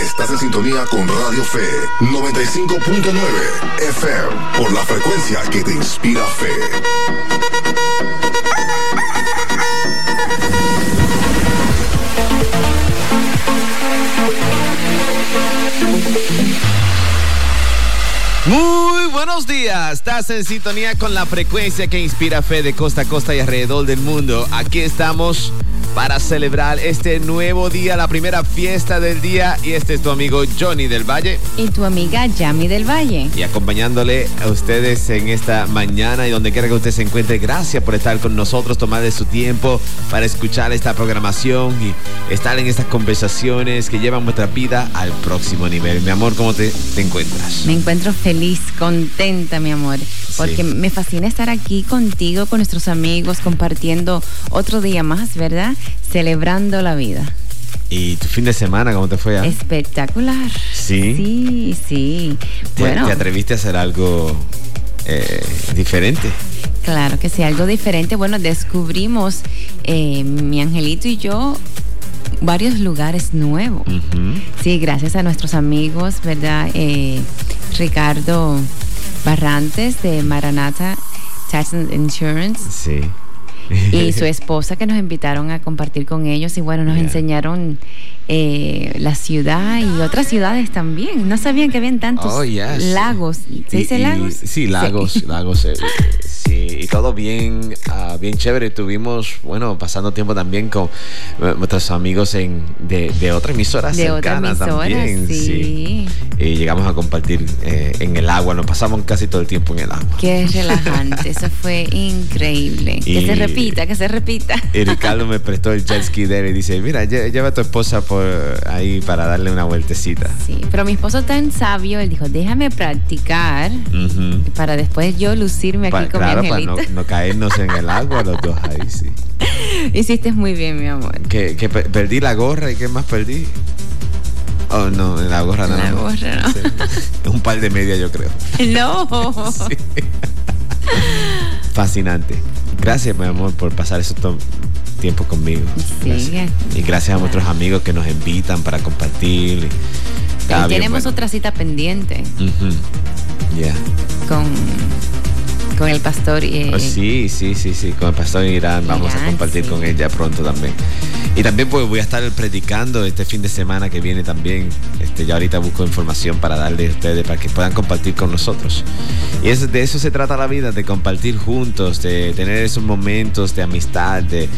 Estás en sintonía con Radio Fe 95.9 FM por la frecuencia que te inspira fe. Muy buenos días, estás en sintonía con la frecuencia que inspira fe de costa a costa y alrededor del mundo. Aquí estamos para celebrar este nuevo día, la primera fiesta del día, y este es tu amigo Johnny del Valle. Y tu amiga Yami del Valle. Y acompañándole a ustedes en esta mañana y donde quiera que usted se encuentre. Gracias por estar con nosotros, tomar de su tiempo para escuchar esta programación y estar en estas conversaciones que llevan nuestra vida al próximo nivel. Mi amor, ¿cómo te encuentras? Me encuentro feliz, contenta, mi amor, porque me fascina estar aquí contigo, con nuestros amigos, compartiendo otro día más, ¿verdad? Celebrando la vida. ¿Y tu fin de semana cómo te fue? Espectacular. ¿Sí? Sí. ¿Te atreviste a hacer algo diferente? Claro que sí, algo diferente. Bueno, descubrimos, mi angelito y yo, varios lugares nuevos. Uh-huh. Sí, gracias a nuestros amigos, ¿verdad? Ricardo Barrantes de Maranata Tax and Insurance. Sí. Y su esposa, que nos invitaron a compartir con ellos, y bueno, nos enseñaron la ciudad y otras ciudades también. No sabían que habían tantos lagos. ¿Se dice lagos? Sí, lagos, sí. Lagos. Sí, y todo bien chévere. Estuvimos, pasando tiempo también con nuestros amigos de otras emisoras cercanas también. Sí. Y llegamos a compartir en el agua. Nos pasamos casi todo el tiempo en el agua. Qué relajante, eso fue increíble. Que se repita. Y Ricardo me prestó el jet ski de él y dice, mira, lleva a tu esposa por ahí para darle una vueltecita. Sí, pero mi esposo tan sabio, él dijo, déjame practicar para después yo lucirme aquí con mi angelito. Para no caernos en el agua los dos ahí, sí. Hiciste muy bien, mi amor. Que perdí la gorra. ¿Y qué más perdí? Oh, no, la gorra no. La gorra no. Sí. Un par de medias, yo creo. No. Sí. Fascinante. Gracias, mi amor, por pasar esos tiempo conmigo. Sí. Gracias. Y gracias a nuestros amigos que nos invitan para compartir. Y tenemos otra cita pendiente. Yeah. Con el pastor. Sí, con el pastor Irán. Vamos a compartir con él ya pronto también. Y también pues voy a estar predicando este fin de semana que viene también. Ya ahorita busco información para darle a ustedes para que puedan compartir con nosotros. Y de eso se trata la vida, de compartir juntos, de tener esos momentos de amistad, de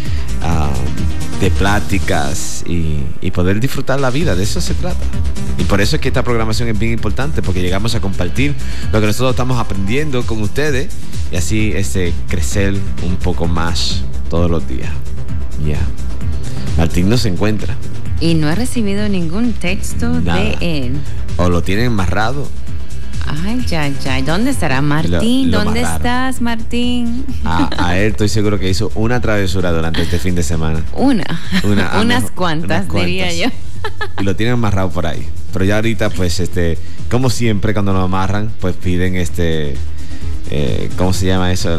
pláticas y poder disfrutar la vida. De eso se trata. Y por eso es que esta programación es bien importante, porque llegamos a compartir lo que nosotros estamos aprendiendo con ustedes y así crecer un poco más todos los días. Ya. Martín no se encuentra. Y no he recibido ningún texto de él. O lo tienen amarrado. Ay, ya. ¿Dónde estará Martín? ¿Dónde estás, Martín? A él estoy seguro que hizo una travesura durante este fin de semana. Unas cuantas, diría yo. Y lo tienen amarrado por ahí. Pero ya ahorita, pues, como siempre, cuando lo amarran, pues piden ¿cómo se llama eso?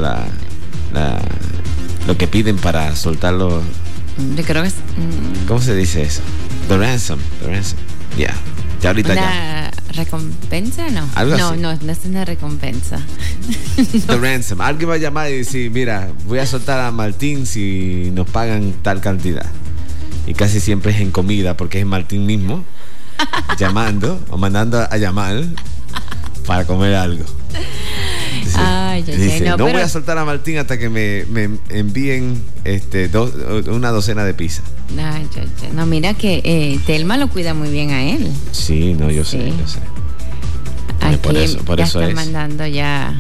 Lo que piden para soltarlo. Yo creo que es. ¿Cómo se dice eso? The ransom. Yeah. Ya ahorita ¿Una recompensa? No. No es una recompensa. The ransom. Alguien va a llamar y decir, mira, voy a soltar a Martín si nos pagan tal cantidad. Y casi siempre es en comida, porque es Martín mismo llamando o mandando a llamar para comer algo. Dice, no voy a soltar a Martín hasta que me envíen una docena de pizza. No, mira que Telma lo cuida muy bien a él. Sí, no, yo sé. Aquí por ya eso están es. mandando ya.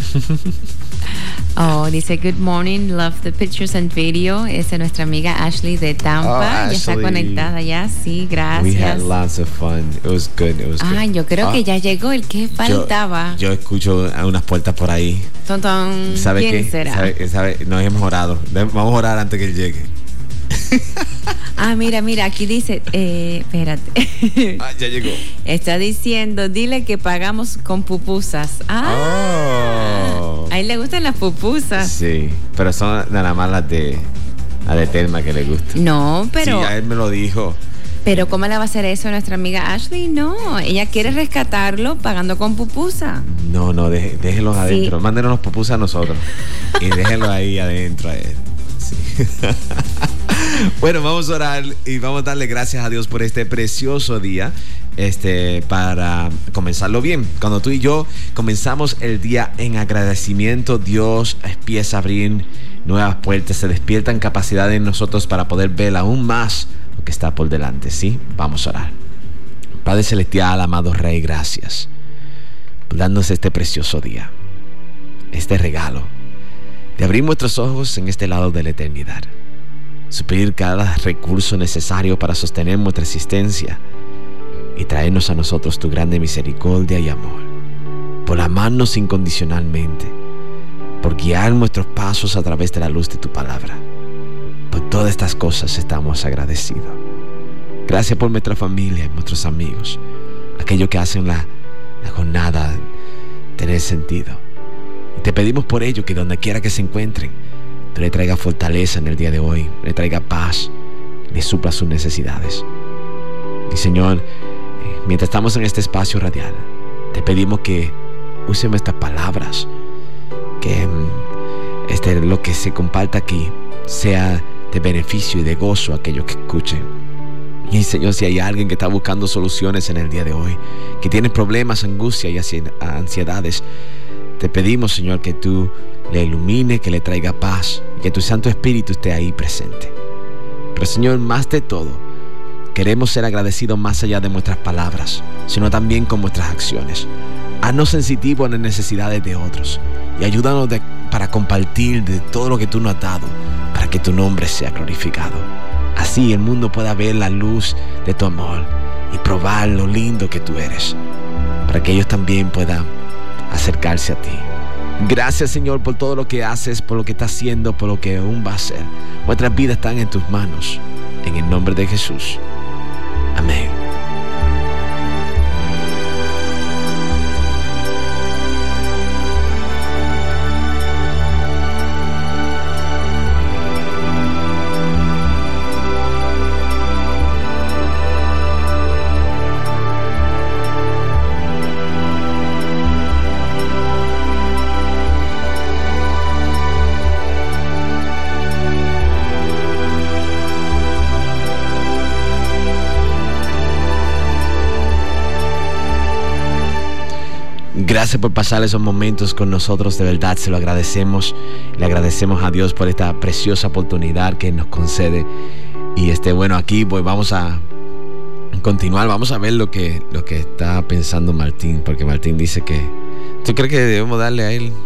Dice good morning, love the pictures and video. Es nuestra amiga Ashley de Tampa. Ya está conectada ya, sí, gracias. We had lots of fun. It was good. Yo creo que ya llegó el que faltaba. Yo escucho unas puertas por ahí. ¿Sabe quién será? Nos hemos orado. Vamos a orar antes que él llegue. Mira, aquí dice, espérate. Ya llegó. Está diciendo, dile que pagamos con pupusas. A él le gustan las pupusas. Sí, pero son nada más las de Telma que le gustan. No, pero... Sí, a él me lo dijo. Pero ¿cómo le va a hacer eso a nuestra amiga Ashley? No, ella quiere rescatarlo pagando con pupusa. No, déjenlos adentro. Mándenos los pupusas a nosotros y déjenlos ahí adentro a él. Sí. Bueno, vamos a orar y vamos a darle gracias a Dios por este precioso día, para comenzarlo bien. Cuando tú y yo comenzamos el día en agradecimiento, Dios empieza a abrir nuevas puertas, se despiertan capacidades en nosotros para poder ver aún más lo que está por delante. ¿Sí? Vamos a orar. Padre Celestial, amado Rey, gracias por darnos este precioso día, este regalo de abrir nuestros ojos en este lado de la eternidad, suplir cada recurso necesario para sostener nuestra existencia y traernos a nosotros tu grande misericordia y amor, por amarnos incondicionalmente, por guiar nuestros pasos a través de la luz de tu palabra. Por todas estas cosas estamos agradecidos. Gracias por nuestra familia y nuestros amigos, aquellos que hacen la jornada tener sentido. Y te pedimos por ello que donde quiera que se encuentren, tú le traigas fortaleza en el día de hoy, le traigas paz, le supla sus necesidades. Y Señor, mientras estamos en este espacio radial, te pedimos que use nuestras palabras, que lo que se comparta aquí sea de beneficio y de gozo a aquellos que escuchen. Y Señor, si hay alguien que está buscando soluciones en el día de hoy, que tiene problemas, angustia y ansiedades, te pedimos, Señor, que tú le ilumine, que le traiga paz, y que tu Santo Espíritu esté ahí presente. Pero Señor, más de todo, queremos ser agradecidos más allá de nuestras palabras, sino también con nuestras acciones. Haznos sensitivos a las necesidades de otros y ayúdanos para compartir de todo lo que tú nos has dado, para que tu nombre sea glorificado. Así el mundo pueda ver la luz de tu amor y probar lo lindo que tú eres, para que ellos también puedan acercarse a ti. Gracias, Señor, por todo lo que haces, por lo que estás haciendo, por lo que aún va a hacer. Nuestras vidas están en tus manos. En el nombre de Jesús. Amén. Gracias por pasar esos momentos con nosotros, de verdad se lo agradecemos. Le agradecemos a Dios por esta preciosa oportunidad que nos concede. Y bueno, aquí pues vamos a continuar, vamos a ver lo que está pensando Martín, porque Martín dice que ¿tú crees que debemos darle a él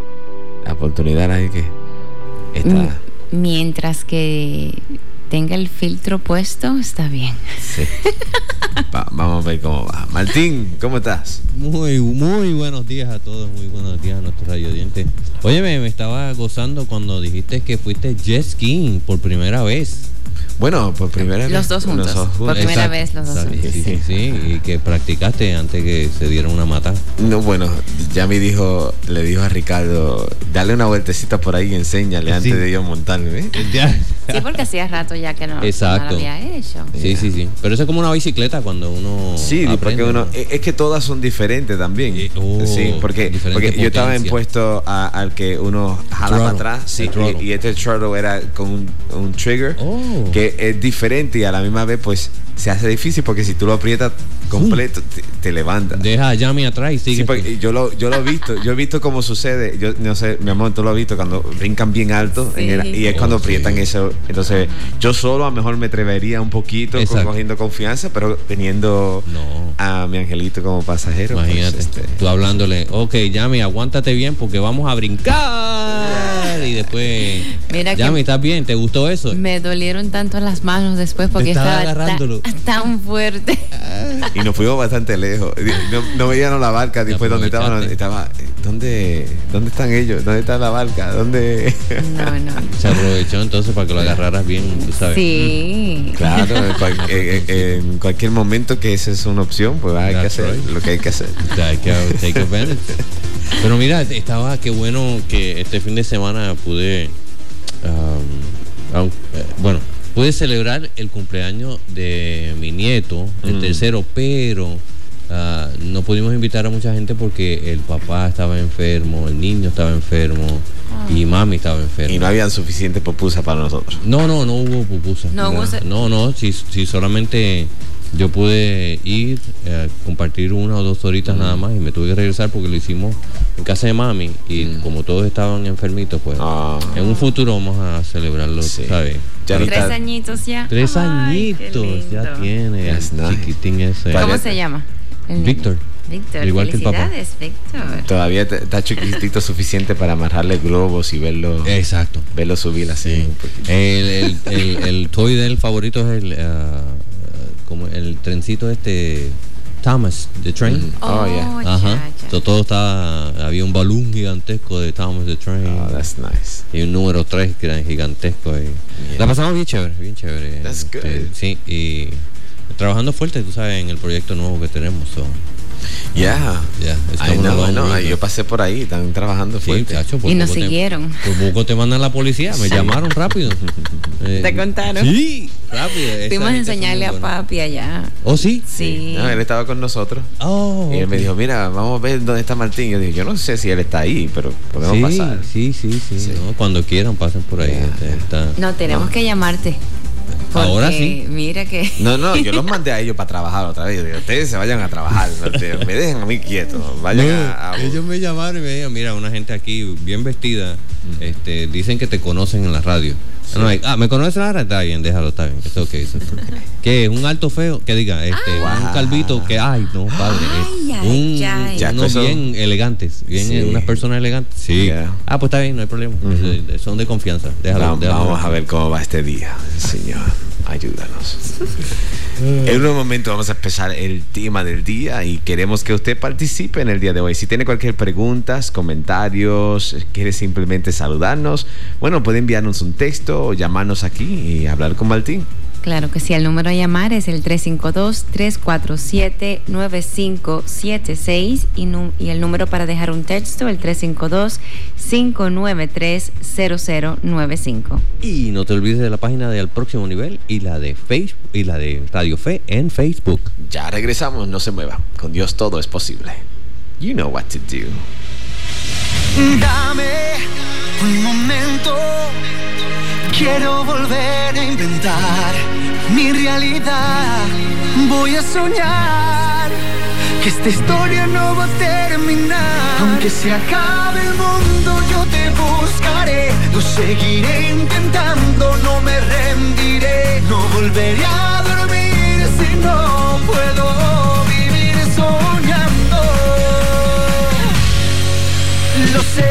la oportunidad ahí que está? Mientras que tenga el filtro puesto, está bien. Sí. Vamos a ver cómo va. Martín, ¿cómo estás? Muy buenos días a todos, muy buenos días a nuestros radiodientes. Oye, me estaba gozando cuando dijiste que fuiste jet skiing por primera vez. Bueno, por primera vez. Los dos juntos. Por primera vez los dos juntos. Sí, y que practicaste antes que se diera una mata. No, bueno, Yami le dijo a Ricardo, dale una vueltecita por ahí y enséñale antes de yo montarme. ¿Eh? Sí, porque hacía rato ya que no lo había hecho. Sí. Pero eso es como una bicicleta cuando uno sí, aprende, porque uno, es que todas son diferentes también. Sí, porque yo estaba impuesto al que uno jala para atrás. Sí, y este throttle era con un trigger que es diferente y a la misma vez pues se hace difícil porque si tú lo aprietas completo te levanta. Deja a Yami atrás y sigue. Sí, porque yo lo he visto, yo he visto cómo sucede. Yo no sé, mi amor, tú lo has visto cuando brincan bien alto y es cuando aprietan eso. Entonces yo solo a lo mejor me atrevería un poquito cogiendo confianza, pero teniendo a mi angelito como pasajero. Imagínate, pues, tú hablándole, ok, Yami, aguántate bien porque vamos a brincar. Y después, mira, Yami, ¿estás bien? ¿Te gustó eso? Me dolieron tanto las manos después porque estaba tan fuerte. Y nos fuimos bastante lejos. No veíamos la barca después donde estaba. ¿Dónde están ellos? ¿Dónde está la barca? ¿Dónde? No. Se aprovechó entonces para que lo agarraras bien, tú sabes. Sí. Claro, en cualquier momento que esa es una opción, pues hay que hacer lo que hay que hacer. Hay que take advantage. Pero mira, qué bueno que este fin de semana pude, pude celebrar el cumpleaños de mi nieto, el tercero, pero no pudimos invitar a mucha gente porque el papá estaba enfermo, el niño estaba enfermo y mami estaba enferma. Y no habían suficiente pupusa para nosotros. No hubo pupusa. No, si solamente yo pude ir, compartir 1 o 2 horitas nada más y me tuve que regresar porque lo hicimos en casa de mami y como todos estaban enfermitos, pues en un futuro vamos a celebrarlo, sí. ¿Sabes? 3 añitos ya. 3 añitos ya tiene, chiquitín ese. ¿Cómo se llama? Víctor. Igual que el papá. Víctor. Todavía está chiquitito suficiente para amarrarle globos y verlo. Exacto. Verlo subir así. Sí. Un poquito. El toy del favorito es como el trencito Thomas, the Train. Ajá. Todo estaba, había un balón gigantesco de Thomas the Train. Oh, that's nice. Y un número 3 que era gigantesco. La pasamos bien chévere. That's good. Sí, y trabajando fuerte, tú sabes, en el proyecto nuevo que tenemos. Yo pasé por ahí, están trabajando fuerte. Chacho, y nos siguieron. Por poco te mandan la policía, me llamaron rápido. ¿Te contaron? Sí, rápido. Fuimos a enseñarle a papi allá. ¿Oh, sí? Sí. No, él estaba con nosotros. Y él me dijo, mira, vamos a ver dónde está Martín. Yo dije, yo no sé si él está ahí, pero podemos pasar. Sí. No, cuando quieran pasen por ahí. No, tenemos que llamarte. Ahora sí. Mira que. No, yo los mandé a ellos para trabajar otra vez. Yo digo, ustedes se vayan a trabajar, me dejen a mí quieto. Vayan ellos me llamaron y me dijeron, mira, una gente aquí bien vestida, dicen que te conocen en la radio. Sí. ¿Me conocen en la radio? Está bien, déjalo, está bien. Esto okay, ¿qué es? ¿Un alto feo? Que diga, un calvito que, no, padre. Unos bien elegantes, unas personas elegantes. Sí. Yeah. Pues está bien, no hay problema. Son de confianza. Déjalo. Vamos a ver cómo va este día, Señor. Ayúdanos. En un momento vamos a empezar el tema del día y queremos que usted participe en el día de hoy. Si tiene cualquier pregunta, comentarios, quiere simplemente saludarnos, bueno, puede enviarnos un texto o llamarnos aquí y hablar con Martín. Claro que sí, el número a llamar es el 352-347-9576 y el número para dejar un texto, el 352-593-0095. Y no te olvides de la página de Al Próximo Nivel y la de Facebook y la de Radio Fe en Facebook. Ya regresamos, no se mueva. Con Dios todo es posible. You know what to do. Dame un momento. Quiero volver a inventar mi realidad. Voy a soñar que esta historia no va a terminar. Aunque se acabe el mundo, yo te buscaré. Lo seguiré intentando, no me rendiré. No volveré a dormir si no puedo vivir soñando. Lo sé.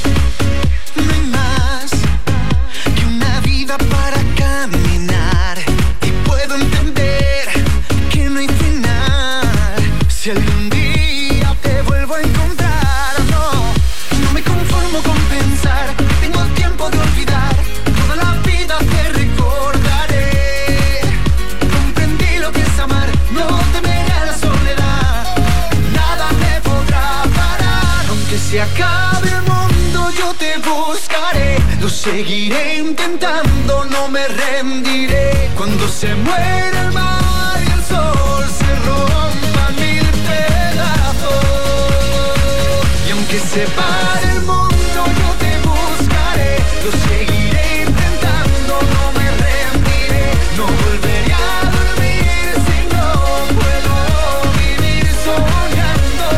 Para caminar y puedo entender que no hay final. Si algún día te vuelvo a encontrar, no me conformo con pensar que tengo el tiempo de olvidar. Toda la vida te recordaré. Comprendí lo que es amar, no temeré a la soledad. Nada me podrá parar, aunque se acabe el mundo, yo te buscaré. Lo seguiré intentando, no me rendiré. Cuando se muera el mar y el sol se rompan 1000 pedazos. Y aunque se pare el mundo, yo te buscaré. Lo seguiré intentando, no me rendiré. No volveré a dormir si no puedo vivir soñando.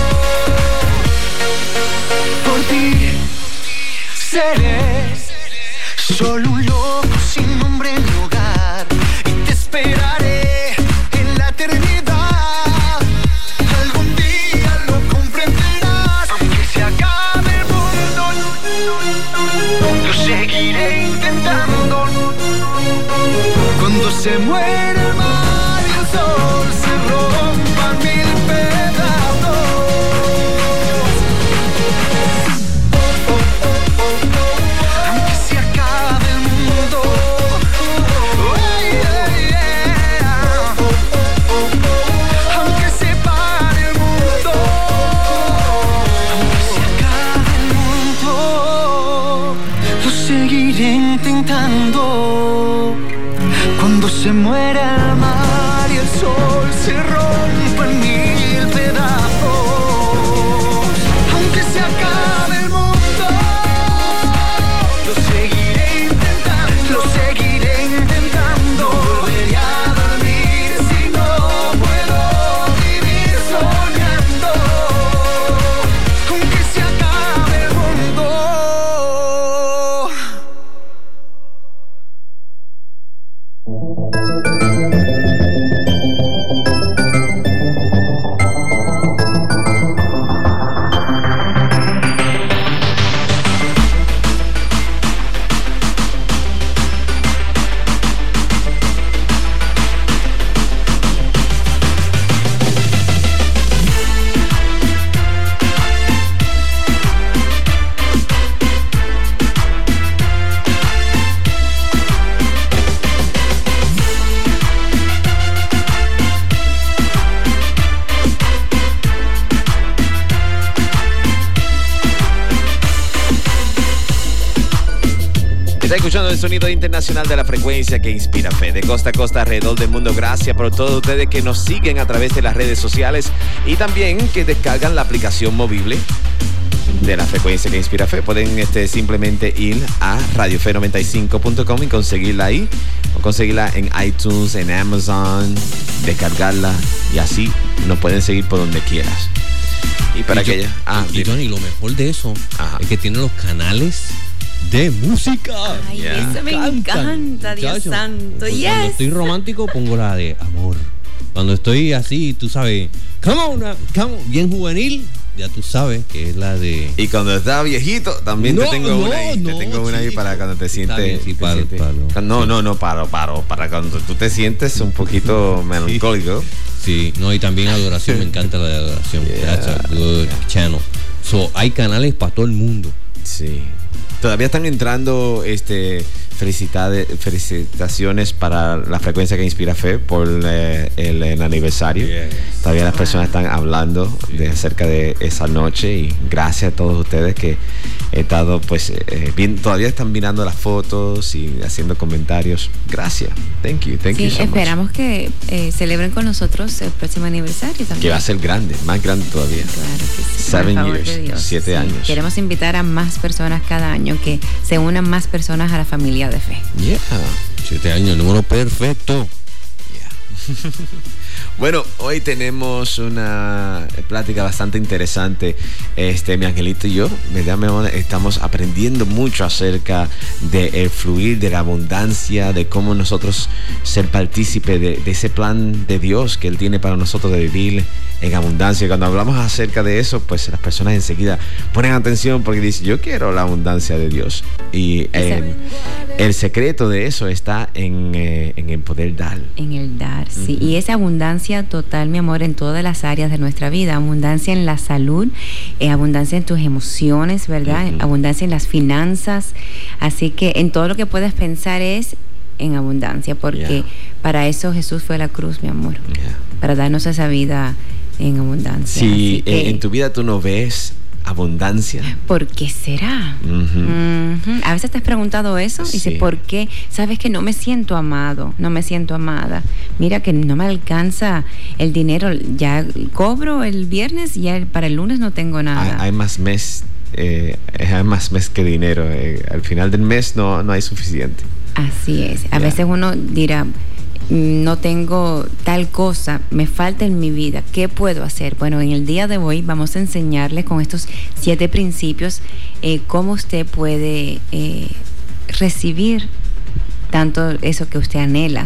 Por ti seré solo un loco sin nombre ni hogar y te esperaré en la eternidad. Algún día lo comprenderás. Aunque se acabe el mundo, yo seguiré intentando. Cuando se muere el mar y el sol se rompan 1000 pedazos. Intentando. se muere el mar y el sol se rompe en mil pedazos. Aunque se acabe el mundo, lo seguiré intentando, lo seguiré intentando. Volveré a dormir si no puedo vivir soñando. Aunque se acabe el mundo. Está escuchando el sonido internacional de la frecuencia que inspira fe, de costa a costa alrededor del mundo. Gracias por todos ustedes que nos siguen a través de las redes sociales y también que descargan la aplicación móvil de la frecuencia que inspira fe. Pueden simplemente ir a radiofe95.com y conseguirla ahí, o conseguirla en iTunes, en Amazon, descargarla y así nos pueden seguir por donde quieras. Y para que ella... Y Johnny, lo mejor de eso es que tiene los canales de música. Ay, eso me encanta, Dios Muchacho, santo. Cuando Yes. estoy romántico pongo la de amor. Cuando estoy así, tú sabes, come on, bien juvenil, ya tú sabes que es la de... Y cuando estás viejito, también te tengo una ahí. Te tengo una ahí para cuando te sientes... bien, sí, para cuando tú te sientes un poquito melancólico. Sí, no, y también adoración, me encanta la de adoración. Yeah. That's a good channel. So, hay canales para todo el mundo. Sí. Todavía están entrando felicitaciones para la frecuencia que inspira fe por el aniversario. Yes. Todavía las personas están hablando acerca de esa noche y gracias a todos ustedes que he estado todavía están mirando las fotos y haciendo comentarios. Gracias. Thank you so much. Esperamos que celebren con nosotros el próximo aniversario también. Que va a ser grande, más grande todavía. Claro que sí. 7 por favor years, de Dios. 7 años. Queremos invitar a más personas cada año, que se unan más personas a la familia de fe. Yeah. 7 años, el número perfecto. Bueno, hoy tenemos una plática bastante interesante. Mi angelito y yo, estamos aprendiendo mucho acerca del fluir, de la abundancia, de cómo nosotros ser partícipe de ese plan de Dios que Él tiene para nosotros de vivir en abundancia. Y cuando hablamos acerca de eso, pues las personas enseguida ponen atención porque dicen, yo quiero la abundancia de Dios. Y el secreto de eso está en el poder dar. En el dar, sí. Y esa abundancia total, mi amor, en todas las áreas de nuestra vida. Abundancia en la salud, abundancia en tus emociones, ¿verdad? Abundancia en las finanzas. Así que en todo lo que puedes pensar es en abundancia, porque para eso Jesús fue a la cruz, mi amor. Para darnos esa vida en abundancia. Si en tu vida tú no ves abundancia, ¿por qué será? A veces te has preguntado eso. Sí. Dice, ¿por qué? Sabes que no me siento amado, no me siento amada. Mira que no me alcanza el dinero. Ya cobro el viernes y ya para el lunes no tengo nada. Hay más mes que dinero. Al final del mes no hay suficiente. Así es. A veces uno dirá, no tengo tal cosa, me falta en mi vida, ¿qué puedo hacer? Bueno, en el día de hoy vamos a enseñarles con estos 7 principios cómo usted puede recibir tanto eso que usted anhela.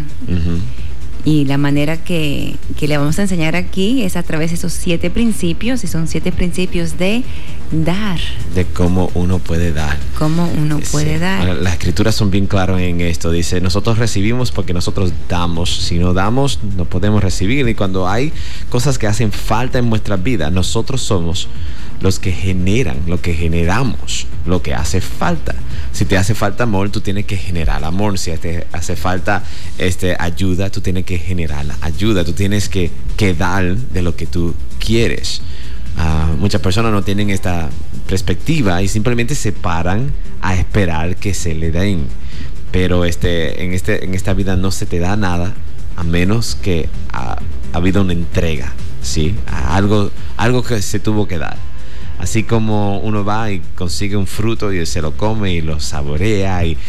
Y la manera que le vamos a enseñar aquí es a través de esos 7 principios, y son 7 principios de dar. De cómo uno puede dar. Cómo uno puede dar. Las escrituras son bien claras en esto. Dice, nosotros recibimos porque nosotros damos. Si no damos, no podemos recibir. Y cuando hay cosas que hacen falta en nuestras vidas, nosotros somos los que generan, lo que generamos, lo que hace falta. Si te hace falta amor, tú tienes que generar amor. Si te hace falta ayuda, tú tienes que generar ayuda. Tú tienes que dar de lo que tú quieres. Muchas personas no tienen esta perspectiva y simplemente se paran a esperar que se le den. pero en esta vida no se te da nada a menos que ha habido una entrega, ¿sí? Algo que se tuvo que dar. Así como uno va y consigue un fruto y se lo come y lo saborea y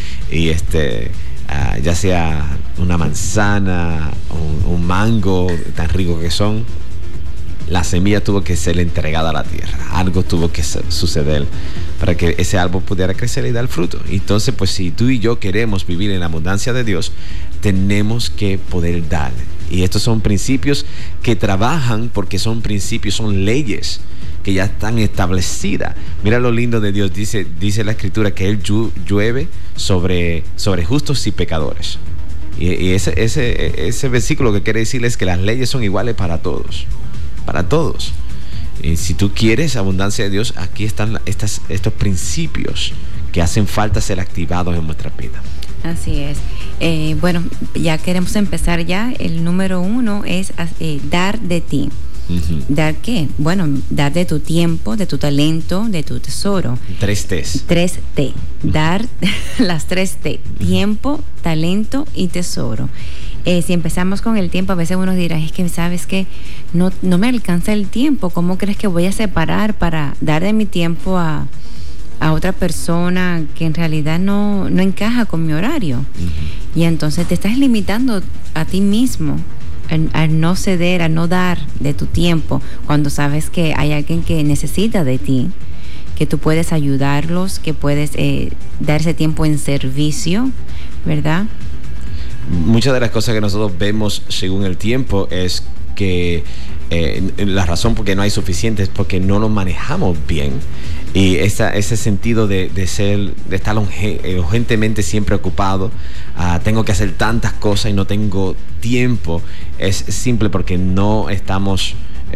ya sea una manzana o un mango tan rico que son, la semilla tuvo que ser entregada a la tierra. Algo tuvo que suceder para que ese árbol pudiera crecer y dar fruto. Entonces, pues si tú y yo queremos vivir en la abundancia de Dios, tenemos que poder dar. Y estos son principios que trabajan porque son principios, son leyes que ya están establecidas. Mira lo lindo de Dios. Dice la Escritura que Él llueve sobre justos y pecadores. Y ese versículo que quiere decir es que las leyes son iguales para todos. Para todos. Y si tú quieres abundancia de Dios, aquí están estos principios que hacen falta ser activados en nuestra vida. Así es. Bueno, ya queremos empezar ya. El número 1 es dar de ti. Uh-huh. ¿Dar qué? Bueno, dar de tu tiempo, de tu talento, de tu tesoro. 3 T's. 3 T. Dar las 3 T. Tiempo, talento y tesoro. Si empezamos con el tiempo, a veces uno dirá, es que sabes que no me alcanza el tiempo. ¿Cómo crees que voy a separar para dar de mi tiempo a otra persona que en realidad no encaja con mi horario? Uh-huh. Y entonces te estás limitando a ti mismo al no ceder, a no dar de tu tiempo, cuando sabes que hay alguien que necesita de ti, que tú puedes ayudarlos, que puedes dar ese tiempo en servicio, ¿verdad? Muchas de las cosas que nosotros vemos según el tiempo es que la razón por qué no hay suficiente es porque no lo manejamos bien. Y ese sentido de estar urgentemente siempre ocupado, tengo que hacer tantas cosas y no tengo tiempo, es simple porque no estamos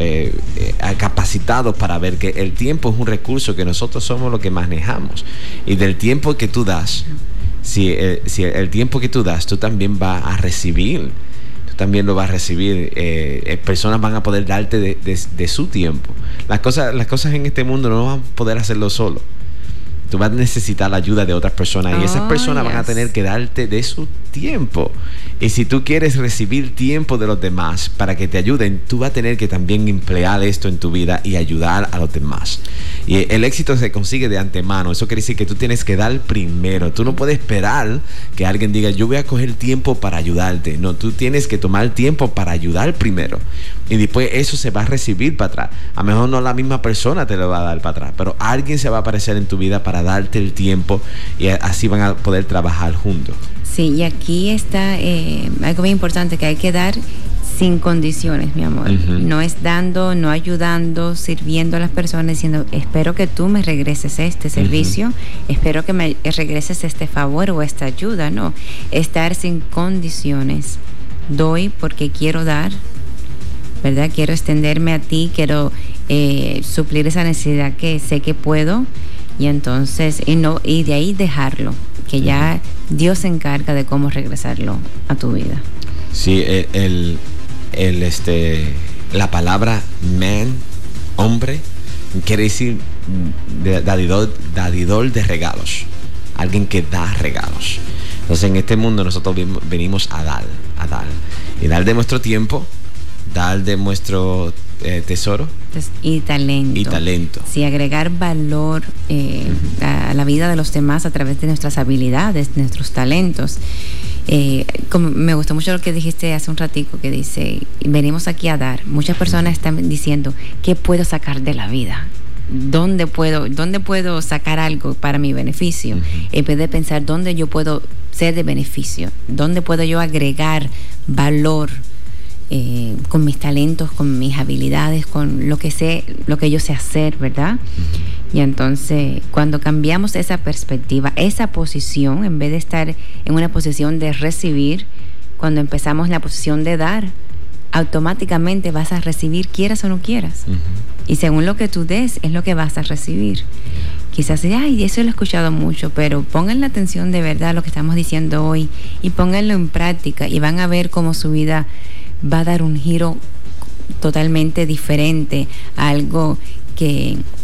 capacitados para ver que el tiempo es un recurso que nosotros somos los que manejamos. Y del tiempo que tú das, si el tiempo que tú das, tú también vas a recibir. También lo vas a recibir. Personas van a poder darte de su tiempo. Las cosas en este mundo no van a poder hacerlo solo. Tú vas a necesitar la ayuda de otras personas y esas personas van a tener que darte de su tiempo. Y si tú quieres recibir tiempo de los demás para que te ayuden, tú vas a tener que también emplear esto en tu vida y ayudar a los demás. Y el éxito se consigue de antemano. Eso quiere decir que tú tienes que dar primero. Tú no puedes esperar que alguien diga, yo voy a coger tiempo para ayudarte. No, tú tienes que tomar tiempo para ayudar primero. Y después eso se va a recibir para atrás. A lo mejor no la misma persona te lo va a dar para atrás, pero alguien se va a aparecer en tu vida para darte el tiempo y así van a poder trabajar juntos. Sí, y aquí está algo muy importante, que hay que dar sin condiciones, mi amor. Uh-huh. No es dando, no ayudando, sirviendo a las personas, diciendo, espero que tú me regreses este servicio, uh-huh, espero que me regreses este favor o esta ayuda. No, es dar sin condiciones. Doy porque quiero dar, ¿verdad? Quiero extenderme a ti, quiero suplir esa necesidad que sé que puedo, y entonces, y de ahí dejarlo, que ya Dios se encarga de cómo regresarlo a tu vida. Sí, la palabra man, hombre, quiere decir dadidor de regalos, alguien que da regalos. Entonces en este mundo nosotros venimos a dar y dar de nuestro tiempo, dar de nuestro tesoro y talento. Sí, agregar valor a la vida de los demás a través de nuestras habilidades, de nuestros talentos. Como me gustó mucho lo que dijiste hace un ratico, que dice, venimos aquí a dar. Muchas personas están diciendo, ¿qué puedo sacar de la vida? ¿Dónde puedo sacar algo para mi beneficio? Uh-huh. En vez de pensar dónde yo puedo ser de beneficio, dónde puedo yo agregar valor con mis talentos, con mis habilidades, con lo que yo sé hacer, ¿verdad? Uh-huh. Y entonces, cuando cambiamos esa perspectiva, esa posición, en vez de estar en una posición de recibir, cuando empezamos la posición de dar, automáticamente vas a recibir, quieras o no quieras. Uh-huh. Y según lo que tú des, es lo que vas a recibir. Quizás, eso lo he escuchado mucho, pero pongan la atención de verdad a lo que estamos diciendo hoy y pónganlo en práctica y van a ver cómo su vida va a dar un giro totalmente diferente a algo que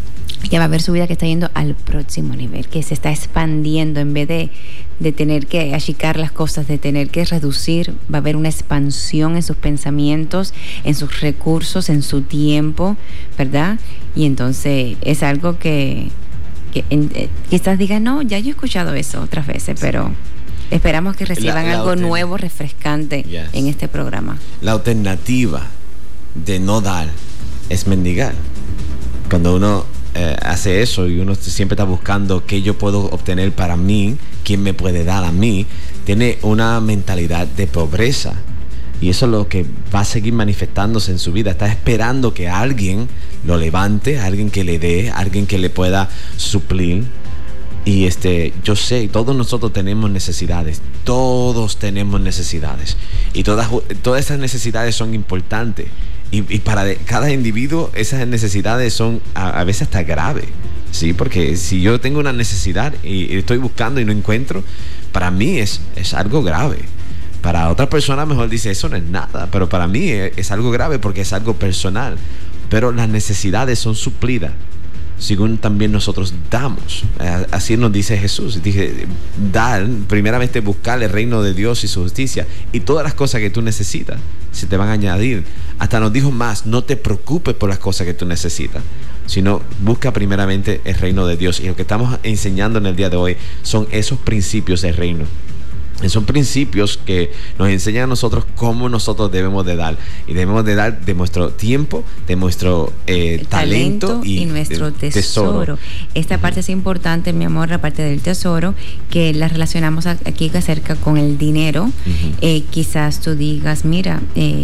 que va a ver su vida que está yendo al próximo nivel, que se está expandiendo en vez de tener que achicar las cosas, de tener que reducir. Va a haber una expansión en sus pensamientos, en sus recursos, en su tiempo, ¿verdad? Y entonces es algo que quizás digan, no, ya yo he escuchado eso otras veces, pero esperamos que reciban algo nuevo, refrescante en este programa. La alternativa de no dar es mendigar. Cuando uno hace eso y uno siempre está buscando qué yo puedo obtener para mí, quién me puede dar a mí, tiene una mentalidad de pobreza, y eso es lo que va a seguir manifestándose en su vida. Está esperando que alguien lo levante, alguien que le dé, alguien que le pueda suplir. Y yo sé, todos nosotros tenemos necesidades, todos tenemos necesidades, y todas esas necesidades son importantes. Y para cada individuo esas necesidades son a veces hasta graves, ¿sí? Porque si yo tengo una necesidad y estoy buscando y no encuentro, para mí es algo grave. Para otra persona mejor dice, eso no es nada, pero para mí es algo grave porque es algo personal. Pero las necesidades son suplidas según también nosotros damos. Así nos dice Jesús. Dice, dar, primeramente buscar el reino de Dios y su justicia, y todas las cosas que tú necesitas se te van a añadir. Hasta nos dijo más, no te preocupes por las cosas que tú necesitas, sino busca primeramente el reino de Dios. Y lo que estamos enseñando en el día de hoy son esos principios del reino. Son principios que nos enseñan a nosotros cómo nosotros debemos de dar. Y debemos de dar de nuestro tiempo, de nuestro talento y nuestro tesoro. Esta parte es importante, mi amor, la parte del tesoro, que la relacionamos aquí acerca con el dinero. Quizás tú digas, mira,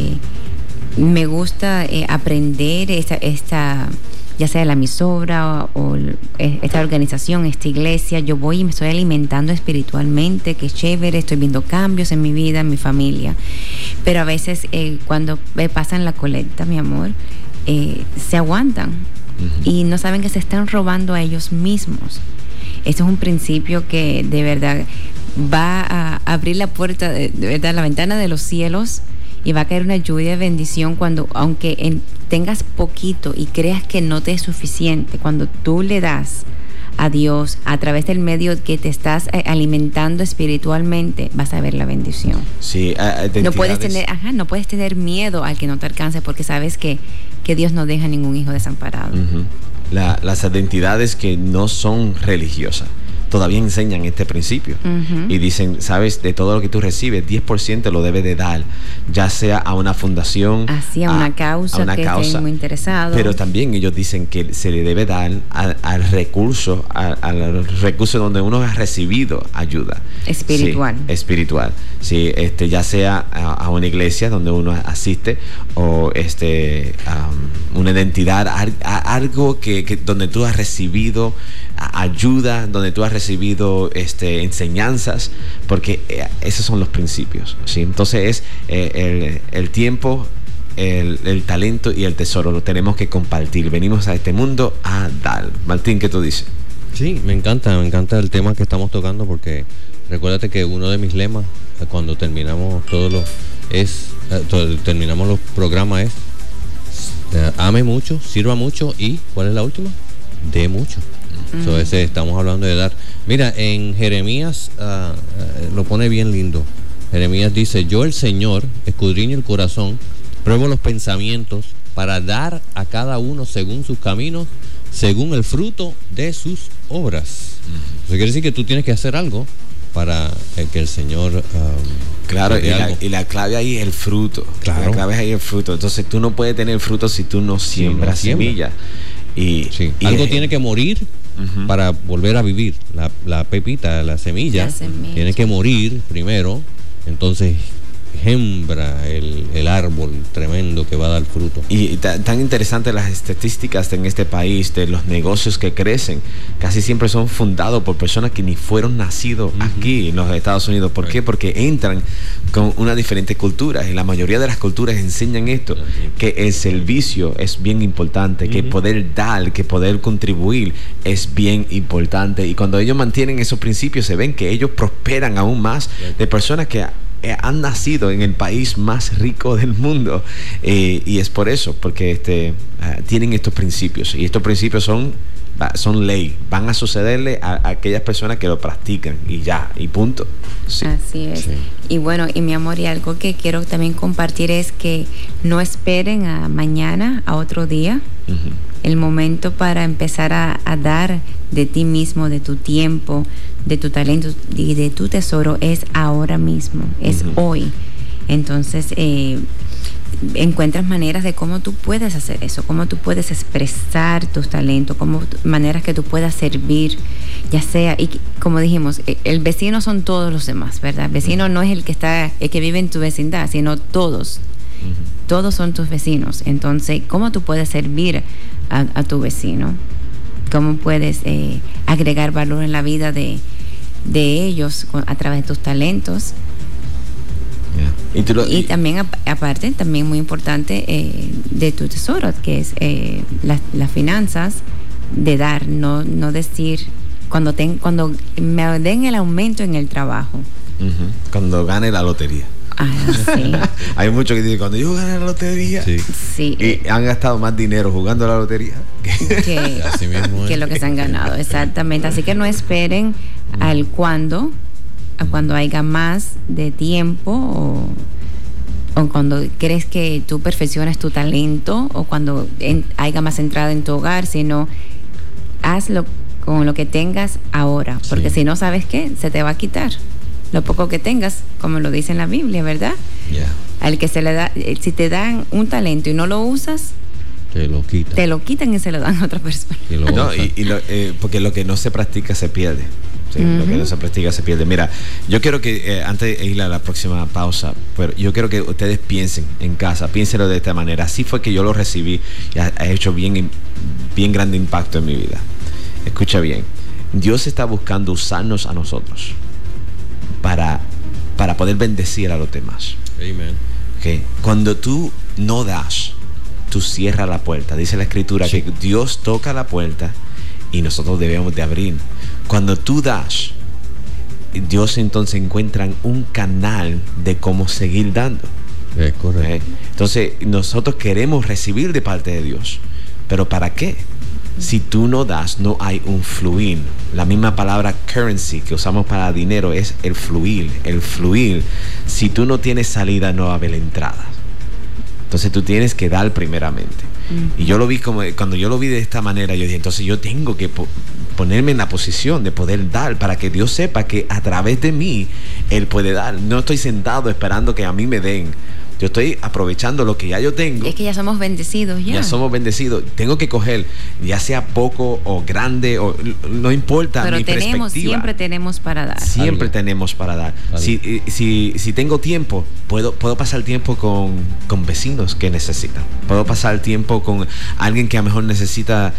me gusta aprender esta ya sea la emisora o esta organización, esta iglesia, yo voy y me estoy alimentando espiritualmente, que chévere, estoy viendo cambios en mi vida, en mi familia. Pero a veces cuando pasan la colecta, mi amor, se aguantan y no saben que se están robando a ellos mismos. Esto es un principio que de verdad va a abrir la puerta, de verdad, la ventana de los cielos, y va a caer una lluvia de bendición cuando, aunque tengas poquito y creas que no te es suficiente, cuando tú le das a Dios a través del medio que te estás alimentando espiritualmente, vas a ver la bendición. Sí, no puedes tener miedo al que no te alcance, porque sabes que Dios no deja ningún hijo desamparado. Las identidades que no son religiosas todavía enseñan este principio y dicen, sabes, de todo lo que tú recibes, 10% lo debes de dar, ya sea a una fundación, a una causa que estén muy interesados. Pero también ellos dicen que se le debe dar al recurso, al recurso donde uno ha recibido ayuda espiritual. Sí, espiritual. Sí, ya sea a una iglesia donde uno asiste, o una identidad, algo que donde tú has recibido ayuda, donde tú has recibido enseñanzas, porque esos son los principios, ¿sí? Entonces es el tiempo, el talento y el tesoro lo tenemos que compartir. Venimos a este mundo a dar. Martín, ¿qué tú dices? Sí, me encanta el tema que estamos tocando, porque recuérdate que uno de mis lemas cuando terminamos terminamos los programas es ame mucho, sirva mucho y ¿cuál es la última? Dé mucho. Estamos hablando de dar. Mira, en Jeremías lo pone bien lindo. Jeremías dice, yo el Señor escudriño el corazón, pruebo los pensamientos para dar a cada uno según sus caminos, según el fruto de sus obras. Eso quiere decir que tú tienes que hacer algo para que el Señor claro, y la clave ahí es el fruto. Claro. La clave es ahí el fruto. Entonces tú no puedes tener fruto si tú no siembras semillas. Y algo tiene que morir para volver a vivir. La pepita, la semilla tiene que morir primero, entonces gembra el árbol tremendo que va a dar fruto. Y tan interesantes las estadísticas en este país de los negocios que crecen, casi siempre son fundados por personas que ni fueron nacidos aquí en los Estados Unidos. ¿Por qué? Porque entran con una diferente cultura, y la mayoría de las culturas enseñan esto, que el servicio es bien importante, que poder dar, que poder contribuir es bien importante, y cuando ellos mantienen esos principios se ven que ellos prosperan aún más de personas que han nacido en el país más rico del mundo, y es por eso, porque tienen estos principios, y estos principios son son ley, van a sucederle a aquellas personas que lo practican y ya, y punto. Sí. Así es. Sí. Y bueno, y mi amor, y algo que quiero también compartir es que no esperen a mañana, a otro día. Uh-huh. El momento para empezar a dar de ti mismo, de tu tiempo, de tu talento y de tu tesoro es ahora mismo, es hoy. Entonces, encuentras maneras de cómo tú puedes hacer eso, cómo tú puedes expresar tus talentos, maneras que tú puedas servir, ya sea, y como dijimos, el vecino son todos los demás, ¿verdad? El vecino no es el que vive en tu vecindad, sino todos. Todos son tus vecinos. Entonces, ¿cómo tú puedes servir a tu vecino? ¿Cómo puedes agregar valor en la vida de ellos a través de tus talentos? Yeah. Y también, aparte, también muy importante, de tu tesoro, que es las finanzas, de dar, no decir, cuando me den el aumento en el trabajo. Cuando gane la lotería. Sí. Hay muchos que dicen, cuando yo gane la lotería, sí. Y han gastado más dinero jugando a la lotería Así mismo que lo que se han ganado, exactamente. Así que no esperen a cuando haya más de tiempo o cuando crees que tú perfecciones tu talento o cuando haya más entrada en tu hogar, sino hazlo con lo que tengas ahora, porque si no, ¿sabes qué? Se te va a quitar lo poco que tengas, como lo dice en la Biblia, ¿verdad? Yeah. Al que se le da, si te dan un talento y no lo usas, te lo quitan y se lo dan a otra persona. No, porque lo que no se practica se pierde. Sí, lo que no se practica se pierde. Mira, yo quiero que antes de ir a la próxima pausa, pero yo quiero que ustedes piensen en casa, piénsenlo de esta manera. Así fue que yo lo recibí y ha hecho bien grande impacto en mi vida. Escucha bien, Dios está buscando usarnos a nosotros para poder bendecir a los demás. Amen. Okay. Cuando tú no das, tú cierras la puerta. Dice la Escritura que Dios toca la puerta y nosotros debemos de abrir. Cuando tú das, Dios entonces encuentra un canal de cómo seguir dando. Es correcto. Entonces nosotros queremos recibir de parte de Dios, pero ¿para qué? Si tú no das, no hay un fluir. La misma palabra currency que usamos para dinero es el fluir. El fluir, si tú no tienes salida, no va a haber entrada. Entonces tú tienes que dar primeramente. Y yo lo vi cuando yo lo vi de esta manera, yo dije, entonces yo tengo que ponerme en la posición de poder dar para que Dios sepa que a través de mí Él puede dar. No estoy sentado esperando que a mí me den. Yo estoy aprovechando lo que ya yo tengo. Es que ya somos bendecidos. Ya somos bendecidos. Tengo que coger, ya sea poco o grande, o no importa. Pero mi perspectiva. Siempre tenemos para dar. Siempre tenemos para dar. Si tengo tiempo, puedo pasar tiempo con vecinos que necesitan. Puedo pasar tiempo con alguien que a lo mejor necesita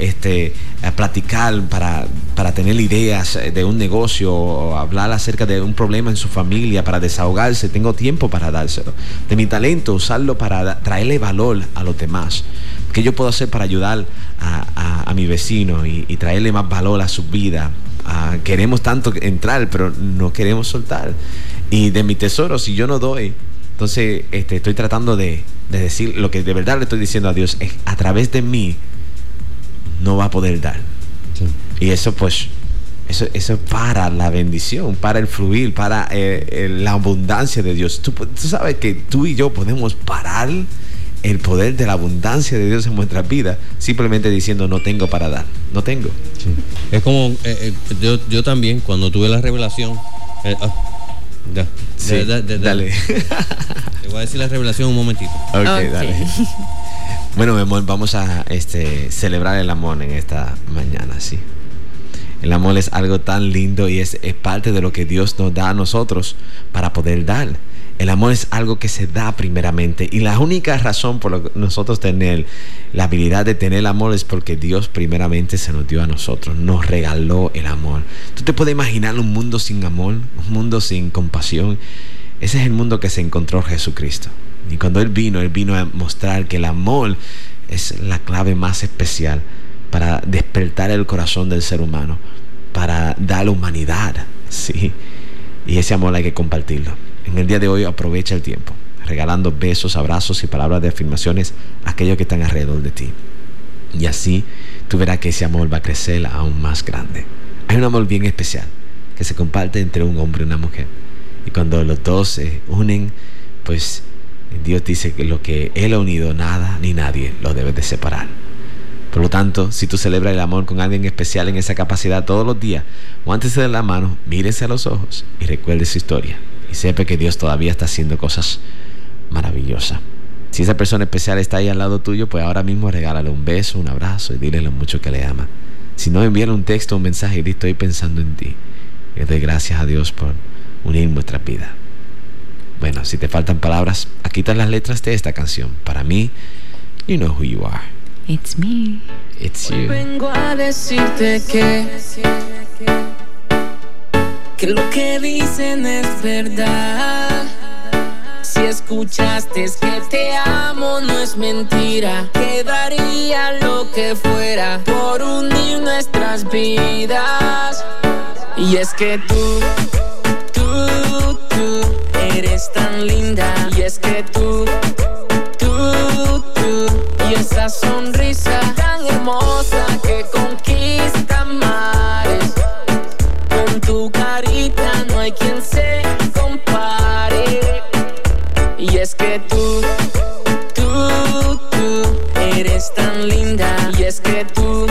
platicar para tener ideas de un negocio o hablar acerca de un problema en su familia, para desahogarse. Tengo tiempo para dárselo. De mi talento, usarlo para traerle valor a los demás. ¿Qué yo puedo hacer para ayudar a mi vecino y traerle más valor a su vida? Queremos tanto entrar, pero no queremos soltar. Y de mi tesoro, si yo no doy, entonces estoy tratando de decir lo que de verdad le estoy diciendo a Dios, es a través de mí no va a poder dar. Sí. Y eso pues eso para la bendición, para el fluir, para la abundancia de Dios. Tú sabes que tú y yo podemos parar el poder de la abundancia de Dios en nuestras vidas simplemente diciendo no tengo para dar, no tengo. Sí. Es como yo también cuando tuve la revelación dale. Te voy a decir la revelación un momentito. Okay. Dale. Bueno, mi amor, vamos a celebrar el amor en esta mañana, sí. El amor es algo tan lindo y es parte de lo que Dios nos da a nosotros para poder dar. El amor es algo que se da primeramente, y la única razón por la que nosotros tener la habilidad de tener el amor es porque Dios primeramente se nos dio a nosotros, nos regaló el amor. ¿Tú te puedes imaginar un mundo sin amor, un mundo sin compasión? Ese es el mundo que se encontró Jesucristo. Y cuando Él vino a mostrar que el amor es la clave más especial para despertar el corazón del ser humano, para dar humanidad, ¿sí? Y ese amor hay que compartirlo. En el día de hoy aprovecha el tiempo, regalando besos, abrazos y palabras de afirmaciones a aquellos que están alrededor de ti. Y así tú verás que ese amor va a crecer aún más grande. Hay un amor bien especial que se comparte entre un hombre y una mujer. Y cuando los dos se unen, pues Dios dice que lo que Él ha unido, nada ni nadie lo debe de separar. Por lo tanto, si tú celebras el amor con alguien especial en esa capacidad todos los días, o antes de la mano, mírese a los ojos y recuerde su historia. Y sepa que Dios todavía está haciendo cosas maravillosas. Si esa persona especial está ahí al lado tuyo, pues ahora mismo regálale un beso, un abrazo y dile lo mucho que le ama. Si no, envíale un texto, un mensaje y di: estoy pensando en ti. Y doy gracias a Dios por unir nuestra vida. Bueno, si te faltan palabras, aquí están las letras de esta canción. Para mí, you know who you are. It's me. It's you. Vengo a decirte que lo que dicen es verdad. Si escuchaste que te amo, no es mentira. Que daría lo que fuera por unir nuestras vidas. Y es que tú eres tan linda. Y es que tú y esa sonrisa tan hermosa que conquista mares. Con tu carita no hay quien se compare. Y es que tú eres tan linda. Y es que tú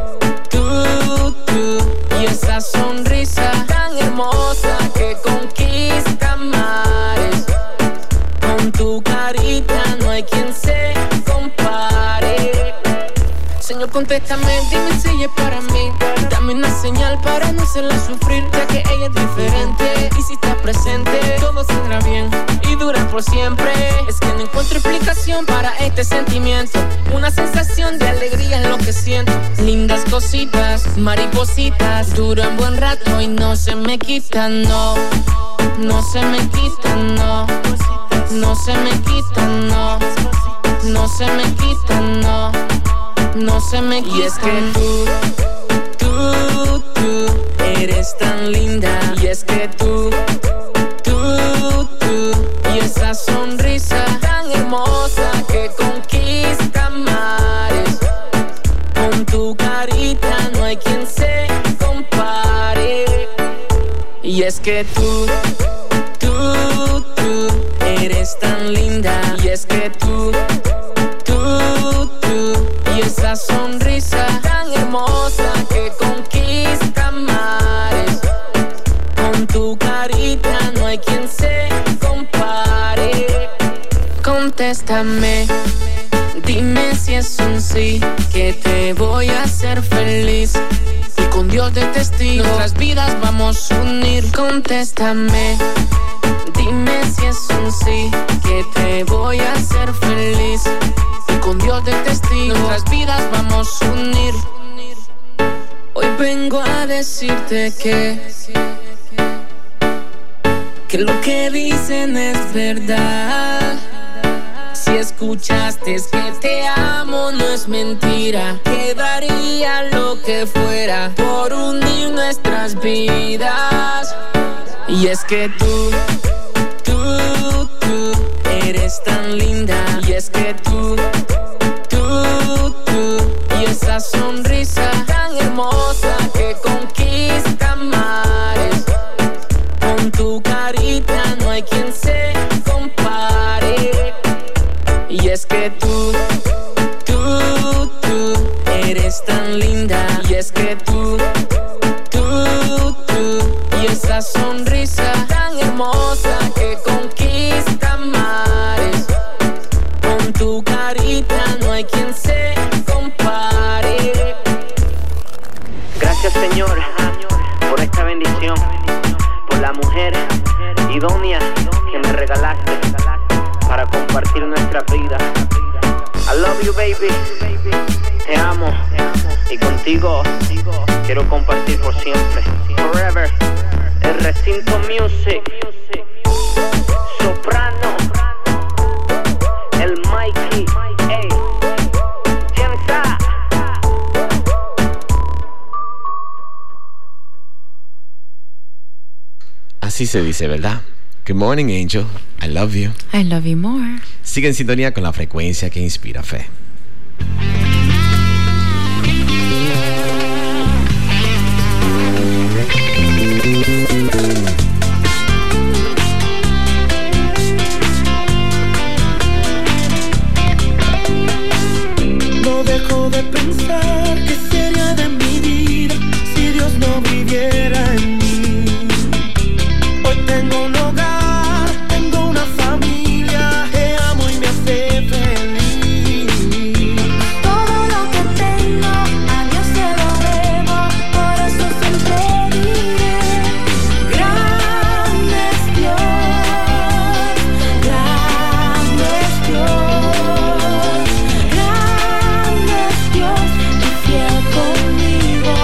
y esa sonrisa tan hermosa que conquista mares. Con tu carita no hay quien se compare. Señor, contéstame, dime si ella es para mí. Dame una señal para no hacerla sufrir, ya que ella es diferente. Y si está presente, todo saldrá bien y dura por siempre. Es que no encuentro explicación para este sentimiento. Una sensación de alegría es lo que siento. Lindas cositas, maripositas, duran buen rato y no se me quitan, no. No se me quitan, no. No se me quitan, no. No se me quitan, no. No se me quitan. Y es que tú eres tan linda. Y es que tú y esa sonrisa tan hermosa que conquista mares. Con tu carita no hay quien se compare. Y es que tú eres tan linda. Y es que tú y esa sonrisa tan hermosa que conquista mares. Con tu carita no hay quien se compare. Contéstame, dime si es un sí, que te voy a hacer feliz. Y con Dios de testigo, nuestras vidas vamos a unir. Contéstame, dime si es un sí, que te voy a hacer feliz. Y con Dios de testigo, nuestras vidas vamos a unir. Hoy vengo a decirte que lo que dicen es verdad. Si escuchaste que te amo, no es mentira. Que daría lo que fuera por unir nuestras vidas. Y es que tú eres tan linda. Y es que tú y esa sonrisa tan hermosa que conquista mares. Con tu carita no hay quien se compare. Y es que tú eres tan linda. Y es que tú y esa sonrisa tan hermosa que conquista mares. Con tu carita no hay quien se compare. Gracias, Señor, por esta bendición, por la mujer idónea que me regalaste para compartir nuestra vida. I love you, baby. Te amo y contigo quiero compartir por siempre. Forever. El Recinto Music. Soprano. El Mikey. Hey. Jensa. Así se dice, ¿verdad? Good morning, Angel. I love you. I love you more. Sigue en sintonía con la frecuencia que inspira fe. de pensar que sería de mi vida si Dios no viviera en mí. Hoy tengo un hogar, tengo una familia que amo y me hace feliz. Todo lo que tengo a Dios se lo debo, por eso siempre diré: grande es Dios, grande es Dios, grande es Dios y fiel conmigo.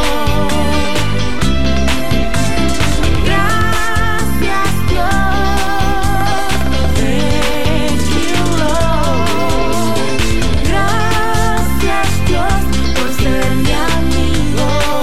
Gracias Dios, thank you Lord. Gracias Dios por ser mi amigo.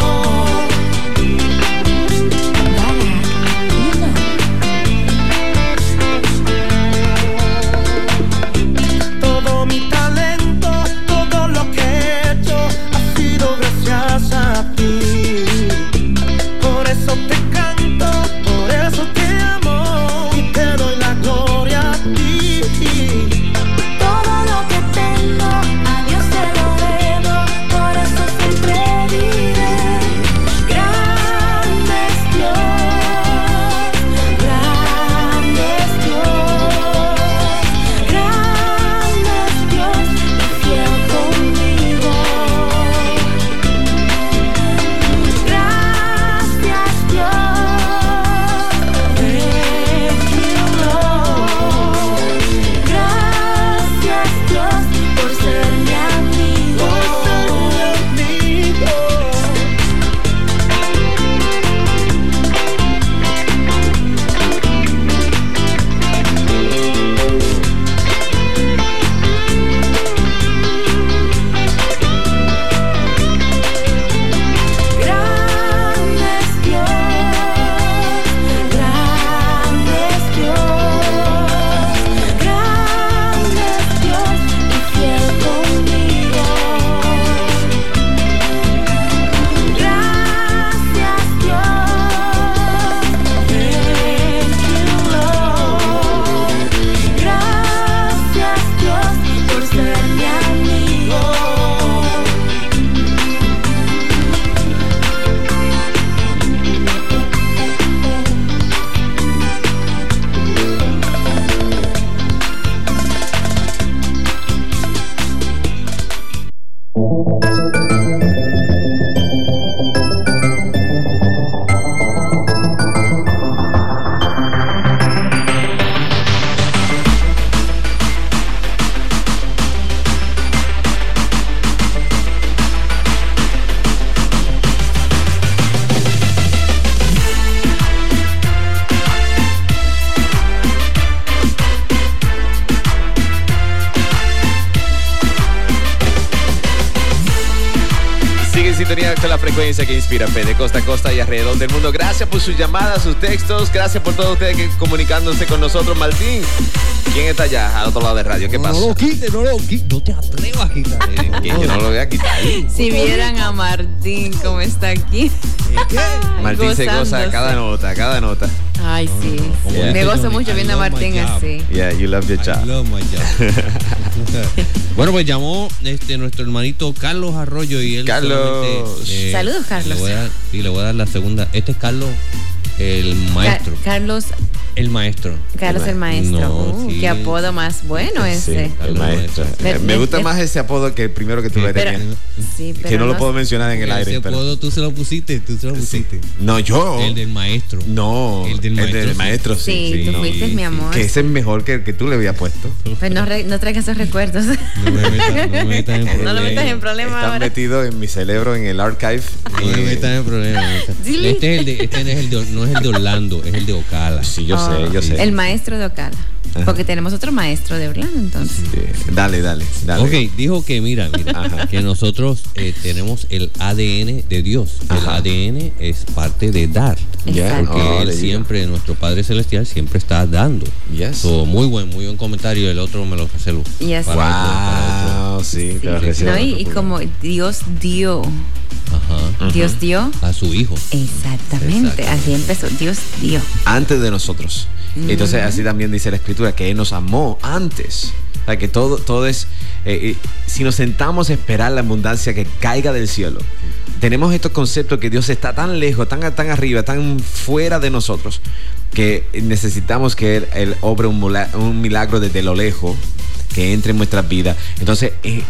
Todo mi talento, todo lo que he hecho ha sido gracias a ti. Por eso te canto, por eso te amo y te doy la gloria a ti. Todo lo que tengo a Dios se lo debo, por eso siempre diré: grande es Dios, grande es Dios, grande es Dios y fiel conmigo. Gracias Dios, thank you Lord. Gracias Dios por ser mi amigo. Grande es Dios, grande es Dios, grande es Dios y fiel conmigo. Gracias Dios, thank you Lord. Gracias Dios por ser mi amigo. Sigue en sintonía con la frecuencia que inspira fe de costa a costa y alrededor del mundo. Gracias por sus llamadas, sus textos. Gracias por todos ustedes que comunicándose con nosotros. Martín, ¿quién está allá al otro lado de radio? ¿Qué pasa? No lo quites, no lo quites. No te atrevas a quitar. Que yo no lo voy a quitar. Si vieran a Martín cómo está aquí. Martín se goza Gozándose. cada nota. Ay, sí. como Me dice gozo Johnny, mucho I viendo a love my Martín job. así. Yeah, you love your I job. love my job. Bueno, pues llamó nuestro hermanito Carlos Arroyo y él Carlos. solamente, Saludos, Carlos. Le voy a dar la segunda. Este es Carlos, el maestro. Carlos El maestro. el maestro. No, sí. Qué apodo más bueno Sí, ese. el maestro. Pero- Me gusta más ese apodo que el primero que tú le Pero- tenías. Sí, pero Que no lo puedo mencionar en el aire. Ese pero- apodo tú se lo pusiste. No, yo. El del maestro. No, El del maestro, sí. Sí, tú no. fuiste mi amor. Que ese es mejor que el que tú le habías puesto. Pues no traigas esos recuerdos. No me metas en No lo metas en problemas Está ahora. metido en mi cerebro, en el archive. No me metas en problemas. Dile. Este no es el de Orlando, es el de Ocala. Sí, yo sé, yo sé. El maestro de Ocala. Porque tenemos otro maestro de Orlando, entonces. Sí, dale. Ok, dijo que mira, Ajá. que nosotros tenemos el ADN de Dios. El Ajá. ADN es parte de dar. Exacto. Porque Oh, él le digo. siempre, nuestro Padre Celestial, siempre está dando. Yes. So, muy buen comentario. El otro me lo reservo. Yes. Wow, sí, te lo Sí. reservo. No, y como Dios dio, Ajá. Dios dio. A su hijo. Exactamente, Exacto. así empezó. Dios dio. Antes de nosotros. Entonces así también dice la escritura que Él nos amó antes O sea, que todo es, si nos sentamos a esperar la abundancia que caiga del cielo, tenemos estos conceptos que Dios está tan lejos, tan arriba, tan fuera de nosotros, que necesitamos que Él obre un milagro desde lo lejos, que entre en nuestras vidas. Entonces,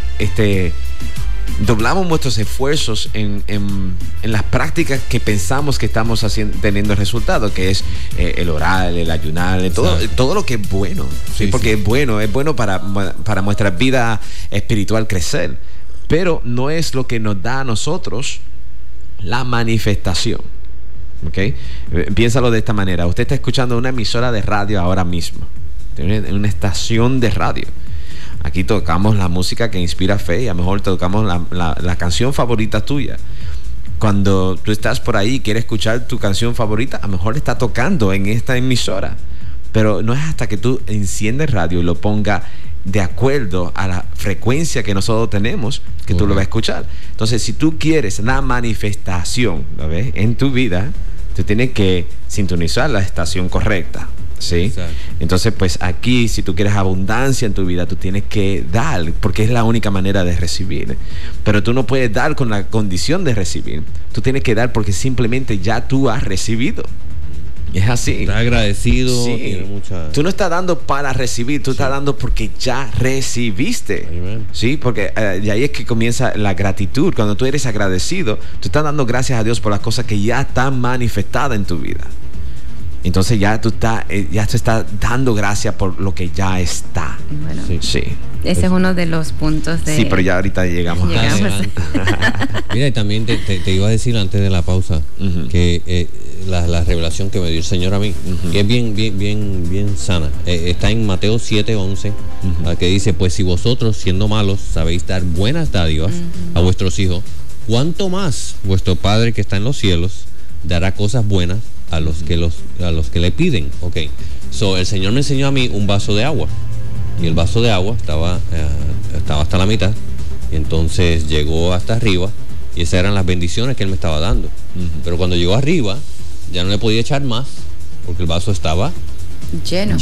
doblamos nuestros esfuerzos en las prácticas que pensamos que estamos teniendo resultados, que es el orar, el ayunar, todo lo que es bueno, ¿sí? Porque es bueno para nuestra vida espiritual crecer, pero no es lo que nos da a nosotros la manifestación. ¿Okay? Piénsalo de esta manera. Usted está escuchando una emisora de radio ahora mismo, una estación de radio. Aquí tocamos la música que inspira fe y a lo mejor tocamos la canción favorita tuya. Cuando tú estás por ahí y quieres escuchar tu canción favorita, a lo mejor está tocando en esta emisora. Pero no es hasta que tú enciendes radio y lo pongas de acuerdo a la frecuencia que nosotros tenemos que tú lo vas a escuchar. Entonces, si tú quieres la manifestación, ¿lo ves?, en tu vida, tú tienes que sintonizar la estación correcta. ¿Sí? Exacto. Entonces, pues aquí, si tú quieres abundancia en tu vida, tú tienes que dar, porque es la única manera de recibir. Pero tú no puedes dar con la condición de recibir. Tú tienes que dar porque simplemente ya tú has recibido. Es así. Estás agradecido. Sí. Tiene mucha... Tú no estás dando para recibir, tú estás dando porque ya recibiste. Amen. Sí, porque de ahí es que comienza la gratitud. Cuando tú eres agradecido, tú estás dando gracias a Dios por las cosas que ya están manifestadas en tu vida. Entonces ya te estás dando gracias por lo que ya está. Bueno, sí. Ese es uno de los puntos de... Sí, pero ya ahorita llegamos. Mira, y también te iba a decir antes de la pausa que la revelación que me dio el Señor a mí, que es bien sana. Está en Mateo 7:11, que dice: pues si vosotros, siendo malos, sabéis dar buenas dádivas a vuestros hijos, ¿cuánto más vuestro Padre que está en los cielos dará cosas buenas a los que le piden? Ok, el Señor me enseñó a mí un vaso de agua, y el vaso de agua estaba hasta la mitad, y entonces llegó hasta arriba, y esas eran las bendiciones que Él me estaba dando. Pero cuando llegó arriba, ya no le podía echar más, porque el vaso estaba lleno.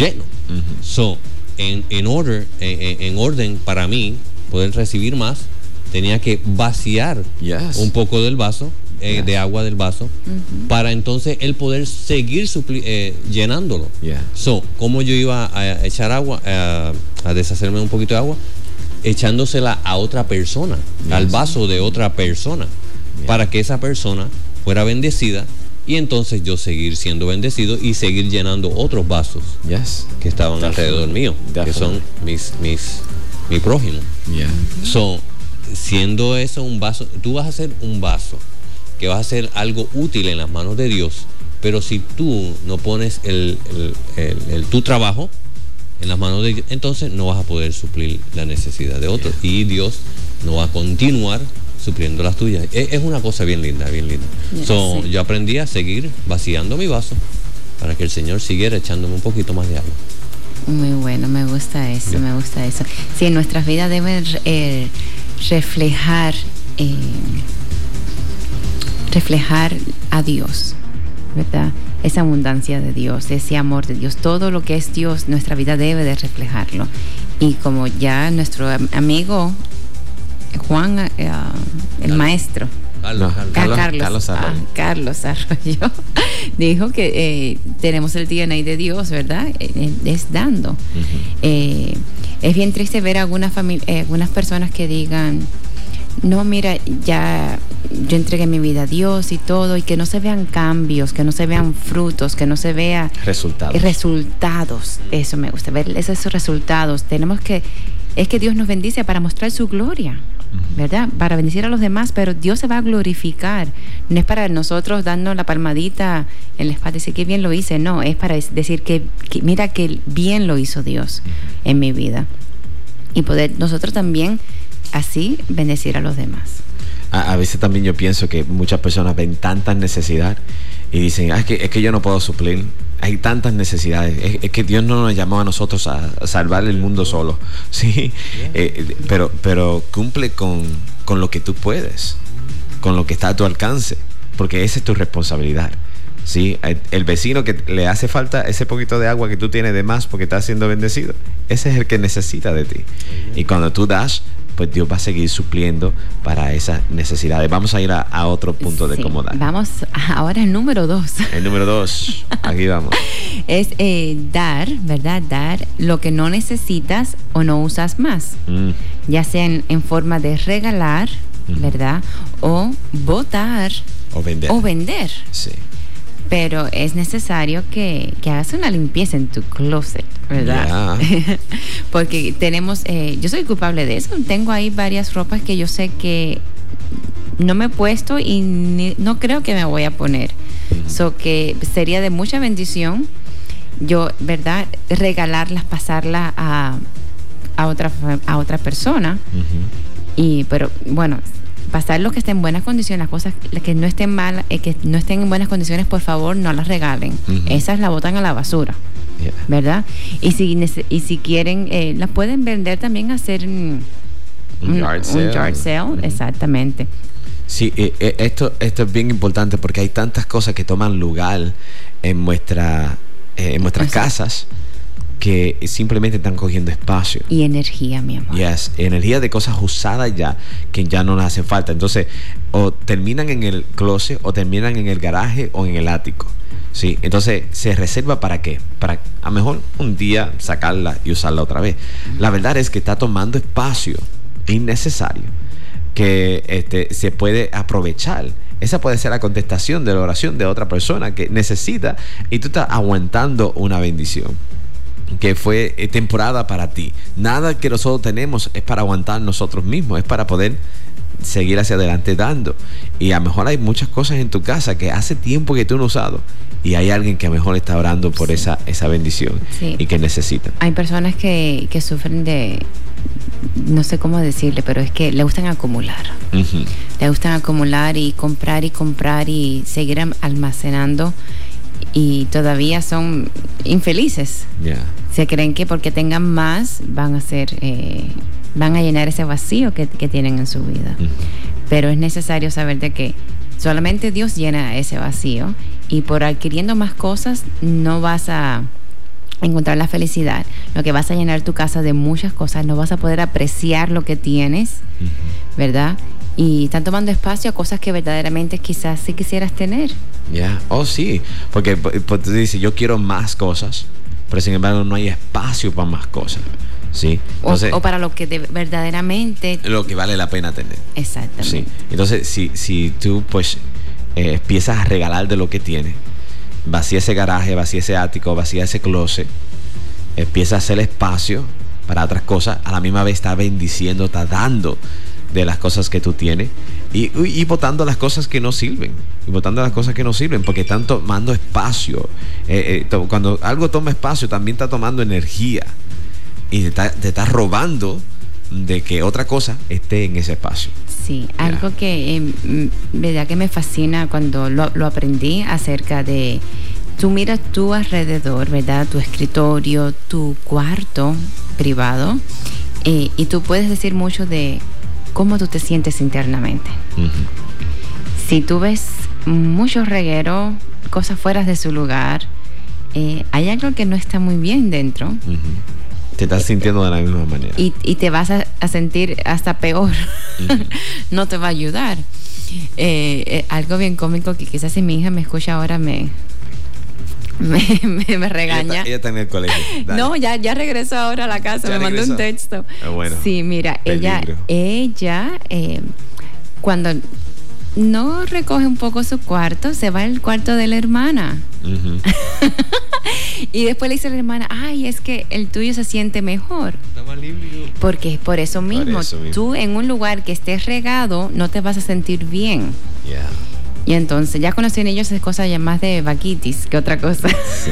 En orden para mí poder recibir más, tenía que vaciar un poco del vaso, de agua del vaso, para entonces él poder seguir llenándolo. ¿Cómo yo iba a echar agua, a deshacerme un poquito de agua? Echándosela a otra persona, al vaso de otra persona, para que esa persona fuera bendecida, y entonces yo seguir siendo bendecido y seguir llenando otros vasos que estaban alrededor mío, que son mi prójimo. Siendo eso un vaso, tú vas a hacer un vaso que vas a hacer algo útil en las manos de Dios, pero si tú no pones tu trabajo en las manos de Dios, entonces no vas a poder suplir la necesidad de otros, y Dios no va a continuar supliendo las tuyas. Es una cosa bien linda. Yo aprendí a seguir vaciando mi vaso para que el Señor siguiera echándome un poquito más de agua. Muy bueno, me gusta eso. Sí, nuestras vidas deben reflejar a Dios, ¿verdad? Esa abundancia de Dios, ese amor de Dios, todo lo que es Dios, nuestra vida debe de reflejarlo. Y como ya nuestro amigo Juan, el maestro Carlos Arroyo dijo que tenemos el DNA de Dios, ¿verdad? Es dando. Es bien triste ver algunas personas que digan: no, mira, ya yo entregué mi vida a Dios y todo, y que no se vean cambios, que no se vean frutos, que no se vean resultados. Eso me gusta, ver esos resultados. Es que Dios nos bendice para mostrar su gloria, ¿verdad? Para bendecir a los demás, pero Dios se va a glorificar. No es para nosotros darnos la palmadita en la espalda y decir que bien lo hice, no, es para decir que mira que bien lo hizo Dios en mi vida, y poder nosotros también así bendecir a los demás. A veces también yo pienso que muchas personas ven tantas necesidades y dicen: es que yo no puedo suplir, hay tantas necesidades, es que Dios no nos llamó a nosotros a salvar el mundo solo, ¿sí? Pero cumple con lo que tú puedes, con lo que está a tu alcance, porque esa es tu responsabilidad. Sí, el vecino que le hace falta ese poquito de agua que tú tienes de más porque está siendo bendecido, ese es el que necesita de ti. Y cuando tú das, pues Dios va a seguir supliendo para esas necesidades. Vamos a ir a otro punto de cómo dar. Vamos ahora al número 2. El número 2, aquí vamos. Es dar, ¿verdad? Dar lo que no necesitas o no usas más. Ya sea en forma de regalar, ¿verdad? O botar. O vender. Sí. Pero es necesario que hagas una limpieza en tu closet, ¿verdad? Yeah. Porque tenemos, yo soy culpable de eso. Tengo ahí varias ropas que yo sé que no me he puesto y no creo que me voy a poner. So que sería de mucha bendición yo, ¿verdad? Regalarlas, pasarlas a otra persona. Pero bueno, pasar lo que esté en buenas condiciones, las cosas que no estén mal, que no estén en buenas condiciones, por favor, no las regalen. Esas las botan a la basura, ¿verdad? Y si quieren, las pueden vender también, hacer un yard sale, exactamente. Sí, esto es bien importante porque hay tantas cosas que toman lugar en nuestras casas que simplemente están cogiendo espacio. Y energía, mi amor. Yes, energía de cosas usadas ya, que ya no nos hacen falta. Entonces, o terminan en el closet, o terminan en el garaje, o en el ático. ¿Sí? Entonces, ¿se reserva para qué? Para a lo mejor un día sacarla y usarla otra vez. La verdad es que está tomando espacio innecesario que se puede aprovechar. Esa puede ser la contestación de la oración de otra persona que necesita, y tú estás aguantando una bendición que fue temporada para ti. Nada que nosotros tenemos es para aguantar nosotros mismos, es para poder seguir hacia adelante dando. Y a lo mejor hay muchas cosas en tu casa que hace tiempo que tú no has usado, y hay alguien que a lo mejor está orando por esa bendición y que necesita. Hay personas que sufren de, no sé cómo decirle, pero es que le gustan acumular. Le gustan acumular y comprar y seguir almacenando, y todavía son infelices. Se creen que porque tengan más van a llenar ese vacío que tienen en su vida. Pero es necesario saber de que solamente Dios llena ese vacío, y por adquiriendo más cosas no vas a encontrar la felicidad. Lo que vas a llenar tu casa de muchas cosas, no vas a poder apreciar lo que tienes, ¿verdad? Y están tomando espacio a cosas que verdaderamente quizás sí quisieras tener. Sí, porque tú dices, yo quiero más cosas, pero sin embargo no hay espacio para más cosas. Sí. Entonces, o para lo que verdaderamente lo que vale la pena tener. Exactamente. Sí. Entonces, si tú pues empiezas a regalar de lo que tienes, vacía ese garaje, vacía ese ático, vacía ese closet, empieza a hacer espacio para otras cosas, a la misma vez está bendiciendo, está dando de las cosas que tú tienes, y botando las cosas que no sirven, porque están tomando espacio. Cuando algo toma espacio, también está tomando energía, y te está robando de que otra cosa esté en ese espacio. Sí, algo que verdad que me fascina cuando lo aprendí acerca de, tú miras tu alrededor, ¿verdad? Tu escritorio, tu cuarto privado, y tú puedes decir mucho de cómo tú te sientes internamente. Si tú ves mucho reguero, cosas fuera de su lugar, hay algo que no está muy bien dentro. Te estás sintiendo de la misma manera. Y te vas a sentir hasta peor. No te va a ayudar. Algo bien cómico que quizás si mi hija me escucha ahora me regaña. Ella está en el colegio. Dale. No, ya regresó ahora a la casa. Me mandó un texto. Bueno, sí, mira, ella cuando no recoge un poco su cuarto, se va al cuarto de la hermana. Y después le dice a la hermana, ay, es que el tuyo se siente mejor. Está más limpio. Porque por eso mismo, tú en un lugar que estés regado no te vas a sentir bien. Y entonces ya con los niños es cosa ya más de vaquitis que otra cosa. Sí.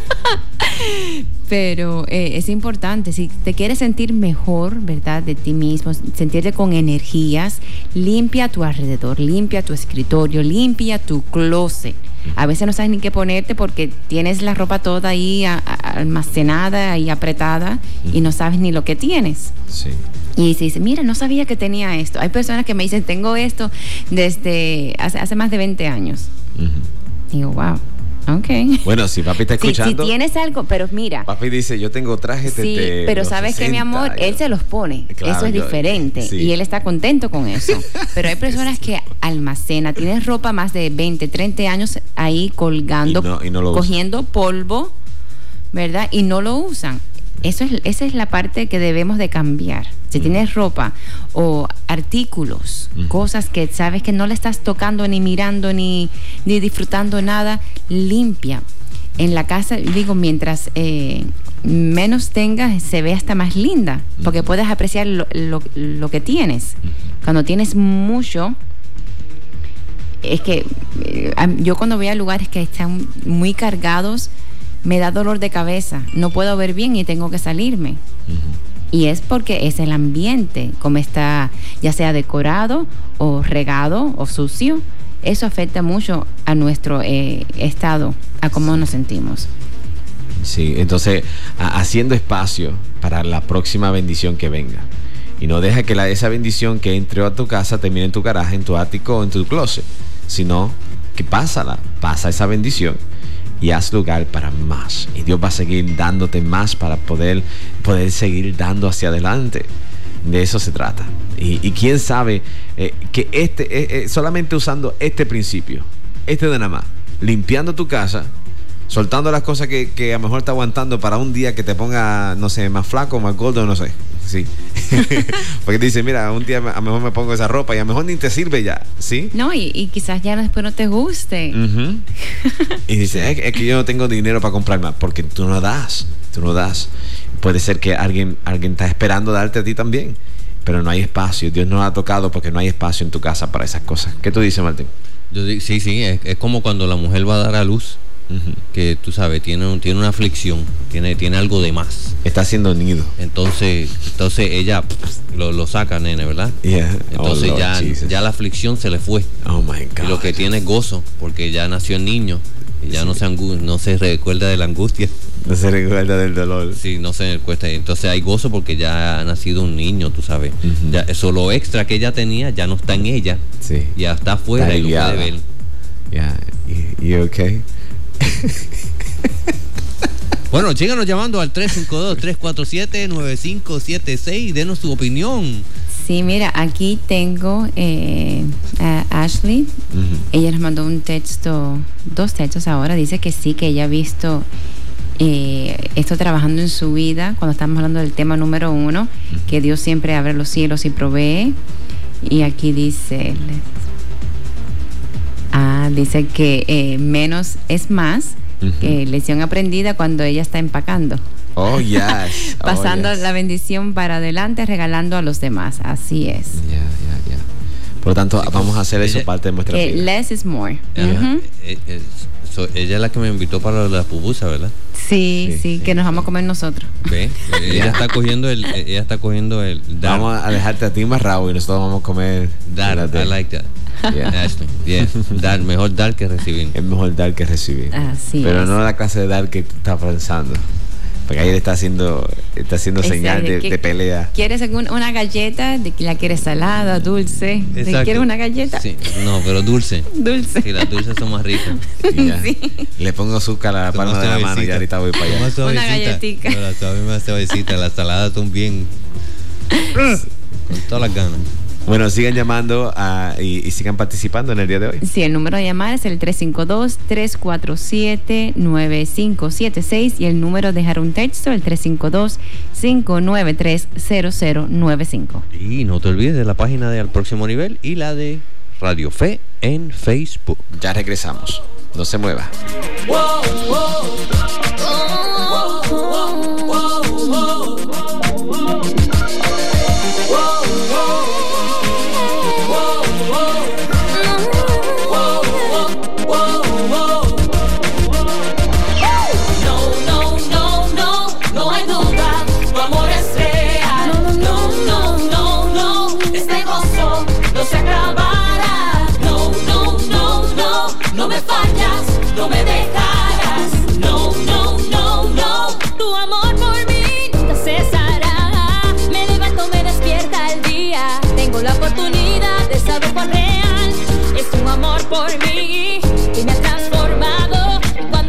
Pero es importante, si te quieres sentir mejor, ¿verdad? De ti mismo, sentirte con energías, limpia tu alrededor, limpia tu escritorio, limpia tu closet. A veces no sabes ni qué ponerte porque tienes la ropa toda ahí almacenada y apretada, y no sabes ni lo que tienes. Sí. Y se dice, mira, no sabía que tenía esto. Hay personas que me dicen, tengo esto desde hace más de 20 años. Y digo, wow. Ok. Bueno, si papi está Si escuchando. tienes algo, pero mira. Papi dice, yo tengo trajes Sí, de pero los ¿sabes qué, mi 60, amor? Él se los pone. Claro, eso es diferente. sí. Y él está contento con eso. Pero hay personas que almacenan, tienen ropa más de 20, 30 años ahí colgando, Y no lo usan. cogiendo polvo, ¿verdad? Y no lo usan. Esa es la parte que debemos de cambiar. Si tienes ropa o artículos, cosas que sabes que no le estás tocando, ni mirando, ni disfrutando nada, limpia. En la casa, digo, mientras menos tengas, se ve hasta más linda, porque puedes apreciar lo que tienes. Cuando tienes mucho, es que yo cuando voy a lugares que están muy cargados, me da dolor de cabeza, no puedo ver bien y tengo que salirme. Y es porque es el ambiente, como está, ya sea decorado o regado o sucio. Eso afecta mucho a nuestro estado, a cómo nos sentimos. Sí, entonces haciendo espacio para la próxima bendición que venga. Y no deja que esa bendición que entró a tu casa termine en tu garaje, en tu ático o en tu closet, sino que pasa esa bendición y haz lugar para más. Y Dios va a seguir dándote más para poder seguir dando hacia adelante. De eso se trata. Y quién sabe que solamente usando este principio, de nada más, limpiando tu casa, soltando las cosas que a lo mejor está aguantando para un día que te ponga, no sé, más flaco, más gordo, no sé. Sí. Porque te dice, mira, un día a lo mejor me pongo esa ropa y a lo mejor ni te sirve ya, ¿sí? No, y quizás ya después no te guste. Y dice, es que yo no tengo dinero para comprar más, porque tú no das. Puede ser que alguien está esperando darte a ti también, pero no hay espacio. Dios no ha tocado porque no hay espacio en tu casa para esas cosas. ¿Qué tú dices, Martín? Sí, es como cuando la mujer va a dar a luz, que tú sabes, tiene una aflicción, tiene algo de más. Está haciendo nido. Entonces ella lo saca, nene, ¿verdad? Yeah. Entonces Oh, Lord, ya la aflicción se le fue. Oh my God. Y lo que tiene es gozo, porque ya nació el niño y ya no se recuerda de la angustia. No se recuerda del dolor. Sí, no se cuesta. Entonces hay gozo porque ya ha nacido un niño, tú sabes. Ya, eso lo extra que ella tenía ya no está en ella. Sí. Ya está afuera Está y lo puede aliviada. ver. Yeah. You okay? Bueno, síganos llamando al 352-347-9576. Denos su opinión. Sí, mira, aquí tengo a Ashley. Ella nos mandó un texto, 2 textos ahora. Dice que sí, que ella ha visto esto trabajando en su vida. Cuando estamos hablando del tema número 1, que Dios siempre abre los cielos y provee. Y aquí dice que menos es más. Que lección aprendida cuando ella está empacando. Oh, yes. Pasando Oh, yes. la bendición para adelante, regalando a los demás. Así es. Ya. Por lo tanto, vamos a hacer eso ella- parte de nuestra Que vida. less is more. Ella es la que me invitó para la pupusa, ¿verdad? Sí, que nos vamos a comer nosotros. Ve, ella está cogiendo el dar. Vamos a dejarte a ti más rabo y nosotros vamos a comer. Dar, Espérate. I like that. Yeah. Ashley, yeah. Dar, mejor dar que recibir. Es mejor dar que recibir. Así Pero es. no la clase de dar que tú estás pensando. Porque ahí le está haciendo señal Exacto. de pelea. ¿Quieres una galleta? ¿De que la quieres salada, dulce? ¿De Exacto. ¿Quieres una galleta? Sí, no, pero dulce. Dulce. Sí, las dulces son más ricas. Y ya. Sí. Le pongo azúcar a la palma Toma de la mano y suavecita. ahorita voy para allá. Más suavecita. Una galletica. No, las más suavecitas, las saladas son bien. Con todas las ganas. Bueno, sigan llamando y sigan participando en el día de hoy. Sí, el número de llamar es el 352-347-9576 y el número de dejar un texto, el 352-593-0095. Y no te olvides de la página de Al Próximo Nivel y la de Radio Fe en Facebook. Ya regresamos. No se mueva. No hay duda, tu amor es real. No, este gozo no se acabará. No me fallas, no me dejarás. No, tu amor por mí nunca cesará. Me levanto, me despierta el día. Tengo la oportunidad de saber cuán real es tu amor por mí y me ha transformado. Cuando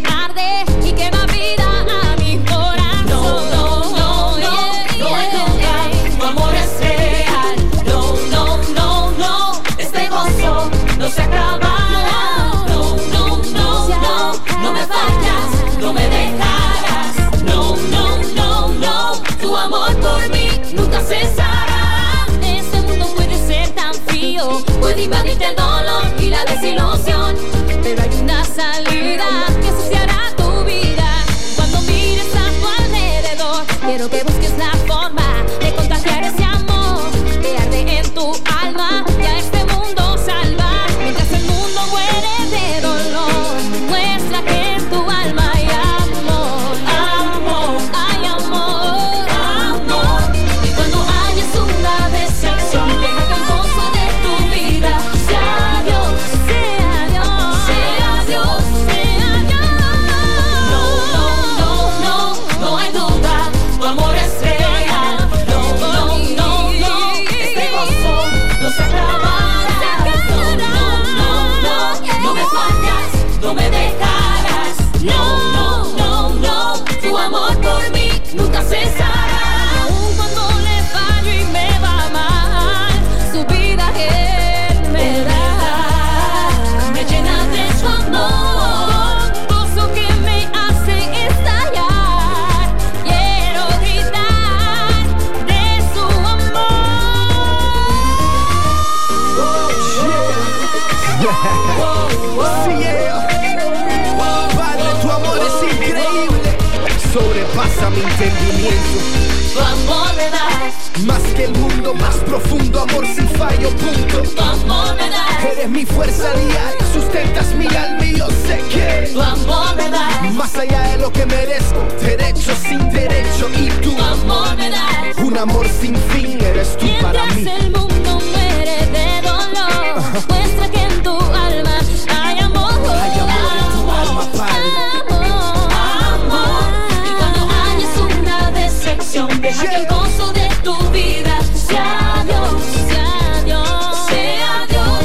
arde y que da vida a mi corazón. No, no, no, no, no hay duda, tu amor es real. No, no, no, no, este gozo no se acaba. No, no, no, no, no me fallas, no me dejarás. No, no, no, no, tu amor por mí nunca cesará. Este mundo puede ser tan frío, puede invadirte el dolor y la desilusión, pero hay una salida que saciará tu vida. Cuando mires a tu alrededor, quiero que busques la forma de contagiar ese amor que arde en tu alma y a este mundo salvar. Mientras el mundo muere de dolor, muestra que en tu alma hay amor. Amor, hay amor, amor. Y cuando hayas una decepción, deja que el gozo de tu vida sea Dios, sea Dios, sea Dios, sea Dios. No, no, no, no, no hay duda, tu amor es real. No, no, no, no, este gozo no se acabará. No, no, no, no, no me fallas, no me dejarás. No, no, no, no, tu amor por mí nunca cesará. Aun cuando le fallo y me va mal, su vida Él me da, me llena de su amor, gozo que me hace estallar. Quiero gritar de su amor. Padre, tu amor es increíble, sobrepasa mi entendimiento. Tu amor me das, Más que el mundo, más profundo, amor sin fallo, punto. tu amor me das, Eres mi fuerza diaria, sustentas mi alma y yo sé que tu amor me das, más allá de lo que merezco, derecho sin derecho y tú. tu amor me das. Un amor sin fin eres tú para Mientras mí. el mundo muere de dolor, muestra que en tu alma hay amor. Hay amor en tu alma, Padre. Amor, amor. Y cuando hayas una decepción, deja que el gozo de tu vida sea Dios, sea Dios, sea Dios.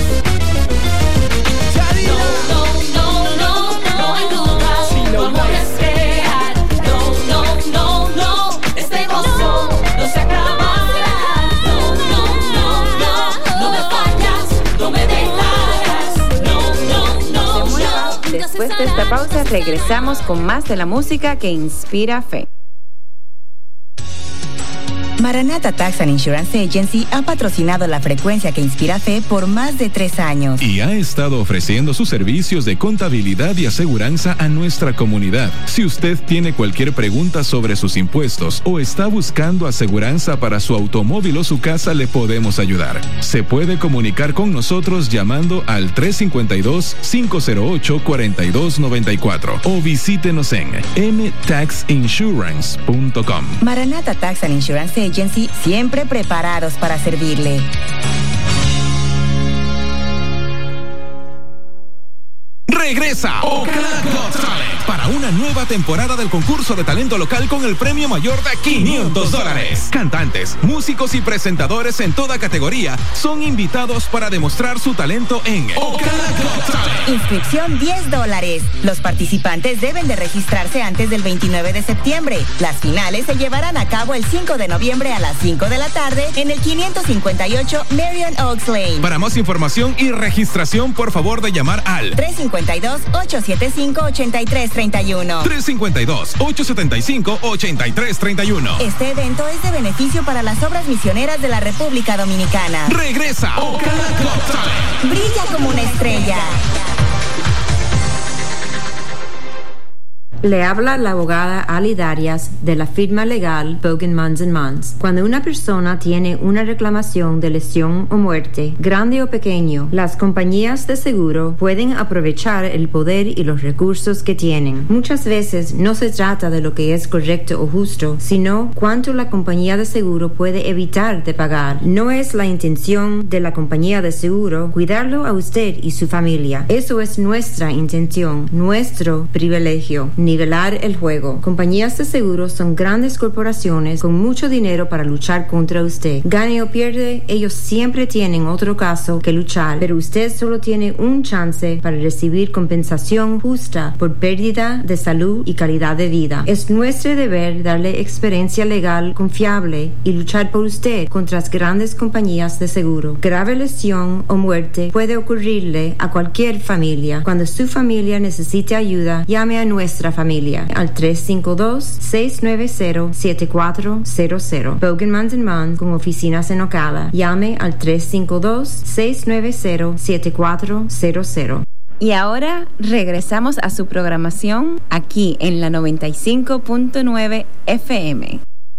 No, no, no, no, no hay duda, tu amor es real. No, no, no, no, este gozo no se acabará. No, no, no, no, no me fallas, no me dejarás. No, no, no, no. Después de esta pausa regresamos con más de la música que inspira fe. Maranatha Tax and Insurance Agency ha patrocinado la frecuencia que inspira fe por más de 3 años. Y ha estado ofreciendo sus servicios de contabilidad y aseguranza a nuestra comunidad. Si usted tiene cualquier pregunta sobre sus impuestos o está buscando aseguranza para su automóvil o su casa, le podemos ayudar. Se puede comunicar con nosotros llamando al 352-508-4294 o visítenos en mtaxinsurance.com. Maranatha Tax and Insurance Agency, siempre preparados para servirle. Regresa Ocala Got Talent para una nueva temporada del concurso de talento local con el premio mayor de $500. Cantantes, músicos y presentadores en toda categoría son invitados para demostrar su talento en Ocala Got Talent. Inscripción $10. Los participantes deben de registrarse antes del 29 de septiembre. Las finales se llevarán a cabo el 5 de noviembre a las 5 de la tarde en el 558 Marion Oaks Lane. Para más información y registración, por favor de llamar al 352-875-8331. 352-875-8331. Este evento es de beneficio para las obras misioneras de la República Dominicana. Regresa Ocala Got Talent. Brilla como una estrella. Le habla la abogada Ali Darias de la firma legal Bogan Mons & Mons. Cuando una persona tiene una reclamación de lesión o muerte, grande o pequeño, las compañías de seguro pueden aprovechar el poder y los recursos que tienen. Muchas veces no se trata de lo que es correcto o justo, sino cuánto la compañía de seguro puede evitar de pagar. No es la intención de la compañía de seguro cuidarlo a usted y su familia. Eso es nuestra intención, nuestro privilegio. Ni nivelar el juego. Compañías de seguros son grandes corporaciones con mucho dinero para luchar contra usted. Gane o pierde, ellos siempre tienen otro caso que luchar, pero usted solo tiene un chance para recibir compensación justa por pérdida de salud y calidad de vida. Es nuestro deber darle experiencia legal confiable y luchar por usted contra las grandes compañías de seguro. Grave lesión o muerte puede ocurrirle a cualquier familia. Cuando su familia necesite ayuda, llame a nuestra familia al 352-690-7400. Bogan Mans Mann con oficinas en Ocala. Llame al 352-690-7400. Y ahora regresamos a su programación aquí en la 95.9 FM.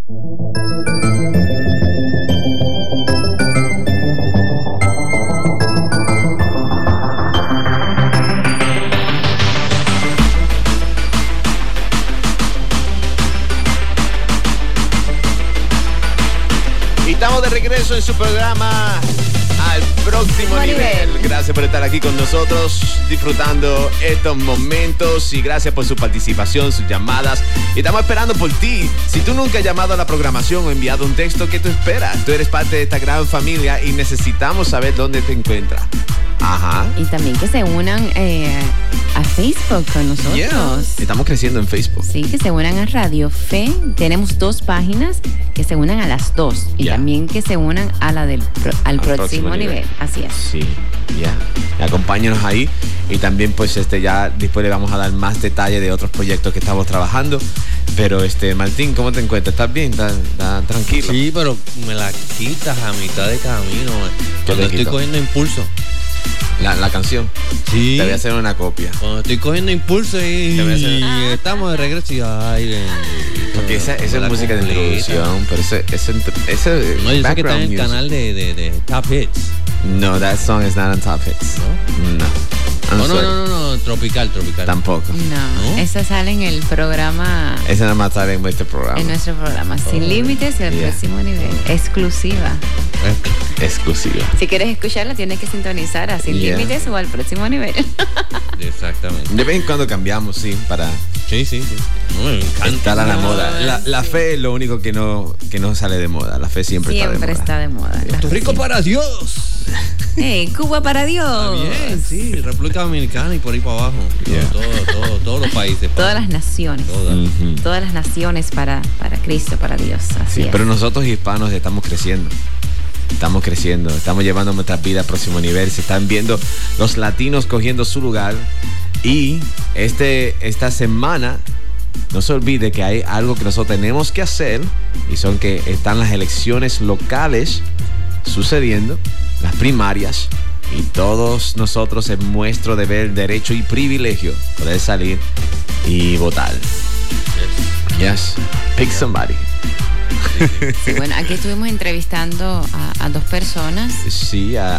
Y estamos de regreso en su programa Al Próximo Nivel. Gracias por estar aquí con nosotros, disfrutando estos momentos, y gracias por su participación, sus llamadas. Y estamos esperando por ti. Si tú nunca has llamado a la programación o enviado un texto, ¿qué tú esperas? Tú eres parte de esta gran familia y necesitamos saber dónde te encuentras. Ajá. Y también que se unan a Facebook con nosotros. Yeah. Estamos creciendo en Facebook. Sí, que se unan a Radio Fe. Tenemos 2 páginas, que se unan a las 2. Y también que se unan a la del al próximo nivel. Así es. Sí, ya. Acompáñanos ahí. Y también pues ya después le vamos a dar más detalle de otros proyectos que estamos trabajando. Pero Martín, ¿cómo te encuentras? ¿Estás bien? ¿Estás tranquilo? Sí, pero me la quitas a mitad de camino. Cuando estoy cogiendo impulso. La canción. Sí. Te voy a hacer una copia. Cuando estoy cogiendo impulso y estamos de regreso y porque esa es música de introducción, pero ese no, yo sé que está en el canal de Top Hits. No, that song is not on Top Hits. No. No, tropical. Tampoco. No, esa sale en el programa. Esa nada más sale en nuestro programa. En nuestro programa, Sin Límites y El Próximo Nivel. Exclusiva. Si quieres escucharla, tienes que sintonizar a Sin Límites o Al Próximo Nivel. Exactamente. De vez en cuando cambiamos, sí, para... Sí. No, me encanta. Estar a la moda. La fe es lo único que no sale de moda. La fe siempre está de moda. Puerto Rico para Dios. Cuba para Dios. Está bien, sí. República Dominicana y por ahí para abajo. Todos los países. Todas las naciones. Todas las naciones para Cristo, para Dios. Así es. Pero nosotros hispanos estamos creciendo. Estamos llevando nuestra vida al próximo nivel. Se están viendo los latinos cogiendo su lugar. Y esta semana, no se olvide que hay algo que nosotros tenemos que hacer, y son que están las elecciones locales sucediendo, las primarias, y todos nosotros es nuestro deber, derecho y privilegio poder salir y votar. Yes. Pick somebody. Sí, bueno, aquí estuvimos entrevistando a 2 personas. Sí, a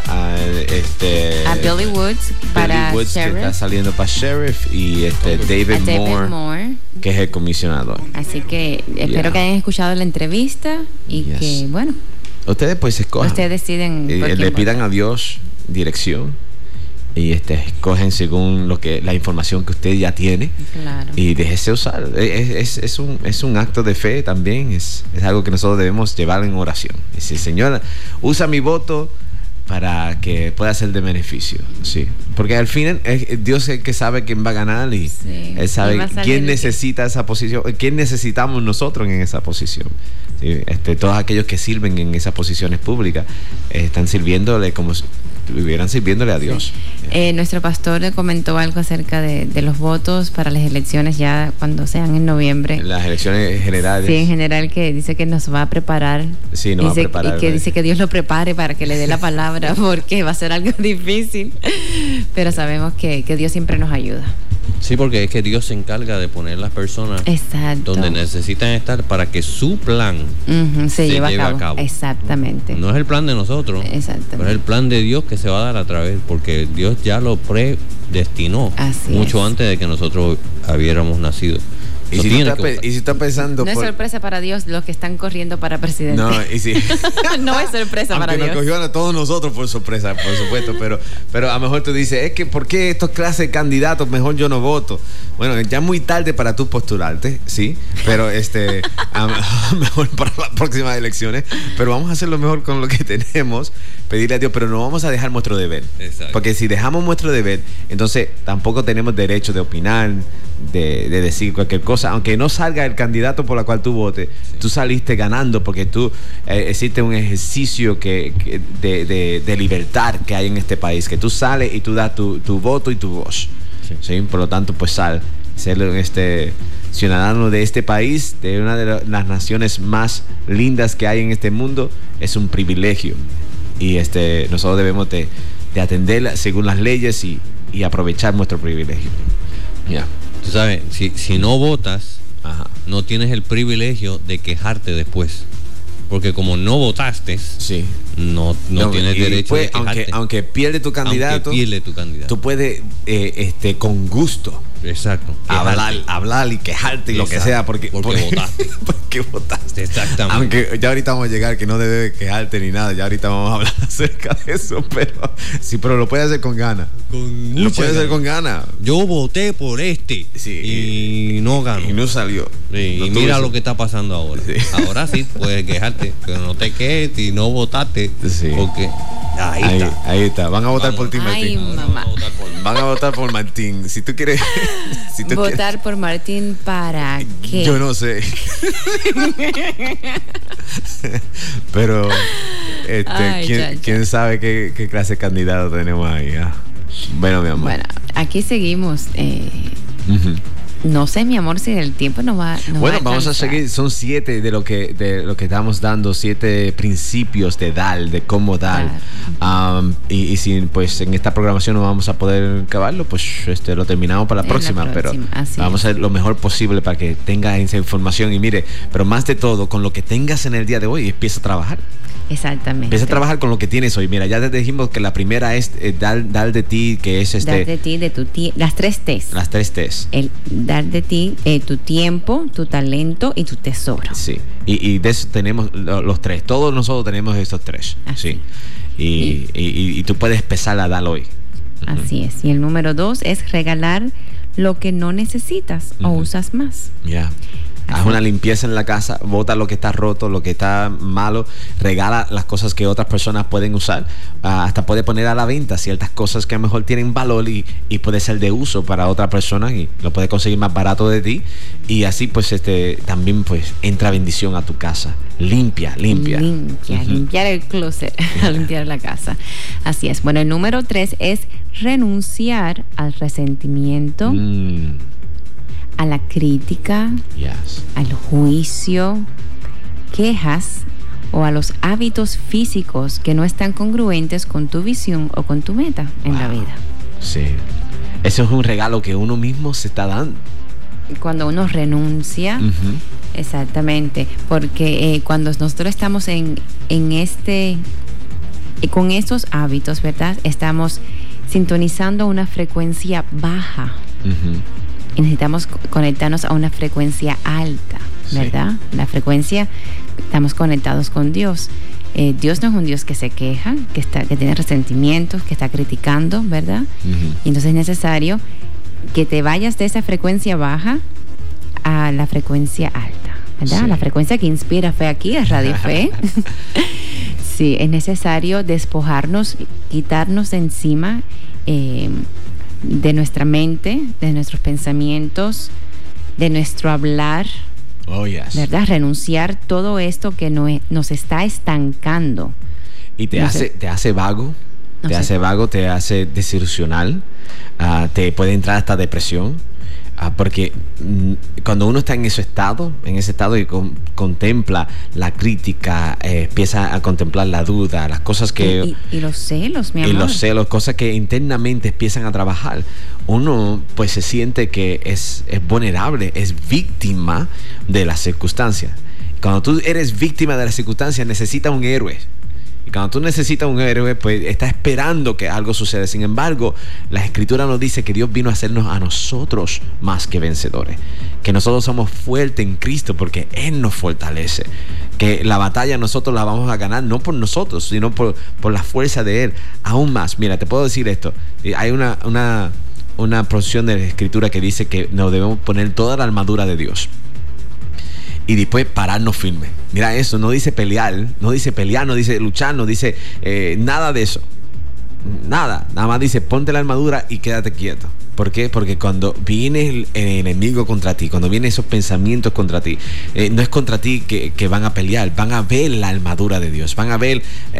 Billy Woods para Woods, Sheriff, que está saliendo para Sheriff, y David Moore, que es el comisionador. Así que espero que hayan escuchado la entrevista y que, bueno, ustedes pues escojan. Ustedes deciden le pidan a Dios dirección y escogen según la información que usted ya tiene. Claro. Y déjese usar. Es un acto de fe también. Es algo que nosotros debemos llevar en oración. Y si, Señor, usa mi voto para que pueda ser de beneficio. Sí. Porque al fin Dios es el que sabe quién va a ganar, y Él sabe quién necesita esa posición, quién necesitamos nosotros en esa posición. Sí. Todos aquellos que sirven en esas posiciones públicas están sirviéndole como si estuvieran sirviéndole a Dios. Sí. Nuestro pastor le comentó algo acerca de los votos para las elecciones ya cuando sean en noviembre. Las elecciones generales. Sí, en general, que dice que nos va a preparar. Sí, nos va a preparar. Y que dice que Dios lo prepare para que le dé la palabra, porque va a ser algo difícil. Pero sabemos que Dios siempre nos ayuda. Sí, porque es que Dios se encarga de poner las personas donde necesitan estar para que su plan se lleve a cabo. Exactamente. No es el plan de nosotros, pero es el plan de Dios que se va a dar a través, porque Dios ya lo predestinó mucho antes de que nosotros hubiéramos nacido. Y si estás pensando... No es sorpresa para Dios los que están corriendo para presidente. No, y si... no es sorpresa para Dios. Aunque nos cogió a todos nosotros por sorpresa, por supuesto, pero a lo mejor tú dices, es que ¿por qué estos clases de candidatos mejor yo no voto? Bueno, ya es muy tarde para tú postularte, sí, pero a mejor para las próximas elecciones, pero vamos a hacer lo mejor con lo que tenemos, pedirle a Dios, pero no vamos a dejar nuestro deber. Exacto. Porque si dejamos nuestro deber, entonces tampoco tenemos derecho de opinar, de decir cualquier cosa, aunque no salga el candidato por la cual tú votes, sí. Tú saliste ganando porque tú existe un ejercicio de libertad que hay en este país, que tú sales y tú das tu voto y tu voz. Sí. ¿Sí? Por lo tanto, pues ser ciudadano de este país, de una de las naciones más lindas que hay en este mundo, es un privilegio. Y nosotros debemos de atender según las leyes y aprovechar nuestro privilegio. Yeah. Tú sabes, si no votas, ajá, no tienes el privilegio de quejarte después. Porque como no votaste, sí, no tienes derecho de quejarte. Aunque pierde tu candidato, tú puedes con gusto, exacto, hablar y quejarte y lo que sea porque votaste. Porque votaste. Exactamente. Aunque ya ahorita vamos a llegar que no debe quejarte ni nada, ya ahorita vamos a hablar acerca de eso, pero lo puedes hacer con ganas. Lo puedes hacer con ganas. Yo voté por y no ganó. Y no salió. Sí, no y mira lo que está pasando ahora. Sí. Ahora sí puedes quejarte, pero no te quejes y no votaste. Sí. Porque ahí está. Van a votar por ti, Martín. Ay, mamá. Van a votar por Martín. Si tú quieres... ¿Votar por Martín para qué? Yo no sé. Pero ¿quién sabe qué clase de candidato tenemos ahí? Bueno, mi amor. Bueno, aquí seguimos. No sé, mi amor, si el tiempo nos va bueno, vamos a seguir. Son 7 de lo que estamos dando, 7 principios de cómo dar. Claro. Y si pues en esta programación no vamos a poder acabarlo, pues lo terminamos para la próxima. Pero vamos a hacer lo mejor posible para que tenga esa información. Y mire, pero más de todo, con lo que tengas en el día de hoy, empieza a trabajar. Exactamente. Empieza a trabajar con lo que tienes hoy. Mira, ya te dijimos que la primera es dar de ti, que es dar de ti, las 3 T's. Las 3 T's. El dar de ti, tu tiempo, tu talento y tu tesoro. Sí. Y de eso tenemos los 3. Todos nosotros tenemos estos 3. Así. Sí. Y tú puedes empezar a dar hoy. Así es. Y el número 2 es regalar lo que no necesitas o usas más. Ya. Haz una limpieza en la casa, bota lo que está roto, lo que está malo, regala las cosas que otras personas pueden usar, hasta puede poner a la venta ciertas cosas que a lo mejor tienen valor y puede ser de uso para otra persona y lo puede conseguir más barato de ti y así pues también pues entra bendición a tu casa. Limpiar el closet, limpiar la casa. Así es. Bueno, el número 3 es renunciar al resentimiento, a la crítica, al juicio, quejas o a los hábitos físicos que no están congruentes con tu visión o con tu meta en la vida. Sí. Eso es un regalo que uno mismo se está dando. Cuando uno renuncia, exactamente, porque cuando nosotros estamos con estos hábitos, ¿verdad? Estamos sintonizando una frecuencia baja. Y necesitamos conectarnos a una frecuencia alta, ¿verdad? Sí. La frecuencia, estamos conectados con Dios. Dios no es un Dios que se queja, que tiene resentimientos, que está criticando, ¿verdad? Y entonces es necesario que te vayas de esa frecuencia baja a la frecuencia alta, ¿verdad? Sí. La frecuencia que inspira fe aquí es Radio Fe. Sí, es necesario despojarnos, quitarnos de encima de nuestra mente, de nuestros pensamientos, de nuestro hablar, ¿verdad? Renunciar todo esto que nos está estancando. Y te hace vago, te hace desilusional, te puede entrar hasta depresión. Porque cuando uno está en ese estado y contempla la crítica, empieza a contemplar la duda, las cosas que... Y los celos, mi amor. Y los celos, cosas que internamente empiezan a trabajar. Uno pues se siente que es vulnerable, es víctima de las circunstancias. Cuando tú eres víctima de las circunstancias, necesitas un héroe. Y cuando tú necesitas un héroe, pues está esperando que algo suceda. Sin embargo, la Escritura nos dice que Dios vino a hacernos a nosotros más que vencedores. Que nosotros somos fuertes en Cristo porque Él nos fortalece. Que la batalla nosotros la vamos a ganar no por nosotros, sino por la fuerza de Él. Aún más, mira, te puedo decir esto. Hay una porción de la Escritura que dice que nos debemos poner toda la armadura de Dios y después pararnos firme. Mira eso, no dice pelear, no dice luchar, no dice nada de eso. Nada más dice ponte la armadura y quédate quieto. ¿Por qué? Porque cuando viene el enemigo contra ti, cuando vienen esos pensamientos contra ti, no es contra ti que van a pelear, van a ver la armadura de Dios, van a ver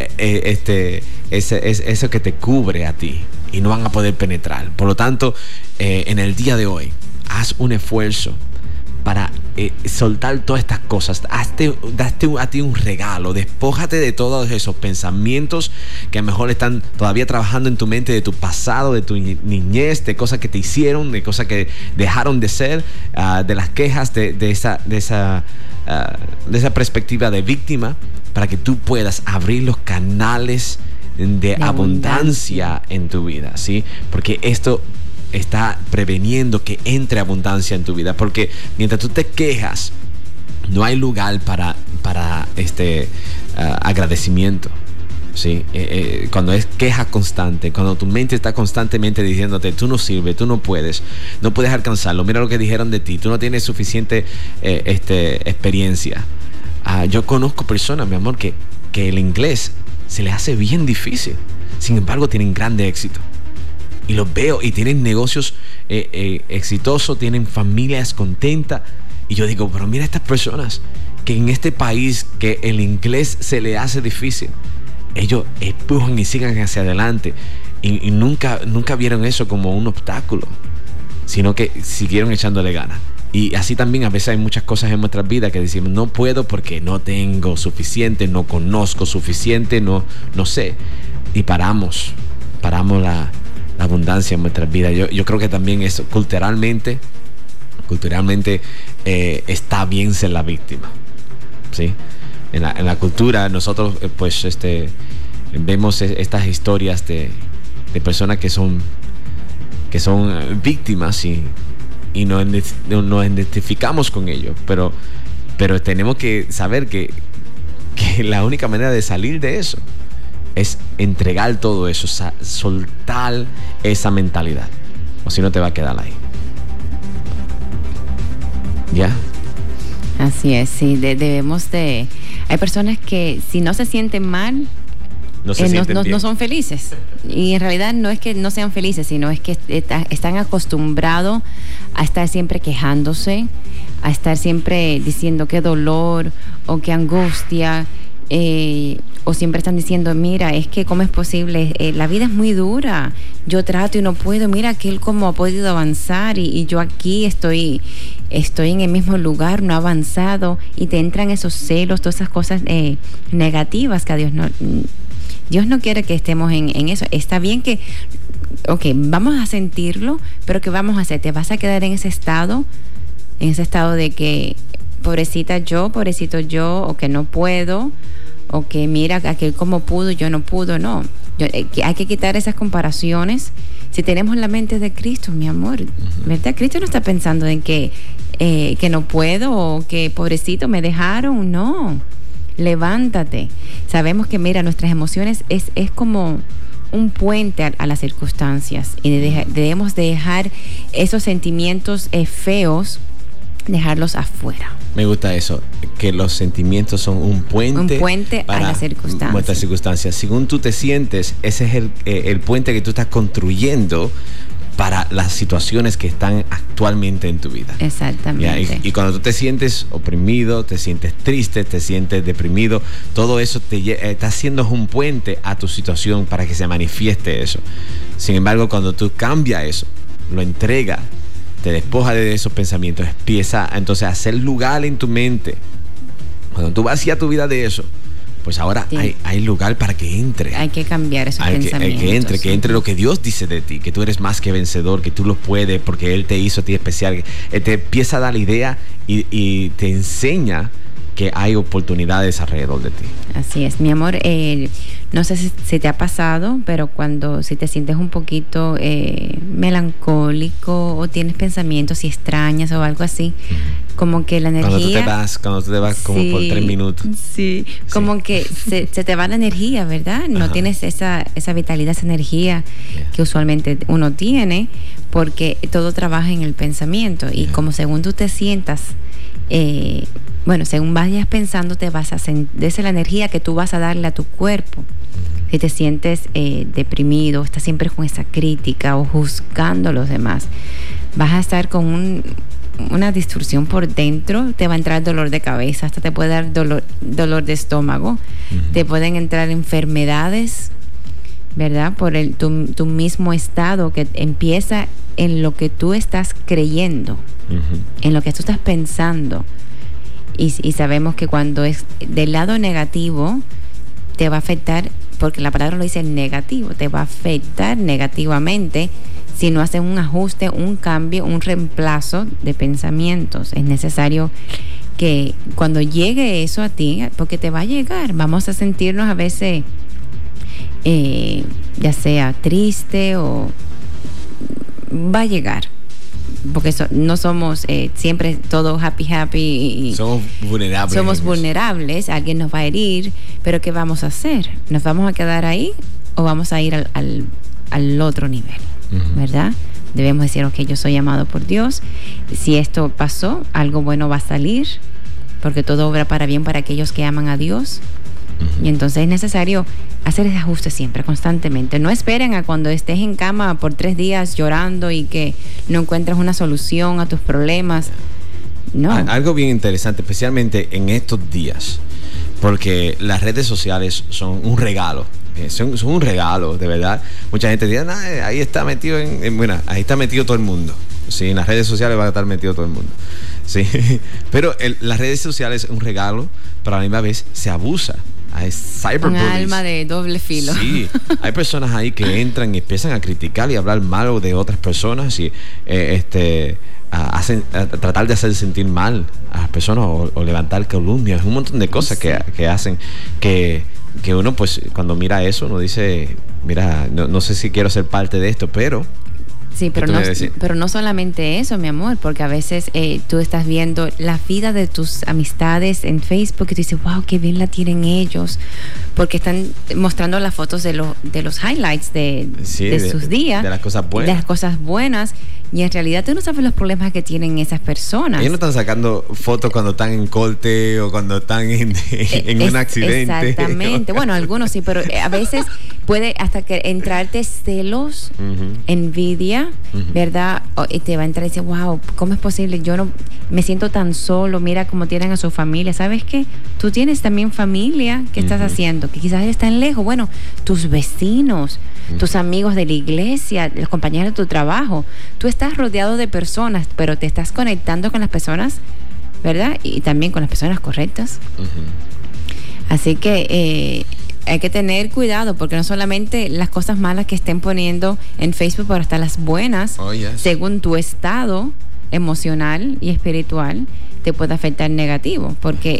eso que te cubre a ti y no van a poder penetrar. Por lo tanto, en el día de hoy, haz un esfuerzo para soltar todas estas cosas. Date a ti un regalo. Despójate de todos esos pensamientos que a lo mejor están todavía trabajando en tu mente, de tu pasado, de tu niñez, de cosas que te hicieron, de cosas que dejaron de ser, de las quejas, de esa perspectiva de víctima, para que tú puedas abrir los canales de abundancia en tu vida, ¿sí? Porque esto está preveniendo que entre abundancia en tu vida, porque mientras tú te quejas no hay lugar para agradecimiento, ¿sí? Cuando es queja constante, cuando tu mente está constantemente diciéndote tú no sirves, tú no puedes alcanzarlo, mira lo que dijeron de ti, tú no tienes suficiente experiencia. Yo conozco personas, mi amor, que el inglés se les hace bien difícil, sin embargo tienen grande éxito. Y los veo y tienen negocios exitosos, tienen familias contentas. Y yo digo, pero mira estas personas que en este país que el inglés se le hace difícil, ellos empujan y sigan hacia adelante. Y nunca vieron eso como un obstáculo, sino que siguieron echándole ganas. Y así también a veces hay muchas cosas en nuestras vidas que decimos, no puedo porque no tengo suficiente, no conozco suficiente, no sé. Y paramos la abundancia en nuestras vidas. Yo creo que también eso culturalmente está bien ser la víctima, ¿sí? En la cultura nosotros vemos estas historias de personas que son víctimas y nos identificamos con ellos, pero tenemos que saber que la única manera de salir de eso es entregar todo eso, soltar esa mentalidad, o si no te va a quedar ahí. ¿Ya? Así es, sí, debemos de... Hay personas que si no se sienten mal, no son felices. Y en realidad no es que no sean felices, sino es que están acostumbrados a estar siempre quejándose, a estar siempre diciendo qué dolor o qué angustia, o siempre están diciendo, mira, es que cómo es posible, la vida es muy dura, yo trato y no puedo, mira que él cómo ha podido avanzar y yo aquí estoy en el mismo lugar, no he avanzado, y te entran esos celos, todas esas cosas negativas que a Dios no quiere que estemos en eso. Está bien que, vamos a sentirlo, pero ¿qué vamos a hacer? ¿Te vas a quedar en ese estado de que pobrecito yo, o que no puedo, o que mira aquel cómo pudo, yo no pudo? No, hay que quitar esas comparaciones. Si tenemos la mente de Cristo, mi amor, ¿verdad? Cristo no está pensando en que no puedo, o que pobrecito me dejaron. No, levántate. Sabemos que, mira, nuestras emociones es como un puente a las circunstancias, y debemos dejar esos sentimientos feos, dejarlos afuera. Me gusta eso, que los sentimientos son un puente a las circunstancias. Nuestras circunstancias. Según tú te sientes, ese es el puente que tú estás construyendo para las situaciones que están actualmente en tu vida. Exactamente. Y cuando tú te sientes oprimido, te sientes triste, te sientes deprimido, todo eso está haciendo un puente a tu situación para que se manifieste eso. Sin embargo, cuando tú cambias eso, lo entregas, te despoja de esos pensamientos, empieza entonces a hacer lugar en tu mente. Cuando tú vacías tu vida de eso, pues ahora hay lugar para que entre. Hay que cambiar esos pensamientos. Que entre lo que Dios dice de ti, que tú eres más que vencedor, que tú lo puedes porque Él te hizo a ti especial. Él te empieza a dar la idea y te enseña que hay oportunidades alrededor de ti. Así es, mi amor. No sé si te ha pasado, pero si te sientes un poquito melancólico o tienes pensamientos y extrañas o algo así, como que la energía... Cuando tú te vas como por 3 minutos. Sí, como que se te va la energía, ¿verdad? No tienes esa vitalidad, esa energía que usualmente uno tiene, porque todo trabaja en el pensamiento. Y como según tú te sientas... según vayas pensando, te vas a sentir, esa es la energía que tú vas a darle a tu cuerpo. Si te sientes deprimido, estás siempre con esa crítica o juzgando a los demás, vas a estar con una distorsión por dentro, te va a entrar dolor de cabeza, hasta te puede dar dolor de estómago, te pueden entrar enfermedades, ¿verdad? Por tu mismo estado que empieza en lo que tú estás creyendo, en lo que tú estás pensando. Y sabemos que cuando es del lado negativo, te va a afectar, porque la palabra lo dice negativo, te va a afectar negativamente si no haces un ajuste, un cambio, un reemplazo de pensamientos. Es necesario que cuando llegue eso a ti, porque te va a llegar, vamos a sentirnos a veces ya sea triste o va a llegar, porque no somos siempre todo happy y somos vulnerables. Alguien nos va a herir, pero ¿qué vamos a hacer? ¿Nos vamos a quedar ahí o vamos a ir al otro nivel? ¿Verdad? Debemos decir, ok, yo soy amado por Dios, si esto pasó, algo bueno va a salir, porque todo obra para bien para aquellos que aman a Dios. Y entonces es necesario hacer ese ajuste siempre, constantemente. No esperen a cuando estés en cama por 3 días llorando y que no encuentras una solución a tus problemas. No. Algo bien interesante, especialmente en estos días, porque las redes sociales son un regalo. Son un regalo, de verdad. Mucha gente dice, ahí está metido ahí está metido todo el mundo. Sí, en las redes sociales va a estar metido todo el mundo. Sí, pero las redes sociales es un regalo, pero a la misma vez se abusa. Hay cyberbullies. Un alma de doble filo. Sí, hay personas ahí que entran y empiezan a criticar y hablar mal de otras personas y a tratar de hacer sentir mal a las personas o levantar calumnias, un montón de cosas que hacen que uno, pues, cuando mira eso, uno dice, mira, no sé si quiero ser parte de esto, pero... Sí, pero no solamente eso, mi amor, porque a veces tú estás viendo la vida de tus amistades en Facebook y tú dices, wow, qué bien la tienen ellos, porque están mostrando las fotos de los highlights de sus días, de las cosas buenas. De las cosas buenas, y en realidad tú no sabes los problemas que tienen esas personas. Ellos no están sacando fotos cuando están en corte o cuando están en un accidente. Exactamente. Bueno, algunos sí, pero a veces puede hasta que entrarte celos, envidia, ¿verdad? Y te va a entrar y dice, wow, ¿cómo es posible? Yo no me siento tan solo, mira cómo tienen a su familia. ¿Sabes qué? Tú tienes también familia. ¿Qué estás haciendo? Que quizás están lejos. Bueno, tus vecinos, tus amigos de la iglesia, los compañeros de tu trabajo. Tú estás rodeado de personas, pero te estás conectando con las personas, ¿verdad? Y también con las personas correctas. Así que hay que tener cuidado, porque no solamente las cosas malas que estén poniendo en Facebook, pero hasta las buenas, según tu estado emocional y espiritual, te puede afectar negativo, porque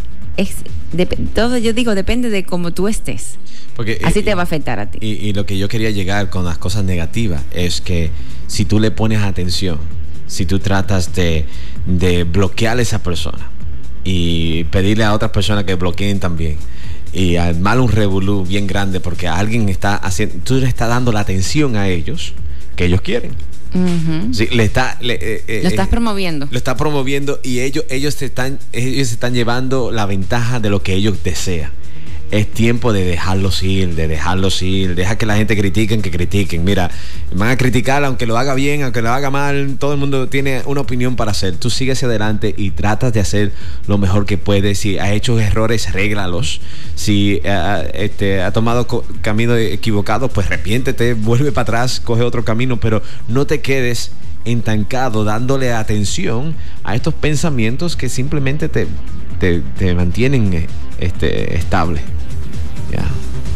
todo, yo digo, depende de cómo tú estés. Porque, así te va a afectar a ti. Y lo que yo quería llegar con las cosas negativas es que si tú le pones atención, si tú tratas de bloquear a esa persona y pedirle a otras personas que bloqueen también, y armar un revolú bien grande porque alguien está haciendo, tú le estás dando la atención a ellos que ellos quieren. Sí, lo estás promoviendo. Lo está promoviendo y ellos se están llevando la ventaja de lo que ellos desean. Es tiempo de dejarlos ir. Deja que la gente que critiquen. Mira, van a criticar aunque lo haga bien, aunque lo haga mal. Todo el mundo tiene una opinión para hacer. Tú sigue hacia adelante y tratas de hacer lo mejor que puedes. Si ha hecho errores, réglalos. Si ha tomado camino equivocado, pues arrepiéntete, vuelve para atrás, coge otro camino, pero no te quedes entancado dándole atención a estos pensamientos que simplemente te mantienen estable. Ya.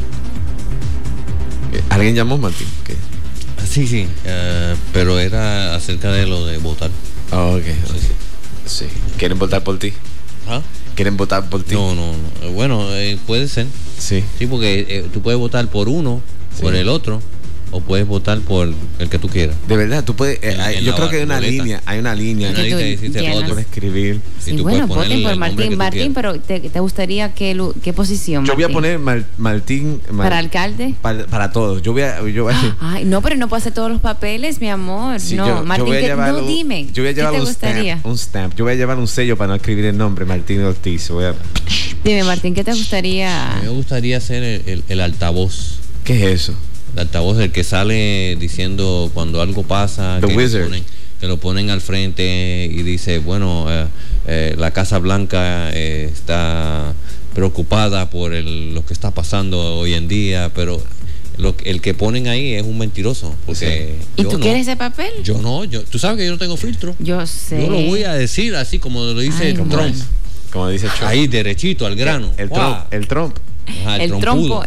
¿Alguien llamó, Martín? ¿Qué? Sí, pero era acerca de lo de votar. Ok. Sí. ¿Quieren votar por ti? quieren votar por ti. No. Bueno, puede ser. Sí. Sí, porque tú puedes votar por uno, por el otro, o puedes votar por el que tú quieras. De verdad, tú puedes. Yo creo que hay una línea. Hay una línea. Una línea que dice voto. Puedes escribir. Sí, tú bueno, puedes voten poner por el nombre Martín. que tú Martín, pero ¿te gustaría qué posición? Yo voy a Martín? poner Martín. ¿Para alcalde? Para todos. Yo voy a Ay, no, pero no puedo hacer todos los papeles, mi amor. Sí, no, Martín, dime. Yo voy a llevar ¿qué te gustaría? un stamp. Yo voy a llevar un sello para no escribir el nombre, Martín Ortiz. Dime, Martín, ¿qué te gustaría? A mí me gustaría ser el altavoz. ¿Qué es eso? El altavoz, el que sale diciendo cuando algo pasa, que lo ponen al frente y dice, bueno, la Casa Blanca está preocupada por lo que está pasando hoy en día, pero el que ponen ahí es un mentiroso. Porque ¿Y tú quieres ese papel? Yo no, tú sabes que yo no tengo filtro. Yo sé. Yo lo voy a decir así como lo dice Trump. Como dice Trump. Ahí, derechito, al grano. El Trump. Ajá, el trompo.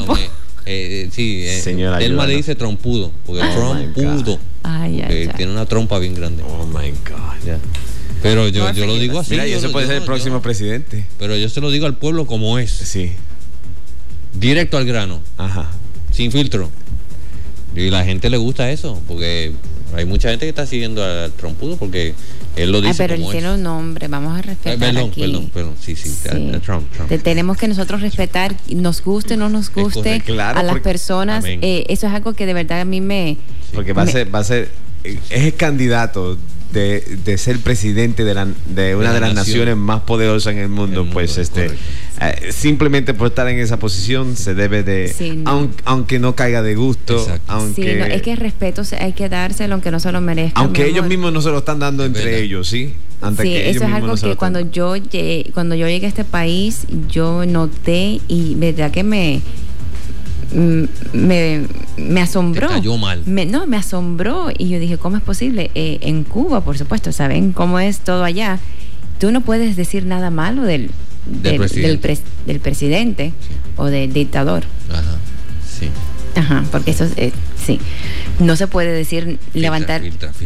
Sí, señora, Telma le dice trompudo, porque trompudo. Tiene una trompa bien grande. Oh my God. Yeah. Pero yo lo digo así. Mira, y ese puede ser el próximo presidente. Pero yo se lo digo al pueblo como es. Sí. Directo al grano. Ajá. Sin filtro. Y la gente le gusta eso, porque hay mucha gente que está siguiendo al trompudo porque él lo dice. Pero como él tiene un nombre, vamos a respetar aquí. Perdón, sí. Trump. Tenemos que nosotros respetar, nos guste o no nos guste, claro, a las personas. Eso es algo que de verdad a mí porque va a ser, es el candidato de ser presidente de una de las naciones más poderosas en el mundo, simplemente por estar en esa posición se debe de, aunque no caiga de gusto. Aunque es que el respeto hay que dárselo aunque no se lo merezca, aunque ellos mismos no se lo están dando entre ellos, ¿sí? Eso es algo que cuando yo llegué a este país yo noté, y verdad que me asombró. Te cayó mal. Me asombró y yo dije, ¿cómo es posible? En Cuba, por supuesto, saben cómo es todo allá. Tú no puedes decir nada malo del presidente o del dictador. Ajá, sí. Ajá, porque eso sí. No se puede decir levantar.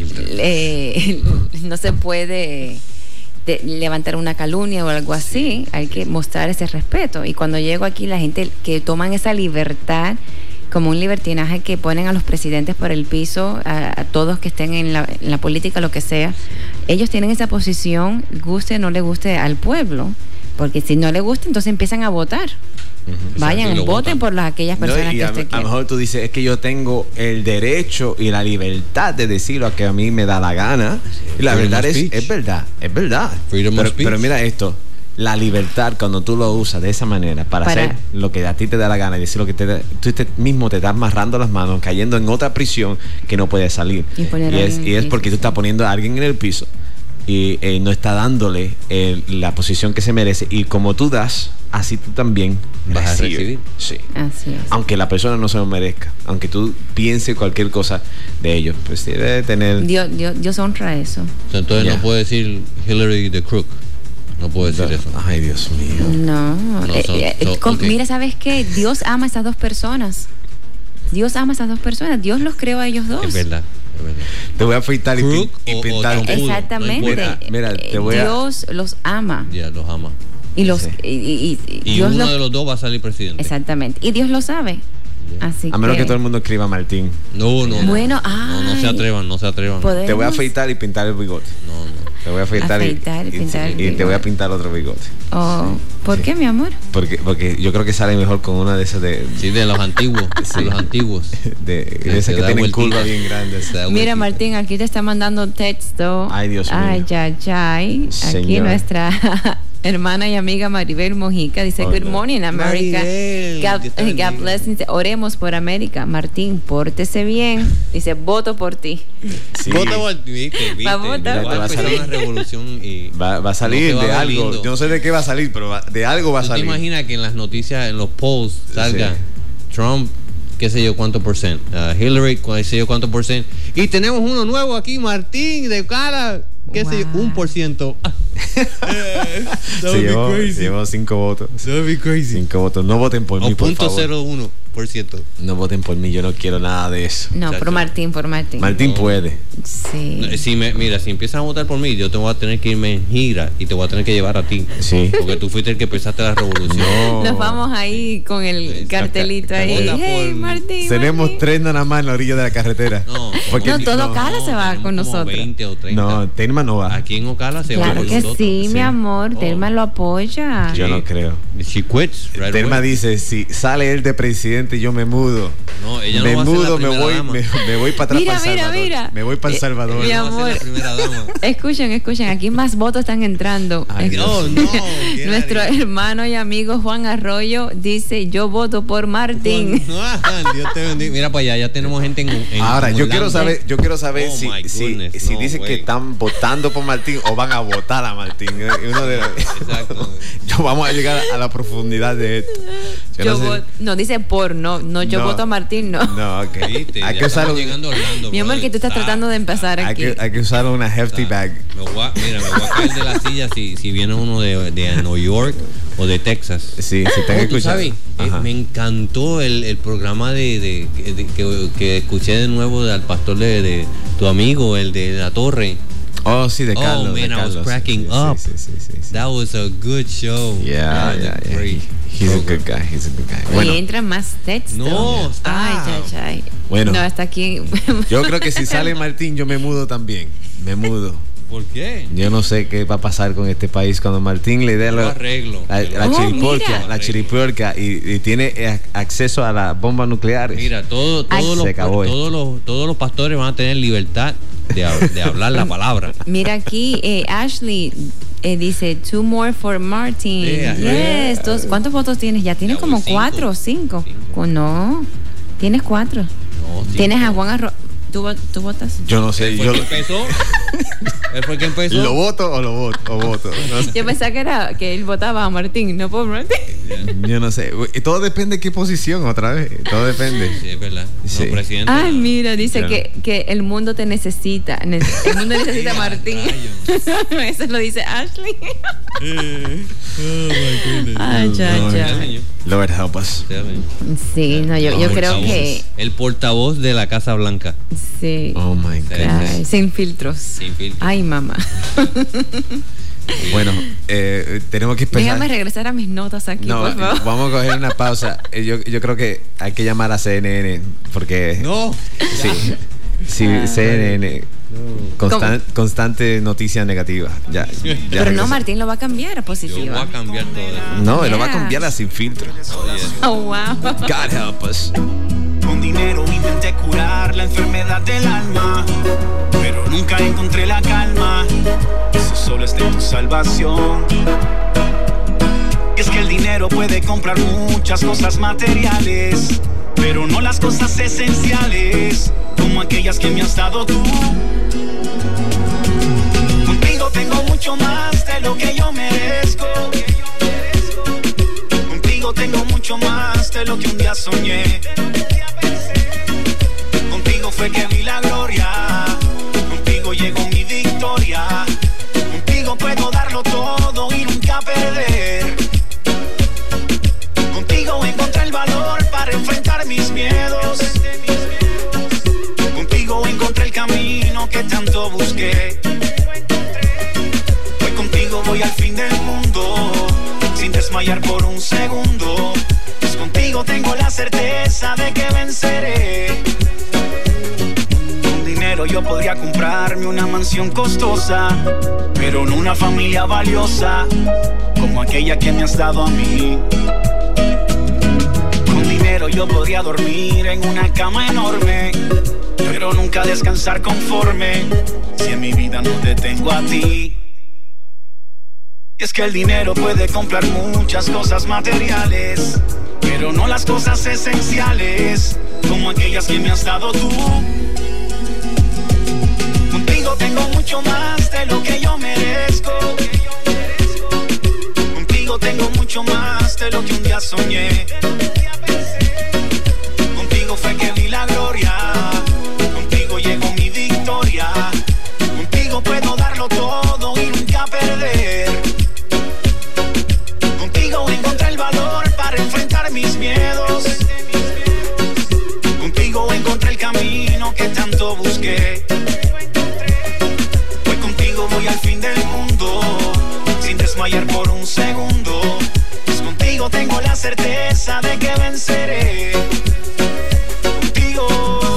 No se puede levantar una calumnia o algo así. Hay que mostrar ese respeto. Y cuando llego aquí, la gente que toman esa libertad como un libertinaje, que ponen a los presidentes por el piso, a todos que estén en la política, lo que sea, ellos tienen esa posición, guste o no le guste al pueblo, porque si no le gusta, entonces empiezan a votar. Vayan, voten por aquellas personas que usted quiere. A lo mejor tú dices, es que yo tengo el derecho y la libertad de decirlo a que a mí me da la gana. Y la verdad es verdad. Pero mira esto, la libertad, cuando tú lo usas de esa manera para hacer lo que a ti te da la gana y decir lo que tú mismo te estás amarrando las manos, cayendo en otra prisión que no puedes salir. Y es porque tú estás poniendo a alguien en el piso y no está dándole la posición que se merece, y como tú das, así tú también vas a recibir. Sí. Así es. Aunque la persona no se lo merezca, aunque tú pienses cualquier cosa de ellos, pues debe tener. Dios honra eso. Entonces no puede decir Hillary the crook. No puedo decir eso. Ay, Dios mío. No. Mira, ¿sabes qué? Dios ama a esas dos personas. Dios los creó a ellos dos. Es verdad. Te voy a afeitar y pintar. Exactamente. Mira, Dios los ama. Ya, los ama. Y Dios uno de los dos va a salir presidente. Exactamente. Y Dios lo sabe. Así a menos que todo el mundo escriba Martín. No. Bueno, no se atrevan. ¿Podemos? Te voy a afeitar y pintar el bigote. No. Te voy a afeitar y te voy a pintar otro bigote. ¿Por qué, mi amor? Porque yo creo que sale mejor con una de esas de los antiguos. De los antiguos. De esas que tienen curva bien grandes. Mira, Martín, aquí te está mandando texto. Ay, Dios mío. Ay. Aquí nuestra hermana y amiga Maribel Mojica dice, Good morning, America. God bless. Oremos por América. Martín, pórtese bien. Dice, voto por ti. Sí. Voto por ti. Va a votar. Va a empezar una revolución y va a salir de algo. Yo no sé de qué va a salir, pero de algo va a salir. ¿Te imaginas que en las noticias, en los polls, salga Trump, qué sé yo cuánto por ciento, Hillary, qué sé yo cuánto por ciento, y tenemos uno nuevo aquí, Martín, de cara, qué sé yo, 1%. Se llevó 5 votos. That would be crazy. 5 votos. No voten por mí, por favor. 0.01. No voten por mí, yo no quiero nada de eso. No, por Martín. Martín puede. Sí. Si empiezan a votar por mí, yo te voy a tener que irme en gira y te voy a tener que llevar a ti. Sí. Porque tú fuiste el que empezaste la revolución. No. Nos vamos ahí con el cartelito ahí. Hey, Martín. Tenemos 3 nada más en la orilla de la carretera. No, todo Ocala se va con nosotros. 20 o 30. No, Telma no va. Aquí en Ocala se va Claro con que nosotros. sí, mi amor. Telma lo apoya. Yo no creo. She quits. Right Telma away. dice, si sale él de presidente, yo me mudo. No, ella no me va a ser mudo, la me primera voy, dama. me voy para atrás Mira, para El Salvador. mira. Me voy para El Salvador. Mi Ella va a ser amor. la primera dama. Escuchen, aquí más votos están entrando. Ay, Dios. No. Nuestro hermano y amigo Juan Arroyo dice, yo voto por Martín. Dios te bendiga. Mira para allá, ya tenemos gente en Ahora, yo quiero Orlando. saber Oh, my si goodness, si no, dicen güey. que están votando por Martín o van a votar a Martín. Uno de Exacto. yo vamos a llegar a la profundidad de esto. No, dice por, no, yo No. voto a Martín, no. No, ok. Viste, Hay ya que usar estamos llegando a Orlando. Mi amor, brother. que tú estás tratando de empezar aquí. hay que usar una hefty bag. Me voy a caer de la silla si viene uno de New York o de Texas. Sí, si están ¿Tú escuchando. sabes? Ajá. Me encantó el programa que escuché de nuevo al pastor de tu amigo, el de La Torre. Oh, sí, de Carlos. Oh, man, de I was Carlos. cracking Sí, up. sí. That was a good show. Yeah. Great. He's a good guy. Bueno, Y entran más textos. No, Ay, ay. Bueno. No, hasta aquí. yo creo que si sale Martín, yo me mudo también. Me mudo. ¿Por qué? Yo no sé qué va a pasar con este país cuando Martín le dé Lo arreglo. la chiriporca y tiene acceso a las bombas nucleares. Mira, todos Se acabó esto. los pastores van a tener libertad de hablar la palabra. Mira aquí, Ashley dice 2 more for Martin. Yeah. Yes. ¿Cuántos votos tienes? Ya tienes Ya como voy 5. 4 o 5. No, tienes 4. No, sí, Tienes a no. Juan Arroyo. ¿Tú votas? Yo no sé. ¿Él fue el que empezó? ¿Él fue el que empezó? ¿Lo voto o lo voto? No sé. Yo pensaba que él votaba a Martín, no por Martín. Yo no sé. Todo depende de qué posición, otra vez. Todo depende. Sí, es verdad. Sí. No, presidente. Ay, mira, dice Claro. que el mundo te necesita. El mundo necesita a Martín. Eso lo dice Ashley. Ay, ya. Lord help us. Sí, no, yo creo que El portavoz de la Casa Blanca. sí. Oh my God. Ay, sin filtros. Sin filtro. Ay, mamá. Bueno, tenemos que empezar. Déjame regresar a mis notas aquí, No, por favor. vamos a coger una pausa. Yo creo que hay que llamar a CNN porque No. sí, CNN constante noticia negativa. Ya Pero no, regresó. Martín lo va a cambiar a Yo voy positiva. a cambiar todo eso. No, él lo va a Yeah. cambiar a sin filtro. Oh, wow. God help us. Con dinero intenté curar la enfermedad del alma, pero nunca encontré la calma. Eso solo es de tu salvación. Y es que el dinero puede comprar muchas cosas materiales, pero no las cosas esenciales, como aquellas que me has dado tú. Contigo tengo mucho más de lo que yo merezco. Contigo tengo mucho más de lo que un día soñé. Contigo fue que vi la gloria, contigo llegó mi victoria, contigo puedo darlo todo y nunca perder. Contigo encontré el valor para enfrentar mis miedos, contigo encontré el camino que tanto busqué. Hoy contigo voy al fin del mundo, sin desmayar por un segundo, pues contigo tengo la certeza de que venceré. Yo podría comprarme una mansión costosa, pero no una familia valiosa como aquella que me has dado a mí. Con dinero yo podría dormir en una cama enorme, pero nunca descansar conforme si en mi vida no te tengo a ti. Y es que el dinero puede comprar muchas cosas materiales, pero no las cosas esenciales como aquellas que me has dado tú. Contigo tengo mucho más de lo que yo merezco. Contigo tengo mucho más de lo que un día soñé. Contigo fue que vi la gloria, contigo llegó mi victoria, contigo puedo darlo todo y nunca perder. Contigo encontré el valor para enfrentar mis miedos, desmayar por un segundo. Pues contigo tengo la certeza de que venceré. Contigo.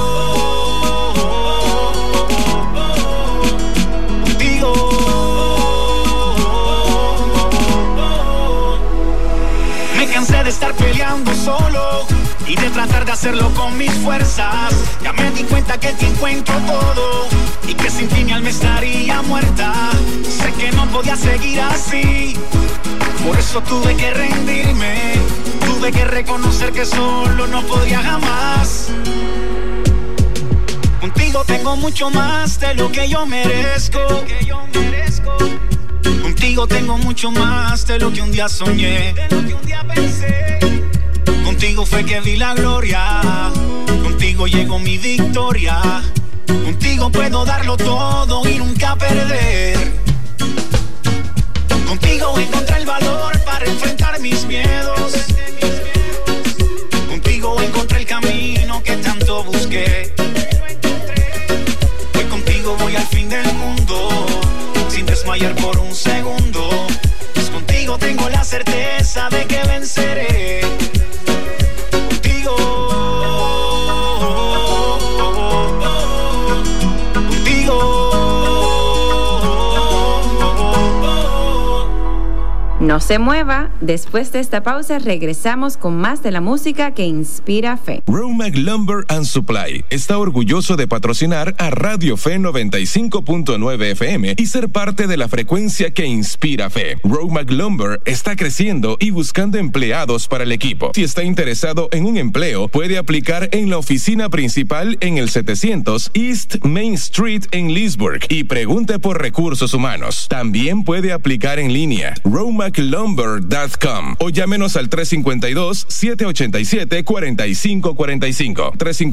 Me cansé de estar peleando solo y de tratar de hacerlo con mis fuerzas. Ya me di cuenta que te encuentro todo y que sin ti mi alma estaría muerta. Sé que no podía seguir así, por eso tuve que rendirme. Tuve que reconocer que solo no podría jamás. Contigo tengo mucho más de lo que yo merezco. Contigo tengo mucho más de lo que un día soñé. De lo que un día pensé. Contigo fue que vi la gloria. Contigo llegó mi victoria. Contigo puedo darlo todo y nunca perder. Contigo encontré el valor para enfrentar mis miedos. Contigo encontré el camino que tanto busqué. Hoy contigo voy al fin del mundo, sin desmayar por un segundo. Pues contigo tengo la certeza de que venceré. Contigo. No se mueva, después de esta pausa regresamos con más de la música que inspira fe. Romac Lumber and Supply está orgulloso de patrocinar a Radio Fe 95.9 FM y ser parte de la frecuencia que inspira fe. Romac Lumber está creciendo y buscando empleados para el equipo. Si está interesado en un empleo, puede aplicar en la oficina principal en el 700 East Main Street en Leesburg y pregunte por recursos humanos. También puede aplicar en línea. RomacLumber.com o llámenos al 352-787-4545.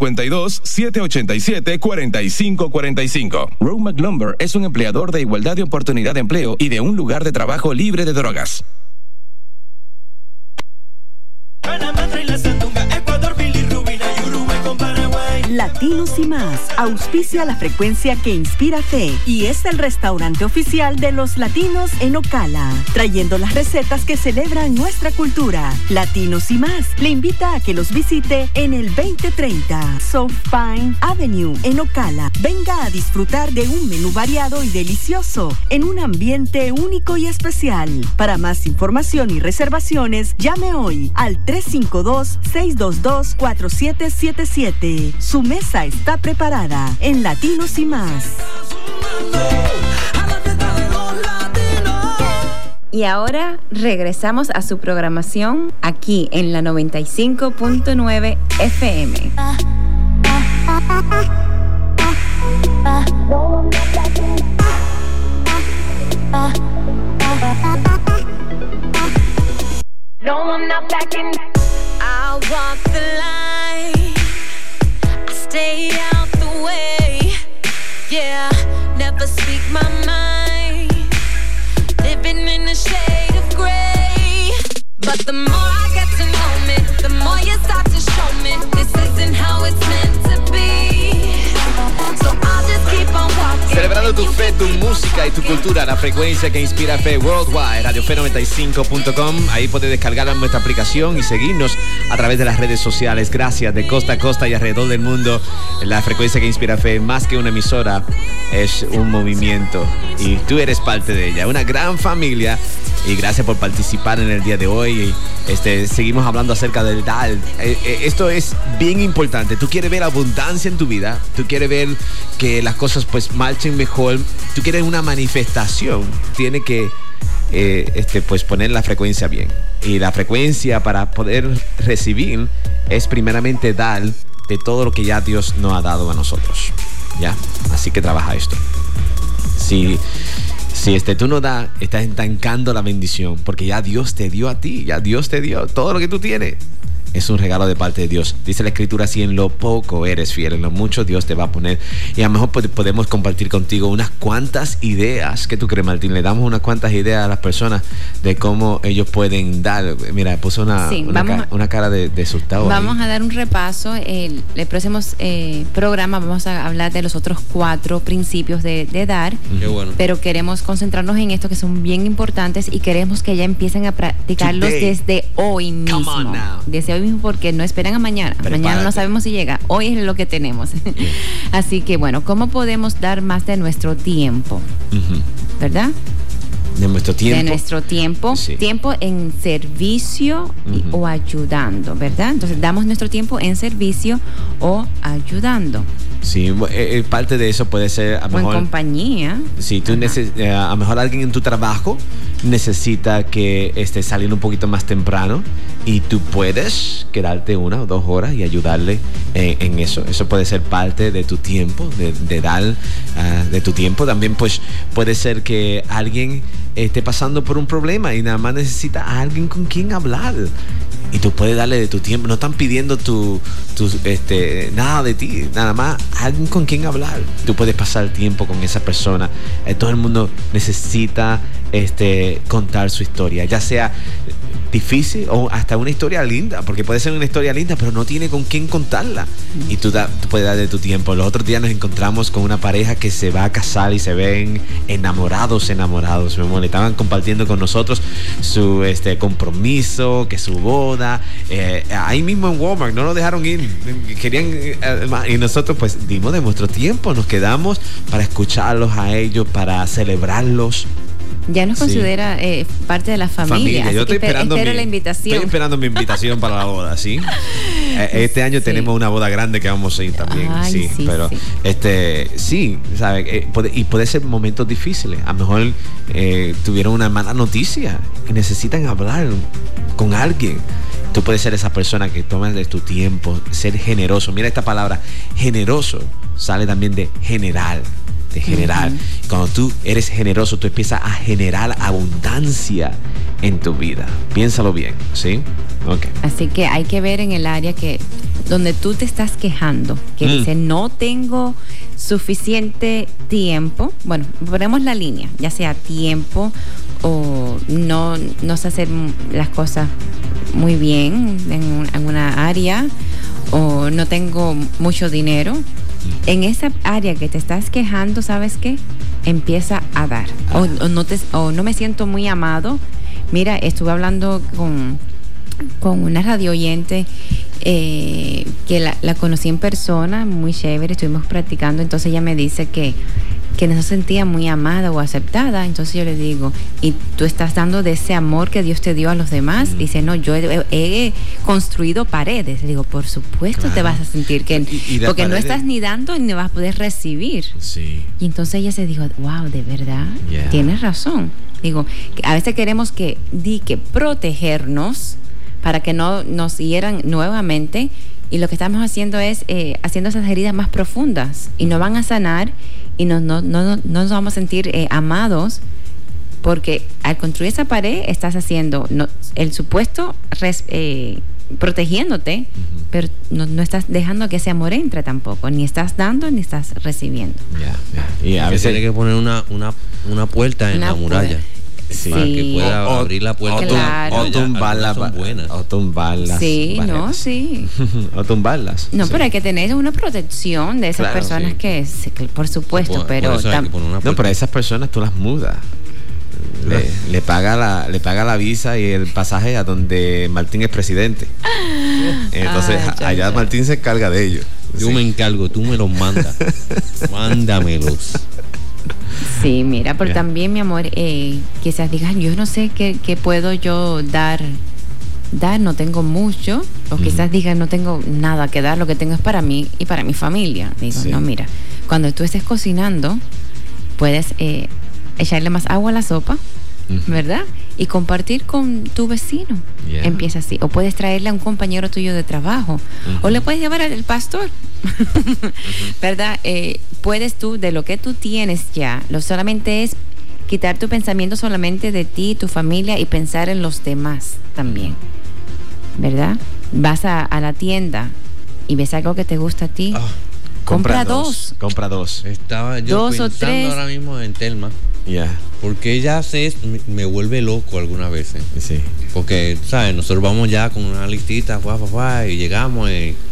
352-787-4545. Romac Lumber es un empleador de igualdad de oportunidad de empleo y de un lugar de trabajo libre de drogas. Panamá trae la sandunga, Ecuador, bilirrubina y Uruguay con Paraguay. Latinos y más auspicia la frecuencia que inspira fe y es el restaurante oficial de los latinos en Ocala, trayendo las recetas que celebran nuestra cultura. Latinos y más le invita a que los visite en el 2030 South Pine Avenue en Ocala. Venga a disfrutar de un menú variado y delicioso en un ambiente único y especial. Para más información y reservaciones, llame hoy al 352-622-4777. Su mesa está preparada en Latinos y más. Y ahora regresamos a su programación aquí en la 95.9 FM. No, I'm not backing. I'll walk the line. I stay out the way. Yeah, never speak my mind. Living in a shade of gray. But the more I get to know me, the more you start to show me this isn't how it's meant to be. So I'll just keep on walking. Celebrando tu fe, tu música y tu cultura, la frecuencia que inspira fe worldwide, radiofe95.com. Ahí puedes descargar nuestra aplicación y seguirnos a través de las redes sociales. Gracias, de costa a costa y alrededor del mundo. La frecuencia que inspira fe, más que una emisora, es un movimiento y tú eres parte de ella, una gran familia. Y gracias por participar en el día de hoy. Seguimos hablando acerca del dar. Esto es bien importante. Tú quieres ver abundancia en tu vida. Tú quieres ver que las cosas pues marchen mejor. Tú quieres una manifestación. Tienes que pues poner la frecuencia bien. Y la frecuencia para poder recibir es primeramente dar de todo lo que ya Dios nos ha dado a nosotros. ¿Ya? Así que trabaja esto. Si tú no das, estás estancando la bendición, porque ya Dios te dio a ti, ya Dios te dio todo lo que tú tienes. es un regalo de parte de Dios. Dice la Escritura, si en lo poco eres fiel, en lo mucho Dios te va a poner. Y a lo mejor podemos compartir contigo unas cuantas ideas. ¿Qué tú crees, Martín? Le damos unas cuantas ideas a las personas de cómo ellos pueden dar. Mira, puso una cara de asustado. Vamos a dar un repaso. El próximo programa vamos a hablar de los otros 4 principios de dar. Qué bueno. Pero queremos concentrarnos en estos que son bien importantes y queremos que ya empiecen a practicarlos desde hoy mismo. Desde hoy mismo, porque no esperan a mañana. Prepárate. Mañana no sabemos si llega. Hoy es lo que tenemos. Así que bueno, ¿cómo podemos dar más de nuestro tiempo? ¿Verdad? De nuestro tiempo. De nuestro tiempo. Sí. Tiempo en servicio o ayudando, ¿verdad? Entonces damos nuestro tiempo en servicio o ayudando. Sí, parte de eso puede ser a O en mejor compañía. si tú a lo mejor alguien en tu trabajo necesita que salir un poquito más temprano y tú puedes quedarte 1 o 2 horas y ayudarle en eso. Eso puede ser parte de tu tiempo, de dar de tu tiempo. También pues puede ser que alguien esté pasando por un problema y nada más necesita a alguien con quien hablar. Y tú puedes darle de tu tiempo. No están pidiendo nada de ti, nada más alguien con quien hablar. Tú puedes pasar tiempo con esa persona. Todo el mundo necesita contar su historia, ya sea difícil o hasta una historia linda, porque puede ser una historia linda pero no tiene con quién contarla, y tú puedes dar de tu tiempo. Los otros días nos encontramos con una pareja que se va a casar y se ven enamorados, mi amor. Le estaban compartiendo con nosotros su compromiso, que su boda, ahí mismo en Walmart, no lo dejaron ir, querían y nosotros pues dimos de nuestro tiempo, nos quedamos para escucharlos a ellos, para celebrarlos. Ya nos considera parte de la familia. Yo estoy esperando la invitación. Estoy esperando mi invitación para la boda, ¿sí? Este año tenemos una boda grande que vamos a ir también. Ay, sí, pero sí, ¿sabes? Puede ser momentos difíciles. A lo mejor tuvieron una mala noticia y necesitan hablar con alguien. Tú puedes ser esa persona que toma de tu tiempo, ser generoso. Mira esta palabra, generoso, sale también de general. Cuando tú eres generoso, tú empiezas a generar abundancia en tu vida. Piénsalo bien, ¿sí? Okay. Así que hay que ver en el área donde tú te estás quejando, que dice no tengo suficiente tiempo. Bueno, ponemos la línea, ya sea tiempo o no sé hacer las cosas muy bien en una área, o no tengo mucho dinero. En esa área que te estás quejando, ¿sabes qué? Empieza a dar. O no me siento muy amado. Mira, estuve hablando con una radio oyente que la conocí en persona, muy chévere, estuvimos practicando. Entonces ella me dice que no se sentía muy amada o aceptada. Entonces yo le digo, ¿y tú estás dando de ese amor que Dios te dio a los demás? Dice, no, yo he construido paredes. Le digo, por supuesto te vas a sentir que porque paredes, no estás ni dando ni vas a poder recibir. Sí. Y entonces ella se dijo, wow, de verdad, tienes razón. Digo, a veces queremos que protegernos para que no nos hieran nuevamente, y lo que estamos haciendo es haciendo esas heridas más profundas y no van a sanar, y no nos vamos a sentir amados, porque al construir esa pared estás haciendo el supuesto protegiéndote, pero no estás dejando que ese amor entre tampoco, ni estás dando ni estás recibiendo. Y a veces tiene que poner una puerta en la muralla. Sí. Para que pueda abrir la puerta. O tumbarlas. O tumbarlas. Sí, barreras. Sí. O tumbarlas. No, sí. pero hay que tener una protección de esas personas que por supuesto, pero pero a esas personas tú las mudas. Le paga la visa y el pasaje a donde Martín es presidente. Entonces allá Martín se encarga de ellos. Yo me encargo, tú me los mandas. Mándamelos. Sí, mira, pero también, mi amor, quizás digan, yo no sé qué puedo yo dar, no tengo mucho, o quizás digan, no tengo nada que dar, lo que tengo es para mí y para mi familia. Digo, no, mira, cuando tú estés cocinando, puedes echarle más agua a la sopa, ¿verdad? Y compartir con tu vecino. Empieza así. O puedes traerle a un compañero tuyo de trabajo, o le puedes llevar al pastor. ¿Verdad? Puedes tú, de lo que tú tienes ya, solamente es quitar tu pensamiento solamente de ti, tu familia, y pensar en los demás también, ¿verdad? vas a la tienda y ves algo que te gusta a ti, compra dos. Compra dos. Estaba yo Dos o pensando tres. ahora mismo en Telma. Ya. Porque ella me vuelve loco algunas veces. Sí. Porque, ¿sabes? Nosotros vamos ya con una listita, y llegamos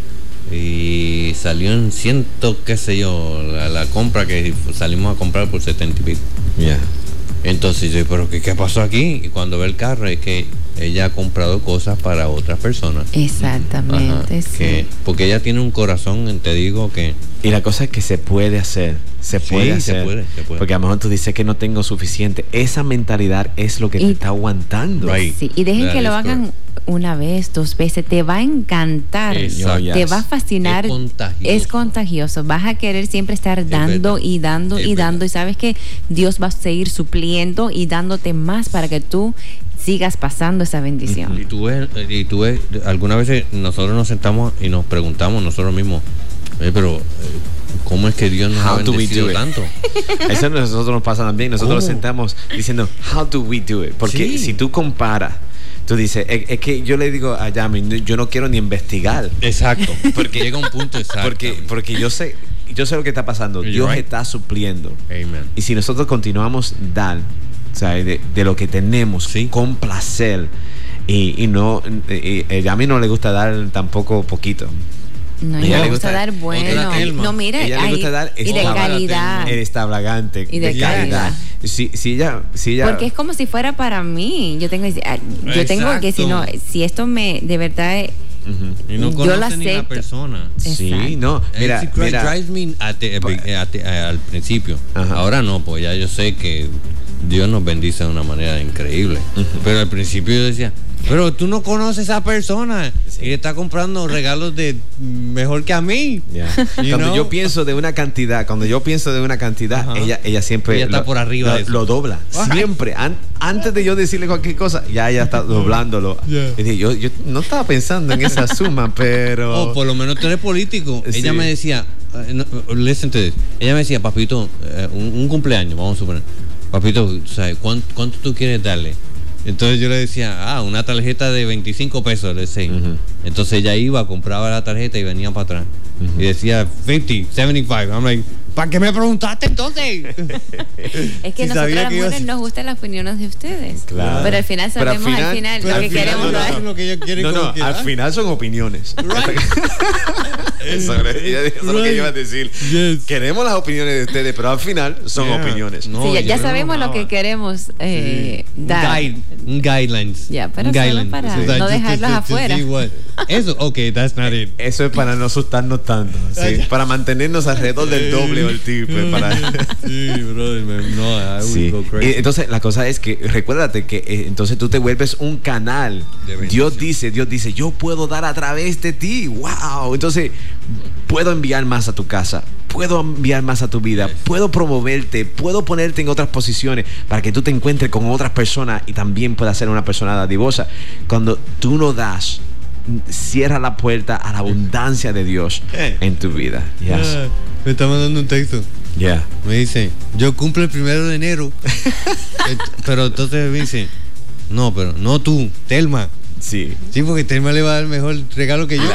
y salió en qué sé yo, la compra que salimos a comprar por 70 y pico. Ya. Entonces yo, ¿pero qué pasó aquí? Y cuando ve el carro es que ella ha comprado cosas para otras personas. Exactamente, sí. Porque ella tiene un corazón, te digo que... Y la cosa es que se puede hacer. Se puede. Porque a lo mejor tú dices que no tengo suficiente. Esa mentalidad es lo que te está aguantando. Right. Sí, y dejen que lo hagan una vez, 2 veces. Te va a encantar. Exacto. Te va a fascinar. Es contagioso. Vas a querer siempre estar dando y dando y dando. Y sabes que Dios va a seguir supliendo y dándote más para que tú sigas pasando esa bendición. Y tú ves, algunas veces nosotros nos sentamos y nos preguntamos nosotros mismos, pero ¿cómo es que Dios nos ha bendecido tanto? Eso a nosotros nos pasa también. Nosotros nos sentamos diciendo, how do we do it? Porque si tú comparas, tú dices, es que yo le digo a Yami, yo no quiero ni investigar. Exacto. Porque llega un punto exacto. Porque yo sé lo que está pasando. Dios está supliendo. Amen. Y si nosotros continuamos dar, ¿sabes? De lo que tenemos, con placer, y no, a mí no le gusta dar tampoco poquito. No, ella le gusta dar bueno. No, mira, ella le gusta dar y de calidad. Extravagante. Y de calidad. Si ella, porque es como si fuera para mí. Yo tengo que si esto me de verdad y no yo lo conoce ni la persona. Sí, no. Mira, drives me al principio. Ajá. Ahora no, pues ya yo sé que Dios nos bendice de una manera increíble. Pero al principio yo decía, pero tú no conoces a esa persona y le está comprando regalos de mejor que a mí. Cuando yo pienso de una cantidad, ella siempre está por arriba de eso. Lo dobla. Siempre. Antes de yo decirle cualquier cosa, ya ella está doblándolo. Y dije, yo no estaba pensando en esa suma, pero... por lo menos tú eres político. Sí. Ella me decía, listen to this. Ella me decía, papito, un cumpleaños, vamos a suponer. Papito, ¿sabes cuánto tú quieres darle? Entonces yo le decía, una tarjeta de 25 pesos, le decía. Entonces ella iba, compraba la tarjeta y venía para atrás. Y decía 50, 75. I'm like, ¿para qué me preguntaste entonces? Es que nosotros las mujeres nos gustan las opiniones de ustedes. Claro. Pero al final sabemos lo que queremos dar. Al final son opiniones. Eso es lo que iba a decir. Yes. Queremos las opiniones de ustedes, pero al final son opiniones. No, ya sabemos lo que queremos dar. Un guidelines. Pero solo para no dejarlos afuera. Eso, that's not it. Eso es para no asustarnos tanto, ¿sí? Para mantenernos alrededor del doble o el triple. Sí, brother, no, I will go crazy. Entonces la cosa es que recuérdate que entonces tú te vuelves un canal. Dios dice, yo puedo dar a través de ti. Wow. Entonces puedo enviar más a tu casa, puedo enviar más a tu vida, puedo promoverte, puedo ponerte en otras posiciones para que tú te encuentres con otras personas y también puedas ser una persona dadivosa. Cuando tú no das, cierra la puerta a la abundancia de Dios en tu vida. Me está mandando un texto. Me dice, yo cumplo el 1 de enero. Pero entonces me dice, no, pero no tú, Telma. Sí, porque Telma le va a dar el mejor regalo que yo.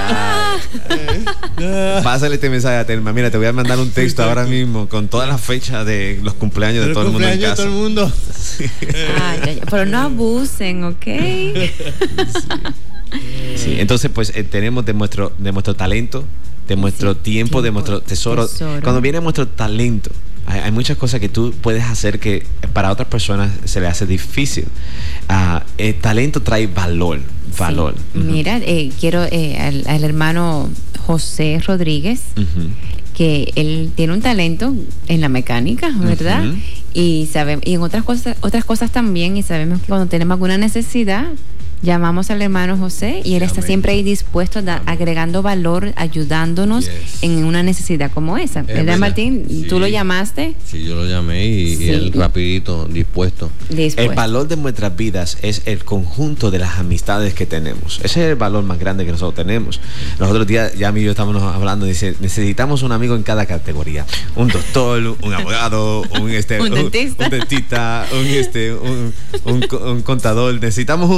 Pásale este mensaje a Telma. Mira, te voy a mandar un texto ahora mismo con todas las fechas de los cumpleaños de todo el mundo en casa. Todo el mundo. Pero no abusen, ¿ok? Sí. Entonces, pues tenemos de nuestro talento, de nuestro tiempo, de nuestro tesoro. Cuando viene nuestro talento, hay muchas cosas que tú puedes hacer que para otras personas se les hace difícil. El talento trae valor. Mira, quiero al hermano José Rodríguez, que él tiene un talento en la mecánica, ¿verdad? Y en otras cosas también, y sabemos que cuando tenemos alguna necesidad, llamamos al hermano José y él está siempre ahí dispuesto, agregando valor, ayudándonos en una necesidad como esa. ¿Verdad, Martín? ¿Tú lo llamaste? Sí, yo lo llamé y él rapidito, dispuesto. El valor de nuestras vidas es el conjunto de las amistades que tenemos. Ese es el valor más grande que nosotros tenemos. Los otros días, ya y yo estábamos hablando, dice, necesitamos un amigo en cada categoría. Un doctor, un abogado, un dentista, un contador. Necesitamos uno en cada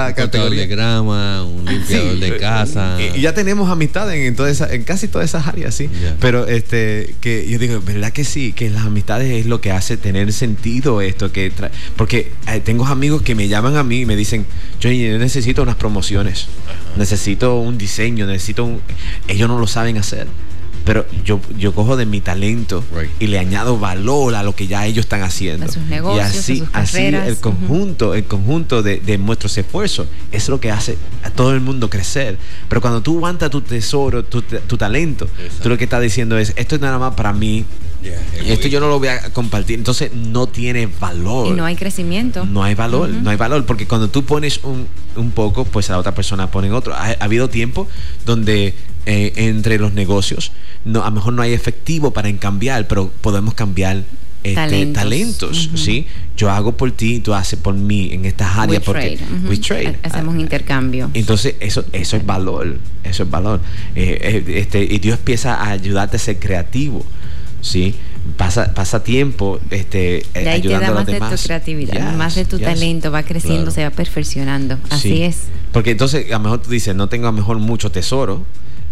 esa un categoría. de grama, un limpiador de casa. Y ya tenemos amistades en casi todas esas áreas, sí. Yeah. Pero que yo digo, ¿verdad que sí? Que las amistades es lo que hace tener sentido esto. Porque tengo amigos que me llaman a mí y me dicen, yo necesito unas promociones, necesito un diseño, ellos no lo saben hacer. Pero yo cojo de mi talento y le añado valor a lo que ya ellos están haciendo. A sus negocios, y así, a sus carreras. el conjunto de nuestros esfuerzos es lo que hace a todo el mundo crecer. Pero cuando tú aguantas tu tesoro, tu talento, tú lo que estás diciendo es, esto es nada más para mí. Esto yo no lo voy a compartir. Entonces no tiene valor. Y no hay crecimiento. No hay valor, no hay valor. Porque cuando tú pones un poco, pues la otra persona pone otro. Ha habido tiempo donde entre los negocios a lo mejor no hay efectivo para cambiar, pero podemos cambiar talentos, ¿sí? Yo hago por ti, tú haces por mí en estas áreas. We trade. Hacemos un intercambio. Entonces eso es valor. Eso es valor. Y Dios empieza a ayudarte a ser creativo, ¿sí? Pasa tiempo de ahí ayudando te da a los más demás. de tu creatividad, más de tu talento, va creciendo, se va perfeccionando. Así es. Porque entonces a lo mejor tú dices, no tengo a lo mejor mucho tesoro,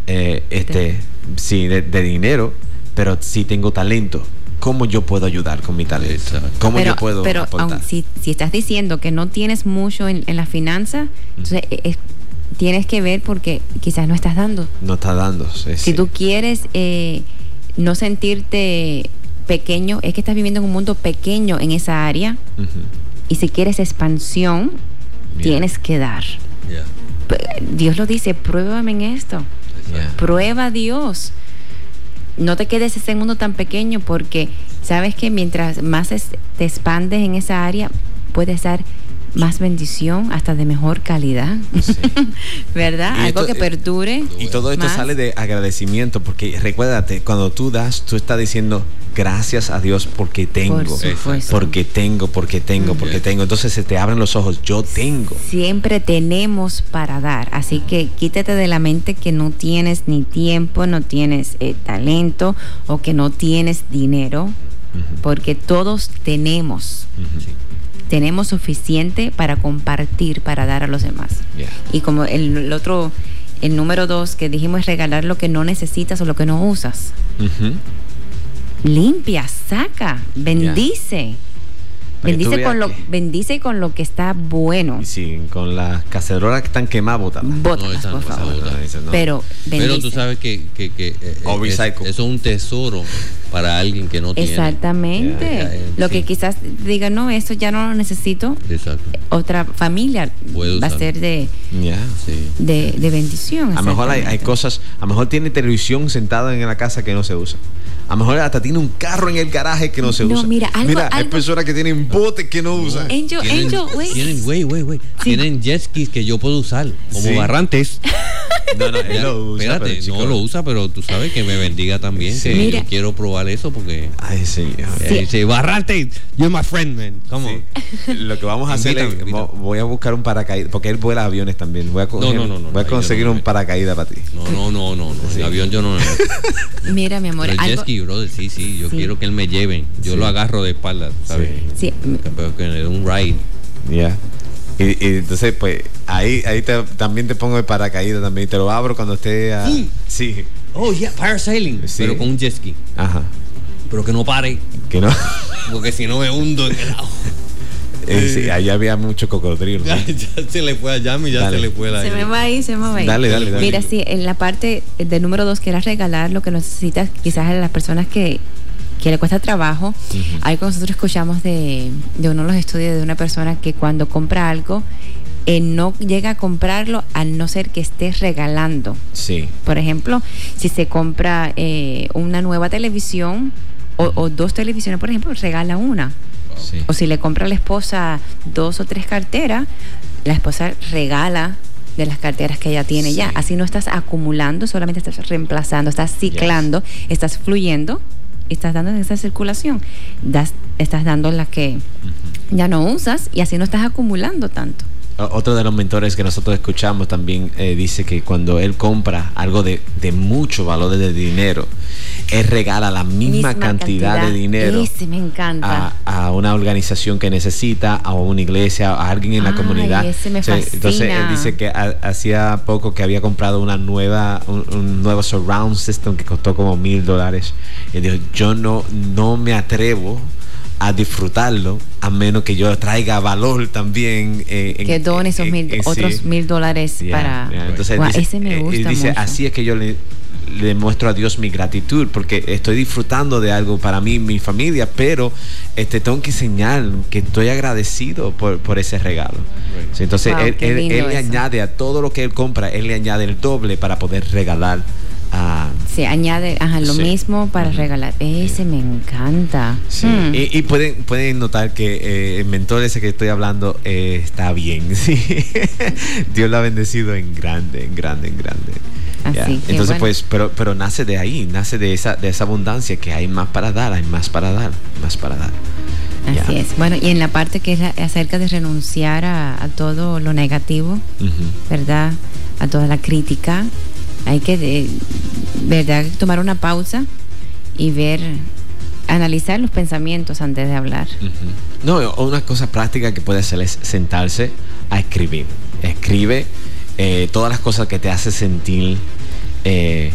sí, de dinero, pero sí tengo talento. ¿Cómo yo puedo ayudar con mi talento? ¿Cómo yo puedo aportar? Si estás diciendo que no tienes mucho en la finanza, entonces tienes que ver porque quizás no estás dando. No estás dando. Si tú quieres no sentirte pequeño, es que estás viviendo en un mundo pequeño en esa área. Y si quieres expansión, tienes que dar. Dios lo dice, pruébame en esto. Prueba a Dios. No te quedes en ese mundo tan pequeño, porque sabes que mientras más te expandes en esa área, puedes dar más bendición, hasta de mejor calidad. ¿Verdad? Algo que perdure. Y todo esto sale de agradecimiento, porque recuérdate, cuando tú das, tú estás diciendo gracias a Dios porque tengo. Por supuesto. Porque tengo. Entonces se te abren los ojos, yo tengo. Siempre tenemos para dar, así que quítate de la mente que no tienes ni tiempo, no tienes talento o que no tienes dinero, porque todos tenemos. Tenemos suficiente para compartir, para dar a los demás. Y como el número 2 que dijimos es regalar lo que no necesitas o lo que no usas. Limpia, saca, bendice. Bendice con lo que está bueno. Sí, con las cacerolas que están quemadas, bótalas, por favor. Pero tú sabes que eso es un tesoro para alguien que no tiene. Exactamente. Lo que quizás diga, no, eso ya no lo necesito. Exacto. Otra familia va a ser de bendición. A lo mejor hay cosas, a lo mejor tiene televisión sentada en la casa que no se usa. A lo mejor hasta tiene un carro en el garaje que no se usa. Mira, hay personas que tienen botes que no usan. Tienen jet skis que yo puedo usar como barrantes. No, él lo usa. Espérate, no lo usa, pero tú sabes que me bendiga también. Sí. Que yo quiero probar eso porque. Ay, señor. Dice, barrante, you're my friend, man. Come on. Lo que vamos a hacer es, voy a buscar un paracaídas, porque él vuela aviones también. Voy a conseguir un paracaídas para ti. No. El avión yo no. Mira, mi amor. Pero el jet ski, brother, sí. Yo quiero que él me lleve. Yo lo agarro de espalda, ¿sabes? Sí. Que un ride. Ya. Y entonces, pues, ahí también te pongo el paracaídas también. Te lo abro cuando esté. Sí. Oh, yeah, parasailing. Sí. Pero con un jet ski. Ajá. Pero que no pare. Que no. Porque si no me hundo en el agua. Sí, ahí había mucho cocodrilo. Ya se le fue a Yami, se le fue la. Se me va ahí. Dale. Mira, sí, en la parte del número 2, que era regalar lo que necesitas, quizás a las personas que le cuesta trabajo. Ahí cuando nosotros escuchamos de uno de los estudios de una persona que cuando compra algo, no llega a comprarlo a no ser que estés regalando. Sí. Por ejemplo, si se compra una nueva televisión o 2 televisiones, por ejemplo, regala una. Sí. O si le compra a la esposa 2 o 3 carteras, la esposa regala de las carteras que ella tiene ya. Así no estás acumulando, solamente estás reemplazando, estás ciclando, estás fluyendo, estás dando en esa circulación. Estás dando las que ya no usas y así no estás acumulando tanto. otro de los mentores que nosotros escuchamos también dice que cuando él compra algo de mucho valor de dinero, él regala la misma cantidad de dinero me encanta. a una organización que necesita, a una iglesia, a alguien en la comunidad. Ese me fascina. Entonces él dice que hacía poco que había comprado un nuevo surround system que costó como $1,000. Y dijo, yo no me atrevo a disfrutarlo a menos que yo traiga valor también que done esos otros $1,000 para entonces wow, dice, ese me gusta dice mucho. así es que yo le muestro a Dios mi gratitud porque estoy disfrutando de algo para mí, mi familia, pero tengo que enseñar que estoy agradecido por ese regalo. Sí, entonces wow, él le añade a todo lo que él compra, él le añade el doble para poder regalar. Se añade lo mismo para regalar. Ese me encanta. Sí. Y pueden notar que el mentor ese que estoy hablando está bien. ¿Sí? Dios lo ha bendecido en grande. Así que, entonces bueno. pues pero nace de ahí, nace de esa abundancia que hay más para dar. Así es. Bueno, y en la parte que es acerca de renunciar a todo lo negativo, ¿verdad? A toda la crítica, hay que ¿verdad? Tomar una pausa y analizar los pensamientos antes de hablar. No, una cosa práctica que puede hacer es sentarse a escribir. Escribe todas las cosas que te hace sentir que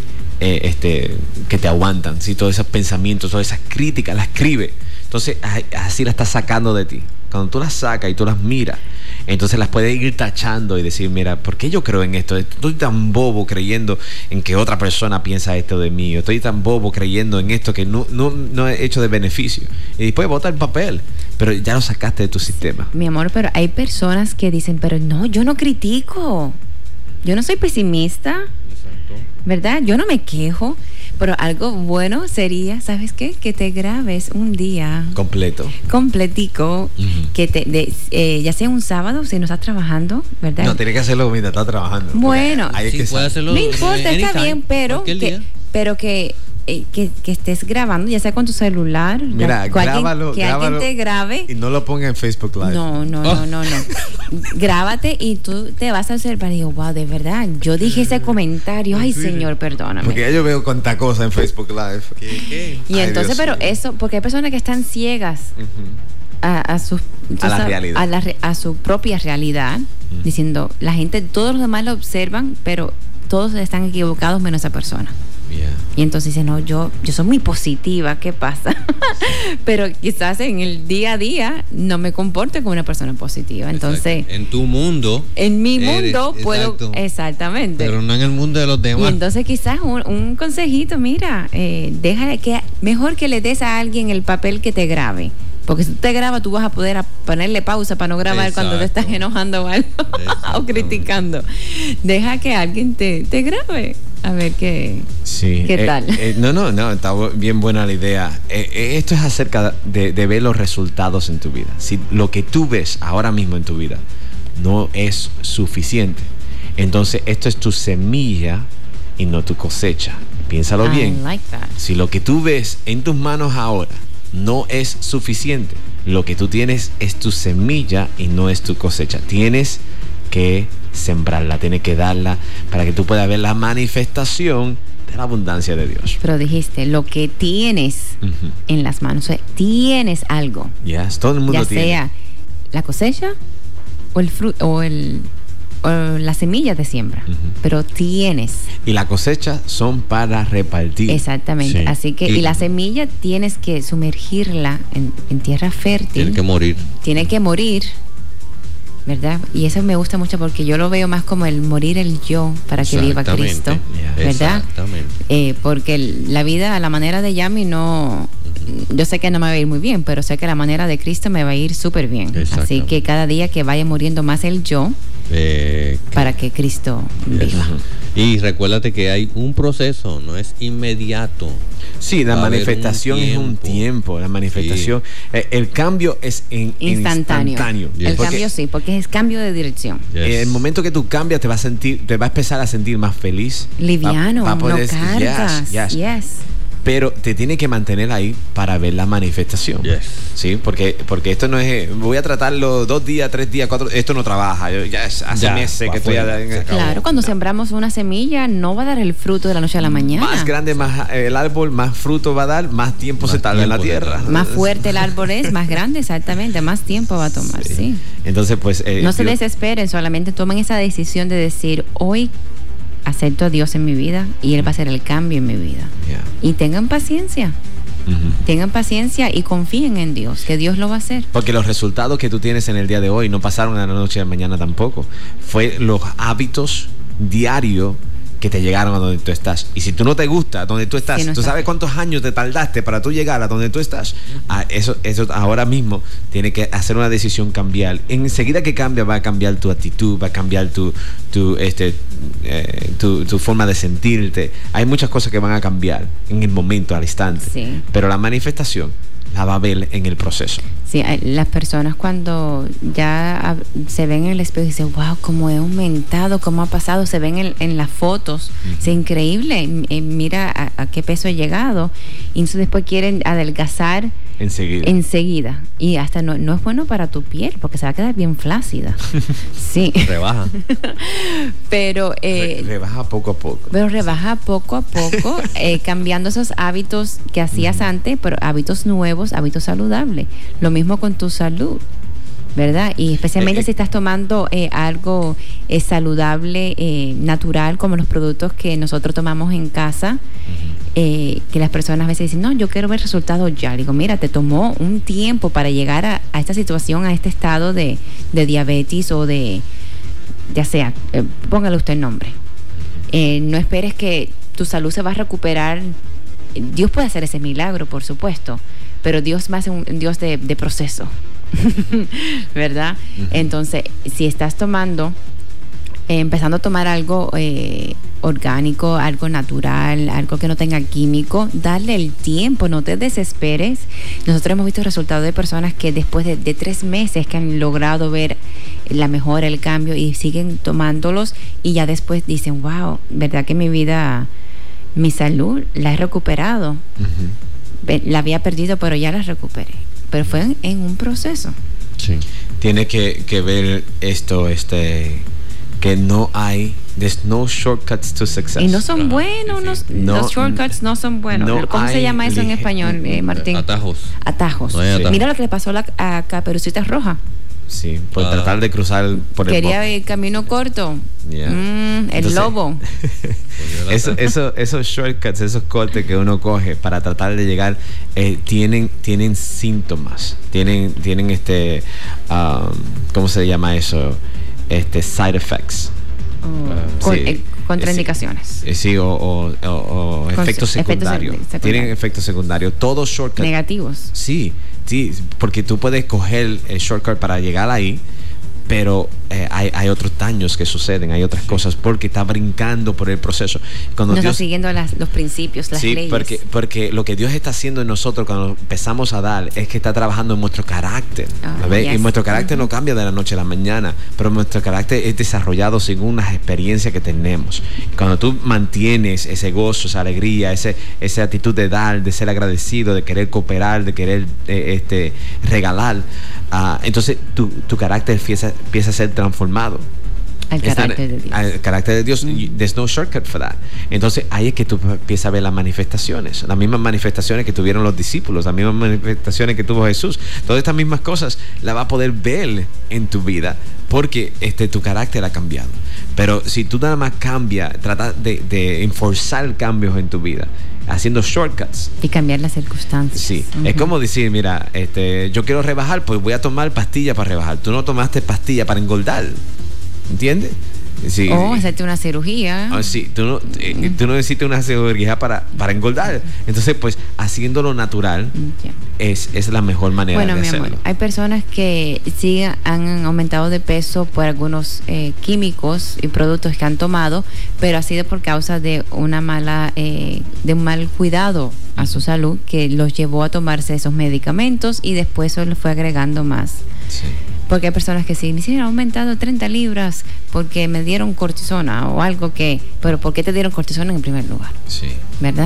te aguantan, ¿sí? Todos esos pensamientos, todas esas críticas, las escribe. Entonces así las estás sacando de ti. Cuando tú las sacas y tú las miras, entonces las puedes ir tachando y decir, mira, ¿por qué yo creo en esto? Estoy tan bobo creyendo en que otra persona piensa esto de mí. Estoy tan bobo creyendo en esto que no he hecho de beneficio. Y después bota el papel, pero ya lo sacaste de tu sistema. Mi amor, pero hay personas que dicen, pero no, yo no critico. Yo no soy pesimista. ¿Verdad? Yo no me quejo. Pero algo bueno sería, ¿sabes qué? Que te grabes un día completico, que ya sea un sábado, si no estás trabajando, ¿verdad? No, tienes que hacerlo mientras estás trabajando. Bueno, sí, puede hacerlo. No importa, está bien, pero que estés grabando, ya sea con tu celular. Mira, grábalo, alguien te grabe. Y no lo ponga en Facebook Live. No. Grábate y tú te vas a observar y digo, wow, de verdad, yo dije ese comentario. Ay, Señor, perdóname. Porque ya yo veo cuánta cosa en Facebook Live. ¿Qué? Y entonces, pero eso, porque hay personas que están ciegas a la realidad. A su propia realidad, diciendo, la gente, todos los demás lo observan, pero todos están equivocados menos esa persona. Yeah. Y entonces dice, no, yo soy muy positiva, ¿qué pasa? Pero quizás en el día a día no me comporto como una persona positiva. Entonces, en tu mundo, en mi mundo puedo, exactamente, pero no en el mundo de los demás. Y entonces quizás un consejito, mira, déjale que mejor que le des a alguien el papel que te grabe. Porque si tú te grabas, tú vas a poder ponerle pausa para no grabar cuando te estás enojando o algo o criticando. Deja que alguien te grabe. A ver qué tal. No, está bien buena la idea. Esto es acerca de ver los resultados en tu vida. Si lo que tú ves ahora mismo en tu vida no es suficiente, entonces esto es tu semilla y no tu cosecha. Piénsalo bien. Like that. Si lo que tú ves en tus manos ahora no es suficiente, lo que tú tienes es tu semilla y no es tu cosecha. Tienes que sembrarla, tienes que darla para que tú puedas ver la manifestación de la abundancia de Dios. Pero dijiste, lo que tienes en las manos, o sea, tienes algo. Yes, todo el mundo tiene. Ya sea la cosecha o el fruto o la semilla de siembra, pero tienes. Y la cosecha son para repartir. Exactamente. Sí. Así que y la semilla tienes que sumergirla en tierra fértil. Tiene que morir. ¿Verdad? Y eso me gusta mucho porque yo lo veo más como el morir el yo para que viva Cristo, ¿verdad? Exactamente. Porque la vida a la manera de Yami no, yo sé que no me va a ir muy bien, pero sé que la manera de Cristo me va a ir súper bien. Así que cada día que vaya muriendo más el yo, para que Cristo viva. Y recuérdate que hay un proceso, no es inmediato. Sí, la manifestación es un tiempo. La manifestación, el cambio es instantáneo. El cambio sí, porque es cambio de dirección. El momento que tú cambias te vas a empezar a sentir más feliz, liviano, no cargas. Yes. pero te tiene que mantener ahí para ver la manifestación. Sí, porque esto no es, voy a tratarlo 2 días, 3 días, 4, esto no trabaja. Hace meses que estoy Claro, cuando sembramos una semilla no va a dar el fruto de la noche a la mañana. Más grande más el árbol, más fruto va a dar, más tiempo se tarda en la tierra. Más fuerte el árbol es, más grande, exactamente, más tiempo va a tomar, sí. Entonces, pues no se desesperen, solamente tomen esa decisión de decir, hoy acepto a Dios en mi vida y Él va a hacer el cambio en mi vida. Y tengan paciencia. Tengan paciencia y confíen en Dios, que Dios lo va a hacer. Porque los resultados que tú tienes en el día de hoy no pasaron a la noche de mañana tampoco. Fue los hábitos diarios que te llegaron a donde tú estás. Y si tú no te gusta donde tú estás, tú sabes cuántos años te tardaste para tú llegar a donde tú estás. Eso ahora mismo tiene que hacer una decisión, cambiar. Enseguida que cambia, va a cambiar tu actitud, va a cambiar tu forma de sentirte. Hay muchas cosas que van a cambiar en el momento, al instante. Pero la manifestación la va a ver en el proceso. Sí, las personas cuando ya se ven en el espejo y dicen, wow, cómo he aumentado, cómo ha pasado, se ven en las fotos, es increíble, mira a qué peso he llegado, y entonces después quieren adelgazar enseguida, y hasta no es bueno para tu piel porque se va a quedar bien flácida. Sí. Rebaja. Pero rebaja poco a poco. Pero rebaja poco a poco, cambiando esos hábitos que hacías antes, pero hábitos nuevos, hábitos saludables. Lo mismo con tu salud, ¿verdad? Y especialmente si estás tomando algo saludable, natural, como los productos que nosotros tomamos en casa, que las personas a veces dicen, no, yo quiero ver resultados ya. Digo, mira, te tomó un tiempo para llegar a esta situación, a este estado de diabetes o de, ya sea, póngale usted el nombre. No esperes que tu salud se va a recuperar. Dios puede hacer ese milagro, por supuesto, pero Dios más es un Dios de proceso. ¿Verdad? Entonces, si estás tomando, empezando a tomar algo orgánico, algo natural, algo que no tenga químico, darle el tiempo, no te desesperes. Nosotros hemos visto resultados de personas que después de 3 meses que han logrado ver la mejora, el cambio, y siguen tomándolos, y ya después dicen, wow, ¿verdad que mi vida, mi salud la he recuperado? La había perdido, pero ya la recuperé. Pero fue en un proceso. Sí. Tiene que ver esto, que no hay, there's no shortcuts to success. Y no son buenos, los shortcuts no son buenos. ¿Cómo se llama eso en español, Martín? Atajos. No hay atajos. Mira lo que le pasó a Caperucita Roja. Sí, por tratar de cruzar por Quería el camino corto. El lobo. Esos shortcuts, esos cortes que uno coge para tratar de llegar, tienen síntomas, tienen ¿cómo se llama eso? Side effects. Contraindicaciones. Sí, o efectos secundarios. Tienen efectos secundarios. Todos shortcuts negativos. Sí, porque tú puedes coger el shortcut para llegar ahí, pero hay otros daños que suceden, hay otras cosas, porque está brincando por el proceso. Cuando no Dios está siguiendo los principios, las leyes. Porque lo que Dios está haciendo en nosotros cuando empezamos a dar es que está trabajando en nuestro carácter. Y nuestro carácter no cambia de la noche a la mañana, pero nuestro carácter es desarrollado según las experiencias que tenemos. Cuando tú mantienes ese gozo, esa alegría, esa actitud de dar, de ser agradecido, de querer cooperar, de querer regalar, entonces tu carácter empieza a ser transformado al carácter de Dios. Al carácter de Dios. There's no shortcut for that. Entonces ahí es que tú empiezas a ver las manifestaciones, las mismas manifestaciones que tuvieron los discípulos, las mismas manifestaciones que tuvo Jesús. Todas estas mismas cosas las vas a poder ver en tu vida porque tu carácter ha cambiado. Pero si tú nada más cambias, tratas de enforzar cambios en tu vida haciendo shortcuts y cambiar las circunstancias. Sí, es como decir, mira, yo quiero rebajar, pues voy a tomar pastillas para rebajar. Tú no tomaste pastillas para engordar, ¿entiendes? Sí. O hacerte una cirugía. Sí, tú no necesitas una cirugía para engordar. Entonces, pues, haciéndolo natural es la mejor manera de hacerlo. Amor, hay personas que sí han aumentado de peso por algunos químicos y productos que han tomado, pero ha sido por causa de una de un mal cuidado a su salud que los llevó a tomarse esos medicamentos y después eso le fue agregando más. Sí. Porque hay personas que sí, han aumentado 30 libras porque me dieron cortisona o algo pero ¿por qué te dieron cortisona en primer lugar? Sí. ¿Verdad?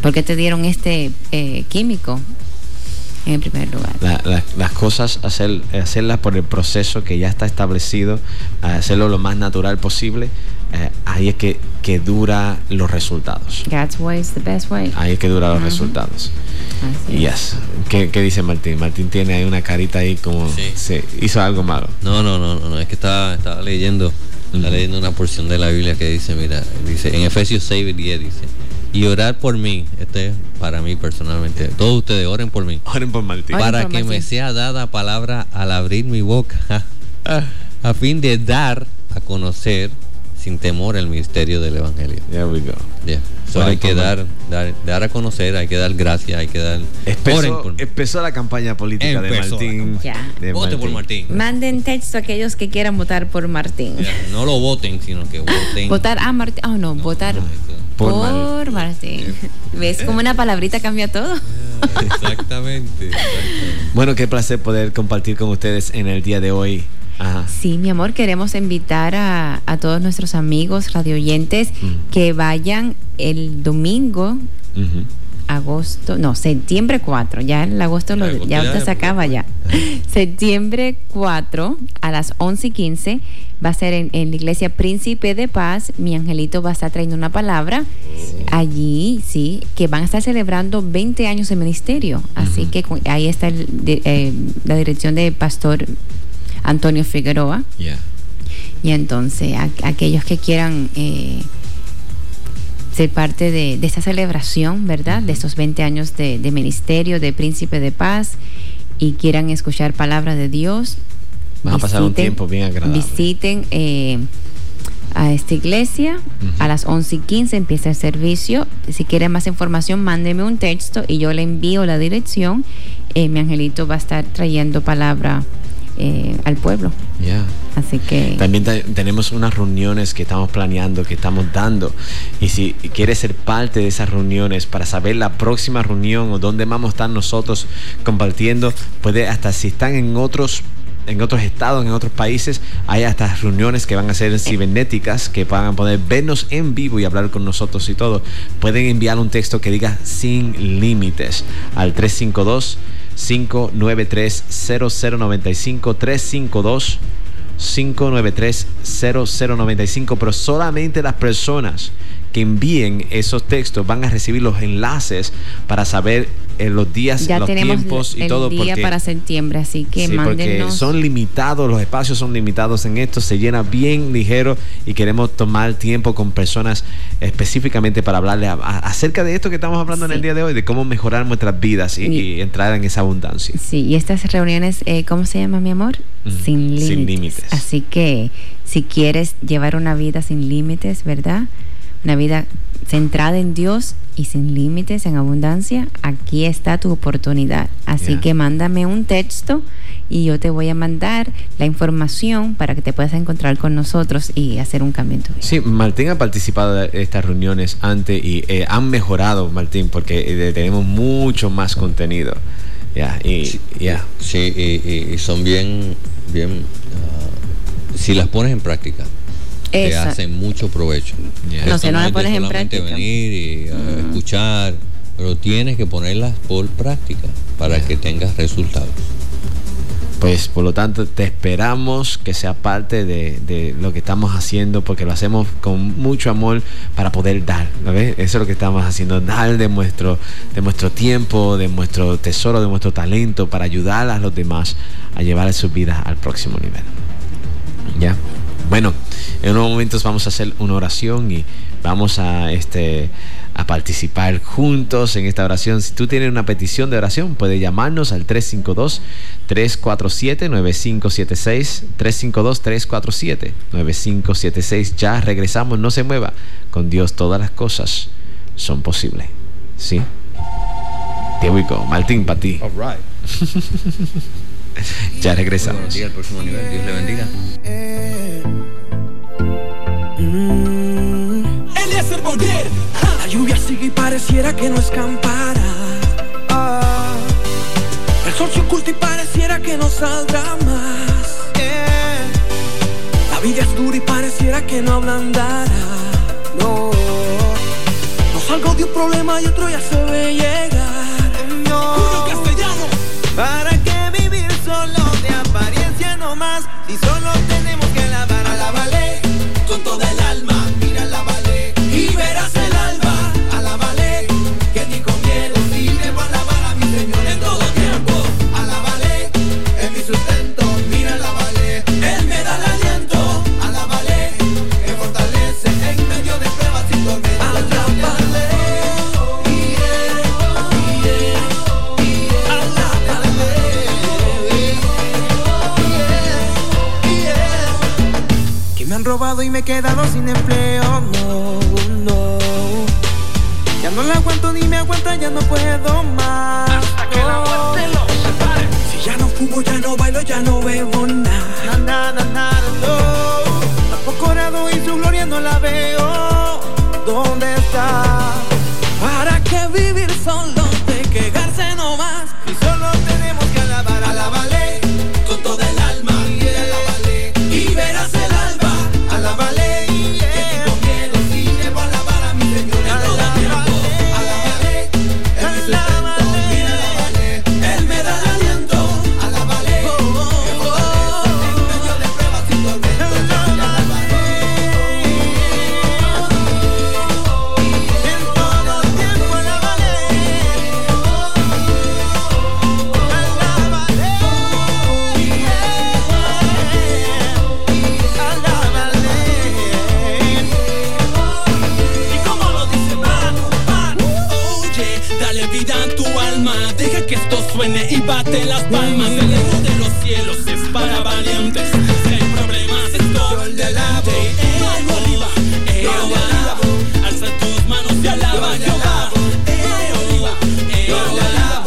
¿Por qué te dieron este químico en primer lugar? Las cosas, hacerlas por el proceso que ya está establecido, hacerlo lo más natural posible, ahí es que dura los resultados. God's way is the best way. Ahí es que dura los resultados. Yes. ¿Qué dice Martín? Martín tiene ahí una carita ahí como se hizo algo malo. No, es que estaba leyendo una porción de la Biblia que dice, mira, dice en Efesios 6:10 dice: y orar por mí, este es para mí personalmente, todos ustedes oren por mí. Oren por Martín. Para que me sea dada palabra al abrir mi boca, a fin de dar a conocer sin temor el misterio del evangelio. There we go. So hay que dar a conocer, hay que dar gracias, hay que dar. Empezó la campaña política de Martín. Vote por Martín. Manden texto a aquellos que quieran votar por Martín. No lo voten, sino que voten. Votar a Martín. Votar por Martín. ¿Ves cómo una palabrita cambia todo? Exactamente. Bueno, qué placer poder compartir con ustedes en el día de hoy. Ajá. Sí, mi amor, queremos invitar a todos nuestros amigos radioyentes que vayan el domingo, septiembre 4, ya el agosto ya se acaba ya. Septiembre 4 a las 11:15 va a ser en la iglesia Príncipe de Paz. Mi angelito va a estar trayendo una palabra allí, sí, que van a estar celebrando 20 años de ministerio. Así que ahí está la dirección de Pastor Antonio Figueroa. Y entonces aquellos que quieran ser parte de esta celebración, ¿verdad? De estos 20 años de ministerio de Príncipe de Paz y quieran escuchar palabra de Dios, van a pasar un tiempo bien agradable. Visiten a esta iglesia. A las 11:15 empieza el servicio. Si quieren más información, mándeme un texto y yo le envío la dirección. Mi angelito va a estar trayendo palabra al pueblo. Así que también tenemos unas reuniones que estamos planeando, que estamos dando, y si quieres ser parte de esas reuniones para saber la próxima reunión o dónde vamos a estar nosotros compartiendo, puede, hasta si están en otros estados, en otros países, hay hasta reuniones que van a ser cibernéticas, que van a poder vernos en vivo y hablar con nosotros y todo. Pueden enviar un texto que diga sin límites al 352-593-0095, 352-593-0095, pero solamente las personas que envíen esos textos van a recibir los enlaces para saber los días, ya los tiempos y todo. Ya tenemos el día para septiembre, así que mándenos. Porque son limitados, los espacios son limitados en esto, se llena bien ligero y queremos tomar tiempo con personas específicamente para hablarle acerca de esto que estamos hablando en el día de hoy, de cómo mejorar nuestras vidas y entrar en esa abundancia. Sí, y estas reuniones, ¿cómo se llama, mi amor? Sin límites. Así que si quieres llevar una vida sin límites, ¿verdad? Una vida centrada en Dios y sin límites, en abundancia, aquí está tu oportunidad. Así que mándame un texto y yo te voy a mandar la información para que te puedas encontrar con nosotros y hacer un cambio en tu vida. Sí, Martín ha participado de estas reuniones antes y han mejorado, Martín, porque tenemos mucho más contenido. Y son bien si las pones en práctica, te hacen mucho provecho. No las pones en práctica. Venir y escuchar, pero tienes que ponerlas por práctica para que tengas resultados. Pues por lo tanto te esperamos que sea parte de lo que estamos haciendo, porque lo hacemos con mucho amor para poder dar, ¿no ves? Eso es lo que estamos haciendo, dar de nuestro tiempo, de nuestro tesoro, de nuestro talento, para ayudar a los demás a llevar sus vidas al próximo nivel. ¿Ya? Bueno, en unos momentos vamos a hacer una oración y vamos a participar juntos en esta oración. Si tú tienes una petición de oración, puedes llamarnos al 352-347-9576, 352-347-9576. Ya regresamos, no se mueva. Con Dios todas las cosas son posibles. ¿Sí? Here we go. Martín, para ti. All right. Ya regresamos. Buenos días, al próximo nivel. Dios le bendiga. Eliezer Boyer. La lluvia sigue y pareciera que no escampará. El sol se oculta y pareciera que no saldrá más. La vida es dura y pareciera que no ablandará. No salgo de un problema y otro ya se ve llegar. Julio Castellano. ¿Para qué vivir solo de apariencia no más? Si solo tenemos que lavar a la ballet con toda el alma. Mira la ballet y verás el alba. A la ballet que ni con miedo sirve para lavar a mi Señor en todo tiempo. A la ballet es mi sustento. Mira la ballet, Él me da el aliento. A la ballet me fortalece en medio de pruebas y tormentas. A la ballet. Me han robado y me he quedado sin empleo, no. Ya no la aguanto ni me aguanta, ya no puedo más. Hasta que la muerte los separe. Si ya no fumo, ya no bailo, ya no bebo nada. Nada, no. Tampoco orado y su gloria no la veo. ¿Dónde está? ¿Para qué vivir solo de quejarse nomás? Si solo tenemos que alabar a la ballet con toda el alma. Mira la ballet y verás el alba. A la ballet, que tengo miedo si llevo a lavar a mi Señor en todo tiempo. A la ballet, es mi sustento. Mira la ballet, Él me da el aliento. A la ballet, me fortalece en medio de pruebas y tormentas. A la ballet, en todo tiempo a la ballet. A la dale vida a tu alma, deja que esto suene y bate las palmas. El ego de los cielos es para valientes. Si hay problemas, estoy delante. Oliva, oliva, alza tus manos y alaba a Jehová. Oliva, oliva,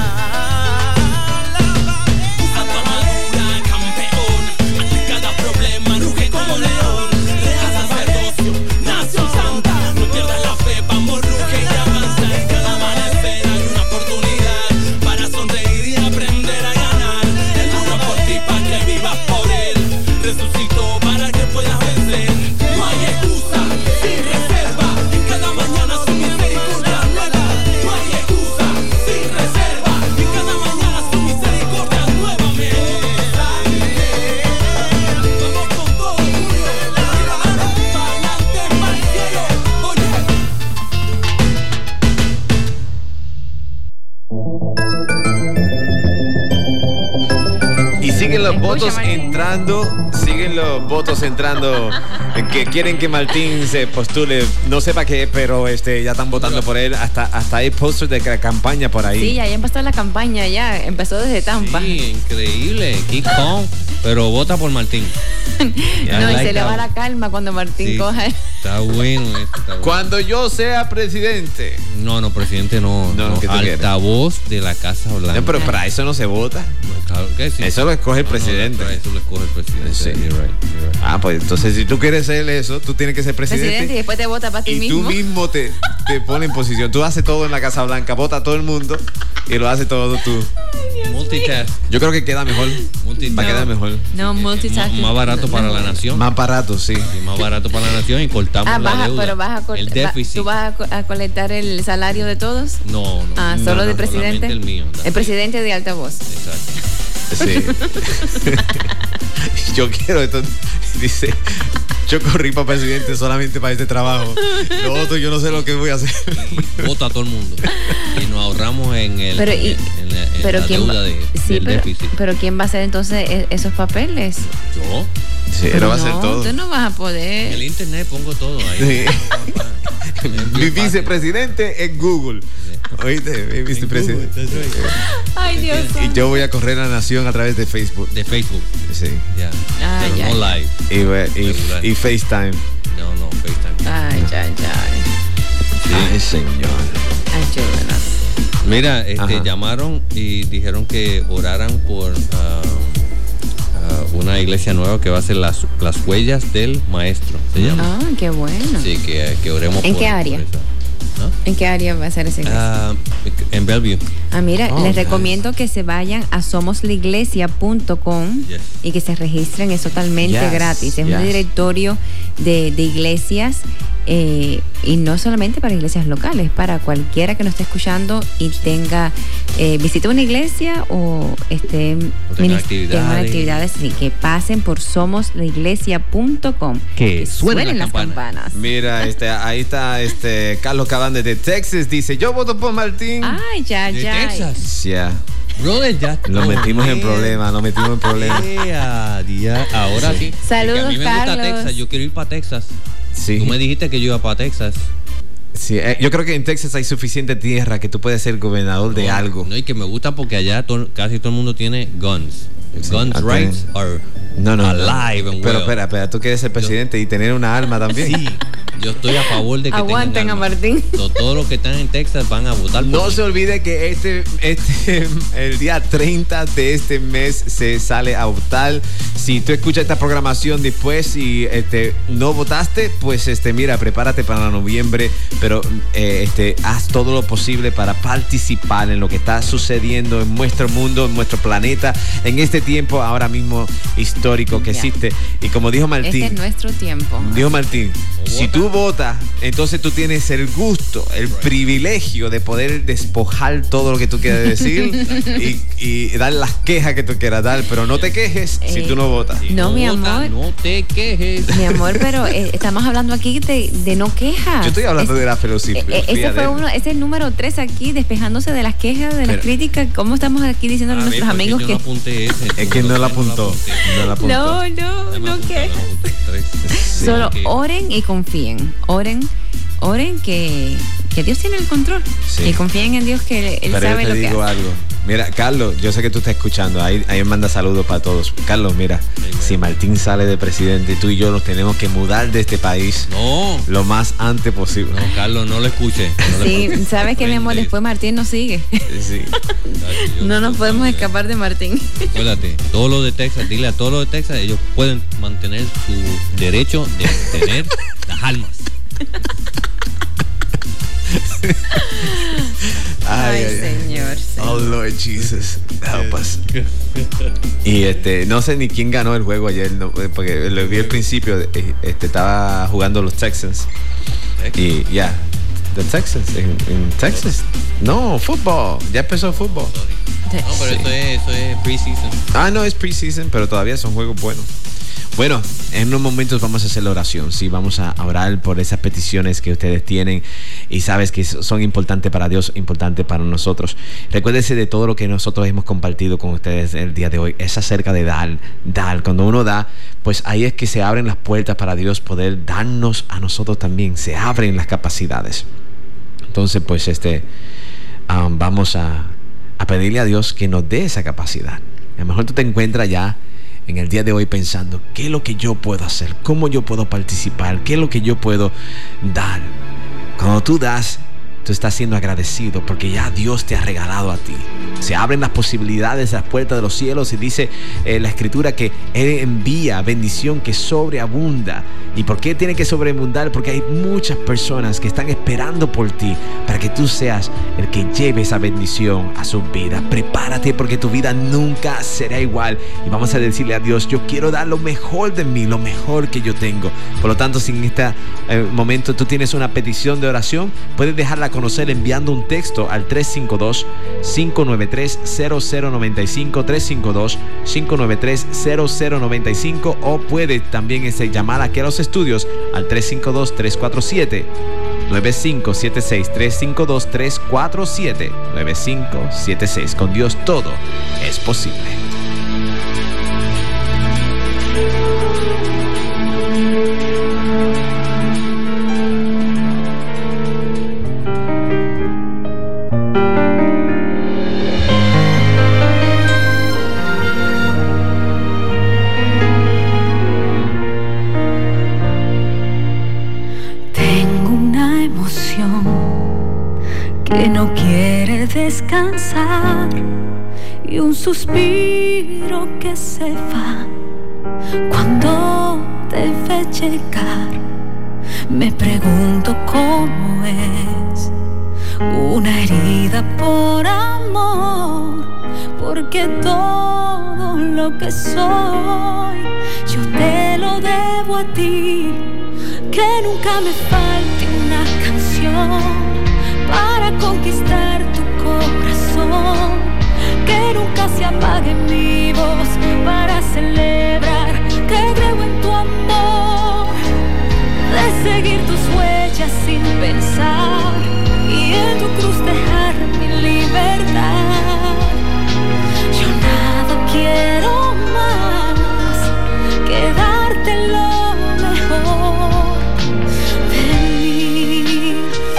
usa tu armadura, campeón. Ante cada problema ruge como león. Real sacerdocio, nación santa. No pierdas la fe, vamos, ruge y avanza. En cada amanecer hay una oportunidad para sonreír y aprender a ganar. Él murió por ti para que vivas por Él. Resucitó para que puedas vencer. No hay excusa, sin reserva. En cada mañana su misericordia nueva. No hay excusa, sin reserva. En cada mañana su misericordia nuevamente. Vamos con todo, Julio. Pa'lante, pa'l cielo. Oye. Y siguen los votos entrando, que quieren que Martín se postule, no sé para qué, pero ya están votando por él, hasta hay posters de campaña por ahí. Sí, ya empezó la campaña, ya empezó desde Tampa. Sí, increíble, keep calm, pero vota por Martín. No, y se le va la calma cuando Martín coja. Está bueno esto, está bueno. Cuando yo sea presidente. No, presidente no. Altavoz de la Casa Blanca. No, pero para eso no se vota. Claro que sí. Eso lo escoge el presidente. Para eso lo escoge el presidente. Sí. You're right. Ah, pues entonces si tú quieres ser eso, tú tienes que ser presidente. Y después te vota para ti mismo. Y tú mismo te pones en posición. Tú haces todo en la Casa Blanca, vota a todo el mundo y lo haces todo tú. Multitask. Yo creo que queda mejor. Va a quedar mejor. No, multitasking. Más barato para la nación. Más barato, sí. Más barato para la nación y cortamos la deuda. Pero el déficit. ¿Tú vas a colectar el salario de todos? No. Solo del presidente. El mío. El presidente de altavoz. Exacto. Sí. Yo quiero esto. Dice, yo corrí para presidente solamente para este trabajo. Lo otro yo no sé lo que voy a hacer. Vota a todo el mundo. Y nos ahorramos en la deuda del déficit. Pero ¿quién va a hacer entonces esos papeles? Yo. Sí, él va a hacer todo. Tú no vas a poder. En el internet pongo todo ahí. Sí. Mi vicepresidente en Google. ¿Oíste? Mi vicepresidente. Ay, Dios. Y yo voy a correr la nación a través de Facebook. De Facebook. Sí. Ya. Pero no live. Y FaceTime. No, FaceTime. Ay. Sí. Ay, señor. Ayúdenos. Mira, llamaron y dijeron que oraran por una iglesia nueva que va a ser las huellas del maestro, se llama. Ah, qué bueno. Sí, que oremos. ¿En qué área? ¿No? ¿En qué área va a ser esa iglesia? En Bellevue. Mira, les recomiendo que se vayan a somoslaiglesia.com y que se registren, es totalmente gratis. Es un directorio de iglesias y no solamente para iglesias locales, para cualquiera que nos esté escuchando y tenga visite una iglesia o tenga actividades, sí, que pasen por somoslaiglesia.com, que suenen las campanas. Mira, ahí está Carlos Cabán de Texas, dice, yo voto por Martín. Ay, ya. ¿De Texas? Ya. Brother, ya. Lo metimos en problemas. Ahora sí. Saludos, a mí me Carlos. gusta Texas, yo quiero ir para Texas. Sí. Tú me dijiste que yo iba para Texas. Sí, yo creo que en Texas hay suficiente tierra que tú puedes ser gobernador de algo. No, y que me gusta porque allá casi todo el mundo tiene guns. Guns rights are alive and pero well. espera, tú quieres ser presidente y tener una arma también. Sí, yo estoy a favor de que aguanten a Martín. Todos los que están en Texas van a votar por No mí. se olvide que el día 30 de este mes se sale a votar. Si tú escuchas esta programación después y no votaste, pues mira, prepárate para noviembre, pero haz todo lo posible para participar en lo que está sucediendo en nuestro mundo, en nuestro planeta, en este tiempo ahora mismo histórico que existe. Y como dijo Martín, este es nuestro tiempo. Dijo Martín, si tú votas, entonces tú tienes el gusto, el privilegio de poder despojar todo lo que tú quieras decir y dar las quejas que tú quieras dar, pero no te quejes si tú no votas. No, mi amor. No te quejes. Mi amor, pero estamos hablando aquí de no quejas. Yo estoy hablando de la filosofía. Ese es el número 3 aquí, despejándose de las quejas, de las críticas. ¿Cómo estamos aquí diciendo a nuestros amigos que... Es que no la apuntó. No quejas. Solo oren y confíen. Oren que Dios tiene el control. Sí. Y confíen en Dios que Él pero sabe yo lo te que digo hace. algo. Mira, Carlos, yo sé que tú estás escuchando. Ahí manda saludos para todos. Carlos, mira, si Martín sale de presidente, tú y yo nos tenemos que mudar de este país lo más antes posible. No, Carlos, no lo escuche. Sí, ¿sabes qué, mi amor? Después Martín nos sigue. Sí. No nos podemos escapar de Martín. Acuérdate, todos los de Texas, dile a todos los de Texas, ellos pueden mantener su derecho de tener las armas. Ay, señor. Oh Lord Jesus, help us. Y no sé ni quién ganó el juego ayer, porque lo vi al principio. Estaba jugando los Texans. Y ya, the Texans en Texas. No, fútbol. Ya empezó el fútbol. No, pero eso es preseason. No, es preseason, pero todavía son juegos buenos. Bueno, en unos momentos vamos a hacer la oración, sí, vamos a orar por esas peticiones que ustedes tienen y sabes que son importantes para Dios, importantes para nosotros. Recuérdense de todo lo que nosotros hemos compartido con ustedes el día de hoy, es acerca de dar. Cuando uno da, pues ahí es que se abren las puertas para Dios poder darnos a nosotros también, se abren las capacidades. Entonces, pues vamos a pedirle a Dios que nos dé esa capacidad. A lo mejor tú te encuentras ya en el día de hoy pensando, ¿qué es lo que yo puedo hacer? ¿Cómo yo puedo participar? ¿Qué es lo que yo puedo dar? Cuando tú das, tú estás siendo agradecido porque ya Dios te ha regalado a ti. Se abren las posibilidades, las puertas de los cielos y dice la Escritura que Él envía bendición que sobreabunda. ¿Y por qué tiene que sobreabundar? Porque hay muchas personas que están esperando por ti para que tú seas el que lleve esa bendición a su vida. Prepárate porque tu vida nunca será igual. Y vamos a decirle a Dios, yo quiero dar lo mejor de mí, lo mejor que yo tengo. Por lo tanto, si en este momento tú tienes una petición de oración, puedes dejarla conocer enviando un texto al 352-593-0095, 352-593-0095, o puede también llamar aquí a los estudios al 352-347-9576, 352-347-9576. Con Dios todo es posible. Que no quiere descansar y un suspiro que se va cuando debe llegar. Me pregunto cómo es una herida por amor, porque todo lo que soy yo te lo debo a ti. que nunca me falte una canción para conquistar tu corazón, que nunca se apague mi voz para celebrar que creo en tu amor, de seguir tus huellas sin pensar y en tu cruz dejar mi libertad. Yo nada quiero más que darte lo mejor de mí.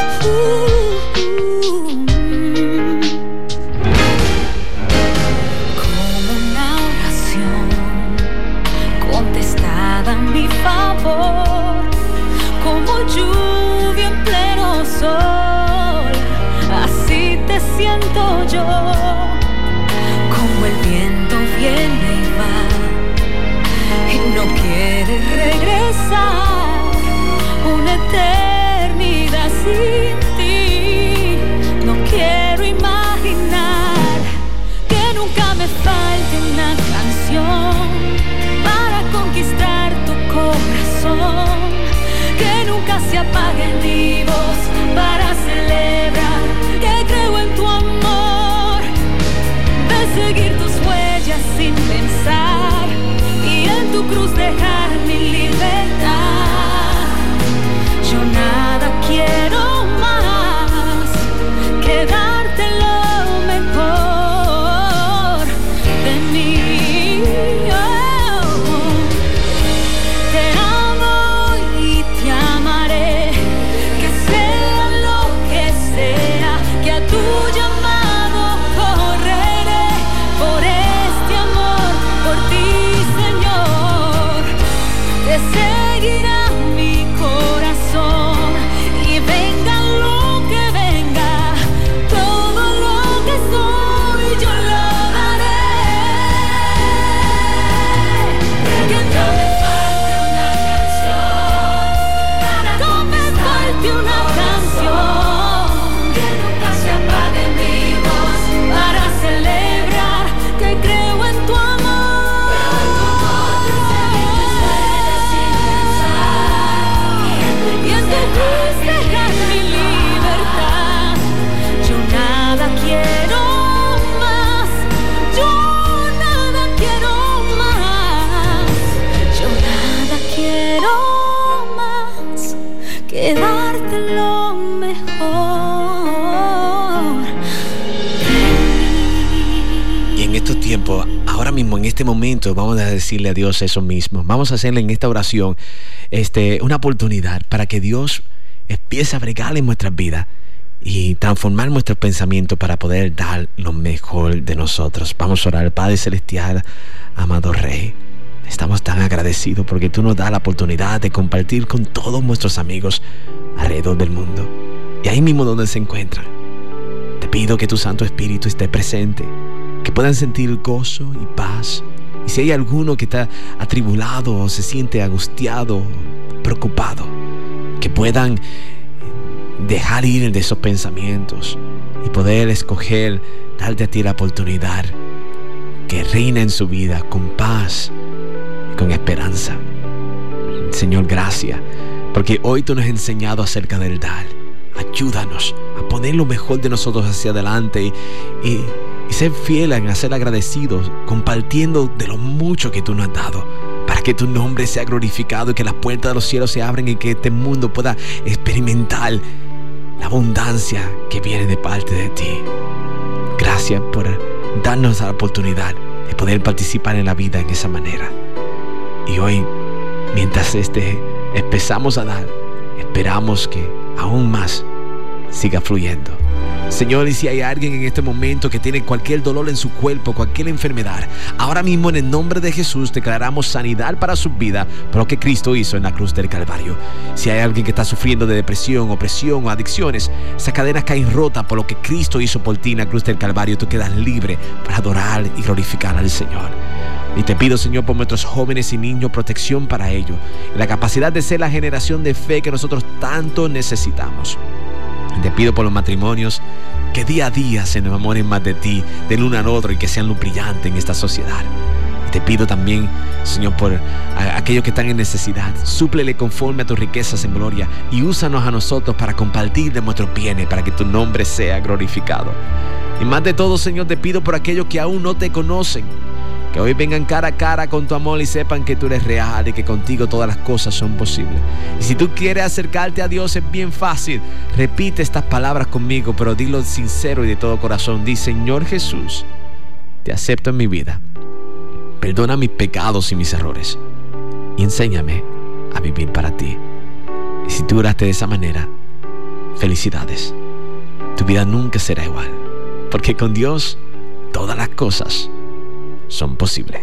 Como una oración contestada a mi favor, como lluvia en pleno sol, así te siento yo. Como el viento viene y va y no quiere regresar, una eternidad sin ti no quiero imaginar. Que nunca me falte una canción para conquistar tu corazón, que nunca se apague mi voz para celebrar que creo en tu amor, de seguir tus huellas sin pensar y en tu cruz dejar mi libertad. Yo nada quiero más que darte lo mejor de mí. Te amo y te amaré, que sea lo que sea, que a tu llamado correré por este amor, por ti, Señor. Te seguirá mi corazón y venga lo que venga, todo lo que soy yo lo daré. Que no me falte una canción, no me falte una canción, que nunca se apague mi voz para celebrar que creo en tu amor, y en tu cruz dejar mi libertad. Yo nada quiero más, yo nada quiero más, yo nada quiero más que darte lo mejor de Y en estos tiempos, ahora mismo, en este momento, vamos a decirle a Dios eso mismo. Vamos a hacerle en esta oración una oportunidad para que Dios empiece a bregar en nuestras vidas y transformar nuestros pensamientos para poder dar lo mejor de nosotros. Vamos a orar. Padre Celestial, amado Rey, estamos tan agradecidos porque tú nos das la oportunidad de compartir con todos nuestros amigos alrededor del mundo y ahí mismo donde se encuentran. Te pido que tu Santo Espíritu esté presente, que puedan sentir gozo y paz. Y si hay alguno que está atribulado o se siente angustiado, preocupado, que puedan dejar ir de esos pensamientos y poder escoger darte a ti la oportunidad que reina en su vida con paz y con esperanza. Señor, gracias, porque hoy tú nos has enseñado acerca del dar. Ayúdanos a poner lo mejor de nosotros hacia adelante y ser fieles en ser agradecidos, compartiendo de lo mucho que tú nos has dado, para que tu nombre sea glorificado y que las puertas de los cielos se abran y que este mundo pueda experimentar la abundancia que viene de parte de ti. Gracias por darnos la oportunidad de poder participar en la vida en esa manera. Y hoy, mientras empezamos a dar, esperamos que aún más siga fluyendo. Señor, y si hay alguien en este momento que tiene cualquier dolor en su cuerpo, cualquier enfermedad, ahora mismo en el nombre de Jesús declaramos sanidad para su vida por lo que Cristo hizo en la cruz del Calvario. Si hay alguien que está sufriendo de depresión, opresión o adicciones, esas cadenas caen rotas por lo que Cristo hizo por ti en la cruz del Calvario. Tú quedas libre para adorar y glorificar al Señor. Y te pido, Señor, por nuestros jóvenes y niños, protección para ellos, la capacidad de ser la generación de fe que nosotros tanto necesitamos. Te pido por los matrimonios, que día a día se enamoren más de ti, del uno al otro, y que sean luz brillante en esta sociedad. Te pido también, Señor, por aquellos que están en necesidad. Súplele conforme a tus riquezas en gloria y úsanos a nosotros para compartir de nuestros bienes, para que tu nombre sea glorificado. Y más de todo, Señor, te pido por aquellos que aún no te conocen, que hoy vengan cara a cara con tu amor y sepan que tú eres real y que contigo todas las cosas son posibles. Y si tú quieres acercarte a Dios, es bien fácil. Repite estas palabras conmigo, pero dilo sincero y de todo corazón. Di: Señor Jesús, te acepto en mi vida. Perdona mis pecados y mis errores y enséñame a vivir para ti. Y si tú oraste de esa manera, felicidades. Tu vida nunca será igual, porque con Dios todas las cosas son posibles.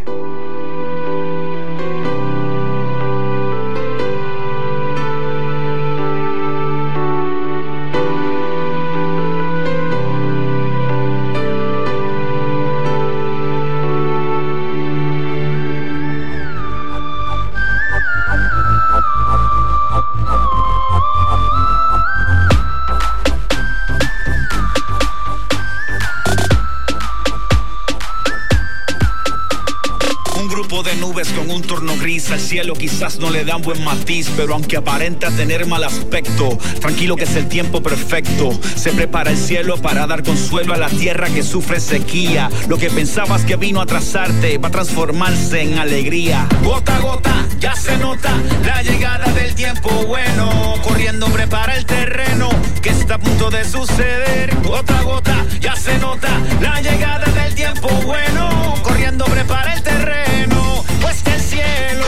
Con un torno gris al cielo quizás no le dan buen matiz, pero aunque aparenta tener mal aspecto, tranquilo que es el tiempo perfecto. Se prepara el cielo para dar consuelo a la tierra que sufre sequía. Lo que pensabas que vino a atrasarte va a transformarse en alegría. Gota a gota ya se nota la llegada del tiempo bueno. Corriendo prepara el terreno que está a punto de suceder. Gota a gota ya se nota la llegada del tiempo bueno. Corriendo prepara el terreno, pues del cielo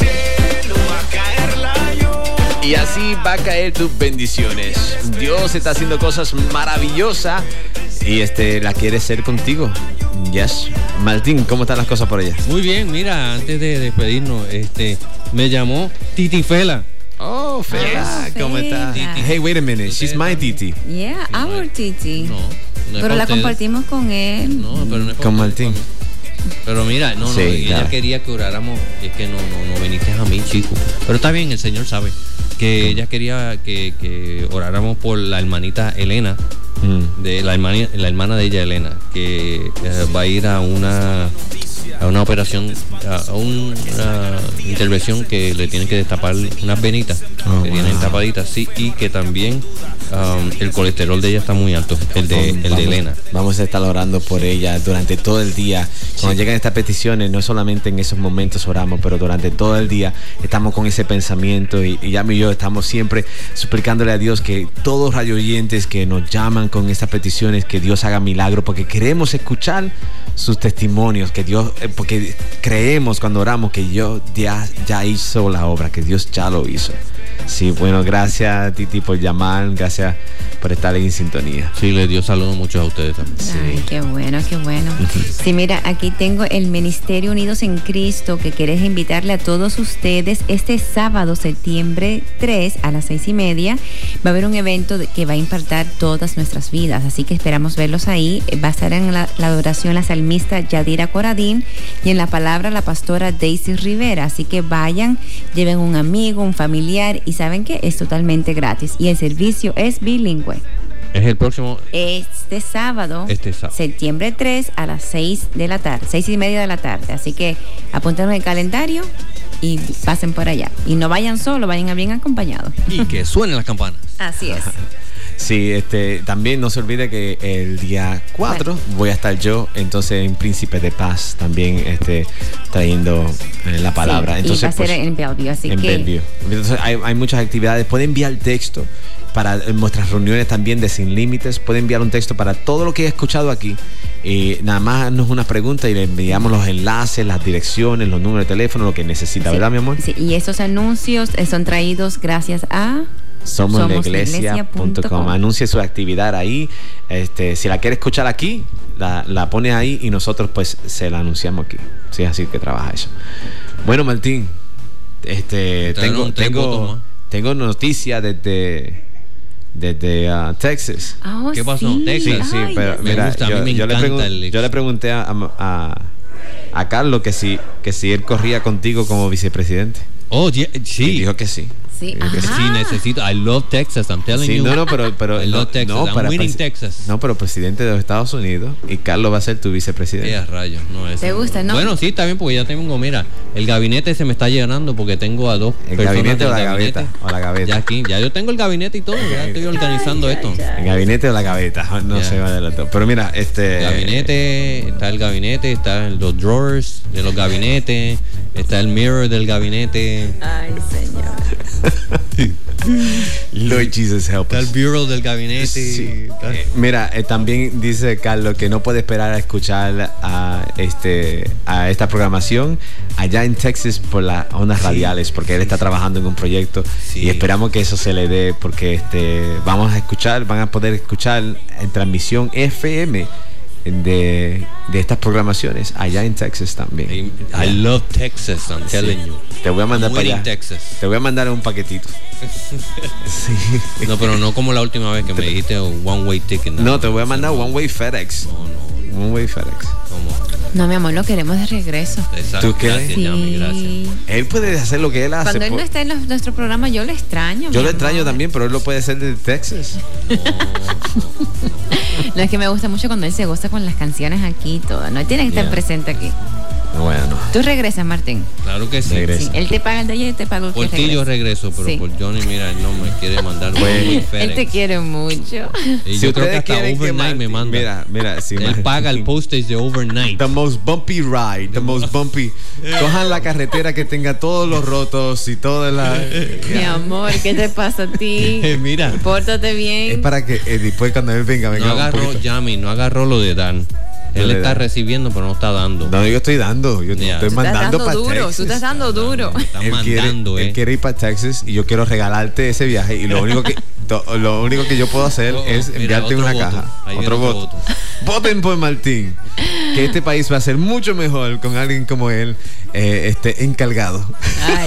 va a caer la lluvia. Y así va a caer tus bendiciones. Dios está haciendo cosas maravillosas y la quiere ser contigo. Yes. Martín, ¿cómo están las cosas por allá? Muy bien, mira, antes de despedirnos, me llamó Titi Fela. Oh, Fela, ¿cómo está? Hey, wait a minute, she's my Titi. Yeah, our Titi. No pero la compartimos con él. No, pero no es con Martín. Pero mira, sí, ella claro. quería que oráramos, y es que no viniste a mí, chico. Pero está bien, el Señor sabe que ella quería que oráramos por la hermanita Elena, de la hermana de ella, Elena, que va a ir a una operación, a una intervención que le tienen que destapar unas venitas que tienen tapaditas, sí, y que también el colesterol de ella está muy alto, el de Elena. Vamos a estar orando por ella durante todo el día. Cuando llegan estas peticiones, no solamente en esos momentos oramos, pero durante todo el día estamos con ese pensamiento y Yami y yo estamos siempre suplicándole a Dios que todos radio oyentes que nos llaman con estas peticiones, que Dios haga milagro, porque queremos escuchar sus testimonios, que Dios, porque creemos cuando oramos que Dios ya hizo la obra, que Dios ya lo hizo. Sí, bueno, gracias Titi por llamar, gracias por estar en sintonía. Sí, les dio saludos muchos a ustedes también. Ay, qué bueno, qué bueno. Sí, mira, aquí tengo el Ministerio Unidos en Cristo que quieres invitarle a todos ustedes este sábado, septiembre 3 a las 6:30. Va a haber un evento que va a impactar todas nuestras vidas, así que esperamos verlos ahí. Va a estar en la adoración la salmista Yadira Coradín y en la palabra la pastora Daisy Rivera, así que vayan, lleven un amigo, un familiar y saben que es totalmente gratis y el servicio es bilingüe. Es el próximo. Este sábado, septiembre 3 a las 6 de la tarde, 6:30 de la tarde. Así que apúntenlo en el calendario y pasen por allá. Y no vayan solo, vayan bien acompañados. Y que suenen las campanas. Así es. Sí, también no se olvide que el día 4 voy a estar yo, entonces en Príncipe de Paz también trayendo la palabra. Sí, entonces, y va a ser en Bellevue, así en que Bellevue. Entonces hay muchas actividades. Puede enviar texto para nuestras reuniones también de Sin Límites. Puede enviar un texto para todo lo que he escuchado aquí. Nada más nos una pregunta y le enviamos los enlaces, las direcciones, los números de teléfono, lo que necesita, ¿verdad, mi amor? Sí, y estos anuncios son traídos gracias a SomosLaIglesia.com. Anuncie su actividad ahí. Si la quiere escuchar aquí, la pone ahí y nosotros pues se la anunciamos aquí. Sí, así que trabaja eso. Bueno, Martín, tengo noticias desde Texas. Oh, ¿qué pasó? Sí. Texas. Sí, pero mira, yo le pregunté a Carlos que si él corría contigo como vicepresidente. Oh, sí. Y dijo que sí. Sí, sí, necesito. I love Texas, I'm telling you. No, pero I love Texas. I'm winning Texas. No, pero presidente de los Estados Unidos y Carlos va a ser tu vicepresidente. Rayos, no es. ¿Te gusta, no? Bueno, sí, está bien porque ya tengo, mira, el gabinete se me está llenando porque tengo a 2 ¿El personas gabinete del o la gaveta? O la gaveta. Ya yo tengo el gabinete y todo, ya estoy organizando esto. ¿El gabinete o la gaveta? No se va de los dos. Pero mira, gabinete, está el gabinete, están los drawers de los gabinetes, está el mirror del gabinete. Ay, señor. Lord Jesus help us. Está el bureau del gabinete. Sí. Mira, también dice Carlos que no puede esperar a escuchar a esta programación allá en Texas por las ondas radiales, porque él está trabajando en un proyecto y esperamos que eso se le dé, porque van a poder escuchar en transmisión FM de estas programaciones allá en Texas también. I love Texas, I'm telling you. Te voy a mandar para allá. Texas. Te voy a mandar un paquetito. No, pero no como la última vez que me dijiste one way ticket. No, te voy a mandar one way FedEx. One way FedEx. No, mi amor, lo queremos de regreso. Exacto. ¿Tú crees? Sí. Gracias. Él puede hacer lo que él hace. Cuando él no está en nuestro programa, yo lo extraño. Yo lo extraño también, pero él lo puede hacer de Texas. No, es que me gusta mucho cuando él se goza con las canciones aquí y todo. No, él tiene que estar presente aquí. Bueno. ¿Tú regresas, Martín? Claro que sí. Sí, él te paga el de allá y te paga el que Por ti yo regreso, pero por Johnny, mira, él no me quiere mandar. Él te quiere mucho. Y yo creo que hasta overnight me manda. Mira, si él paga el postage de overnight. The most bumpy ride, the most bumpy. Cojan la carretera que tenga todos los rotos y toda la. Mi amor, ¿qué te pasa a ti? Mira. Pórtate bien. Es para que después cuando él venga. No agarró lo de Dan. Él está recibiendo, pero no está dando. No, yo estoy dando. Yo estoy mandando para Texas. Tú estás dando duro. Él quiere ir para Texas y yo quiero regalarte ese viaje. Y lo único que yo puedo hacer es enviarte una caja. Otro voto. Voten por Martín. Que este país va a ser mucho mejor con alguien como él encargado. Ay.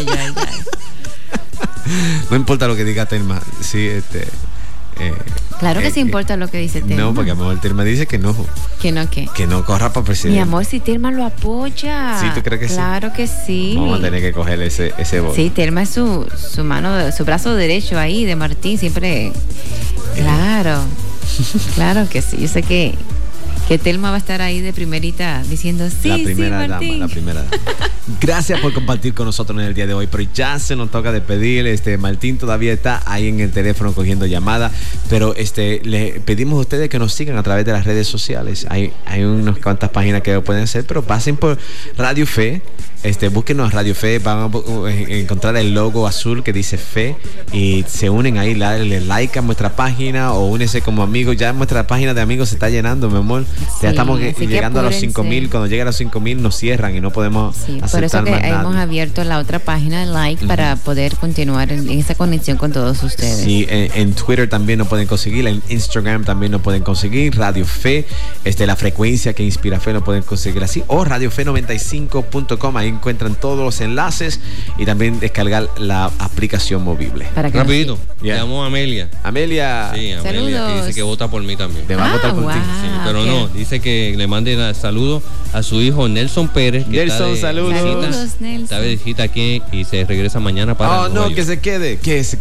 No importa lo que diga Telma. Sí, claro que sí importa lo que dice Telma. No, porque a lo mejor Telma dice que no. ¿Que no qué? Que no corra para presidente. Mi amor, si Telma lo apoya. Sí, ¿tú crees que claro que sí. Vamos a tener que coger ese voto. Sí, Telma es su mano, su brazo derecho ahí de Martín, siempre. Claro. Claro que sí. Yo sé que Telma va a estar ahí de primerita diciendo sí, la primera Martín. dama. Gracias por compartir con nosotros en el día de hoy, pero ya se nos toca despedir. Martín todavía está ahí en el teléfono cogiendo llamadas, pero le pedimos a ustedes que nos sigan a través de las redes sociales. Hay unas cuantas páginas que lo pueden hacer, pero pasen por Radio Fe. Búsquenos a Radio Fe, van a encontrar el logo azul que dice Fe y se unen ahí, le like a nuestra página o únese como amigos. Ya nuestra página de amigos se está llenando, mi amor. Ya estamos llegando a los 5,000. Cuando llegue a los 5,000 nos cierran y no podemos aceptar por eso que más hemos abierto la otra página de like para poder continuar en esa conexión con todos ustedes. Sí, en Twitter también nos pueden conseguir, en Instagram también nos pueden conseguir, Radio Fe, la frecuencia que inspira fe, nos pueden conseguir así, o radiofe95.com, ahí encuentran todos los enlaces y también descargar la aplicación movible. Rapidito, llamó a Amelia. Sí, Amelia que dice que vota por mí también. Te va a votar por ti. Sí, pero no, dice que le mande saludos a su hijo Nelson Pérez. Nelson, saludos. Está de visita aquí y se regresa mañana para Nueva York. Que se quede.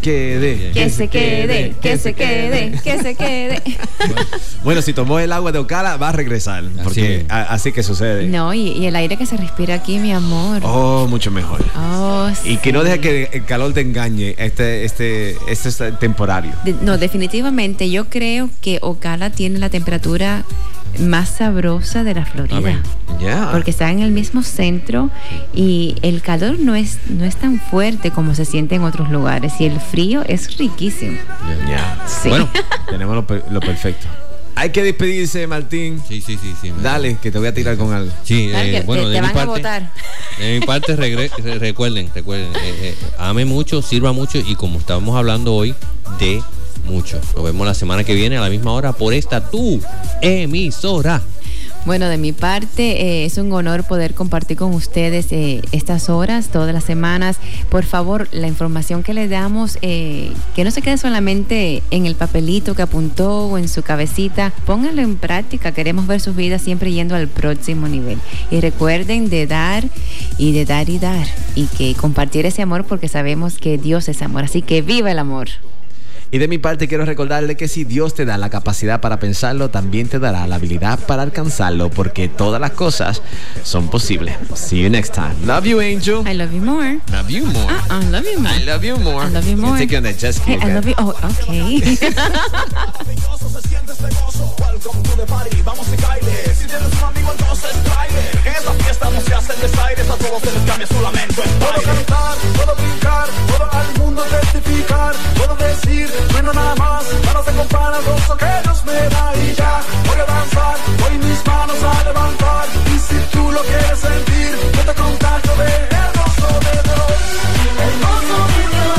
Bueno, si tomó el agua de Ocala va a regresar, porque así que sucede. No, y el aire que se respira aquí, mi amor. Oh, mucho mejor. Oh, y sí. que no deje que el calor te engañe. Este es temporario. No, definitivamente yo creo que Ocala tiene la temperatura más sabrosa de la Florida. Porque está en el mismo centro y el calor no es tan fuerte como se siente en otros lugares y el frío es riquísimo. Sí. Bueno, tenemos lo perfecto. Hay que despedirse, Martín. Sí. Dale, que te voy a tirar con algo. Sí, bueno, te van a votar. De mi parte, recuerden, ame mucho, sirva mucho y como estábamos hablando hoy, de mucho. Nos vemos la semana que viene a la misma hora por esta tu emisora. Bueno, de mi parte, es un honor poder compartir con ustedes estas horas, todas las semanas. Por favor, la información que les damos, que no se quede solamente en el papelito que apuntó o en su cabecita, pónganlo en práctica. Queremos ver sus vidas siempre yendo al próximo nivel. Y recuerden de dar y de dar y dar, y que compartir ese amor, porque sabemos que Dios es amor. Así que ¡viva el amor! Y de mi parte quiero recordarle que si Dios te da la capacidad para pensarlo, también te dará la habilidad para alcanzarlo, porque todas las cosas son posibles. See you next time. Love you, Angel. I love you more. Love you more. Love you more. I love you more. I love you more. Take you on that jet ski. Hey, I love you. Oh, okay. Welcome to the party, vamos y caile. Si tienes un amigo entonces tráele. En esta fiesta no se hacen desaires, a todos se les cambia su lamento en baile. Puedo cantar, puedo brincar, puedo al mundo testificar, puedo decir, no nada más, nada se compara al gozo que Dios me da y ya. Voy a danzar, voy mis manos a levantar, y si tú lo quieres sentir, yo te contacto de el gozo de Dios. El gozo de Dios.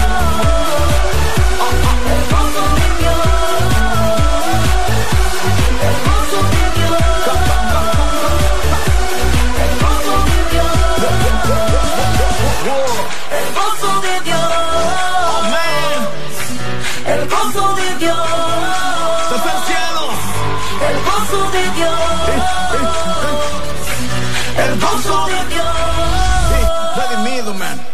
El gozo de Dios. El gozo de Dios. El gozo de Dios. El gozo de Dios. Amén. El gozo de Dios. ¡Desde el cielo! El gozo de Dios. El gozo de Dios. Redimido, man.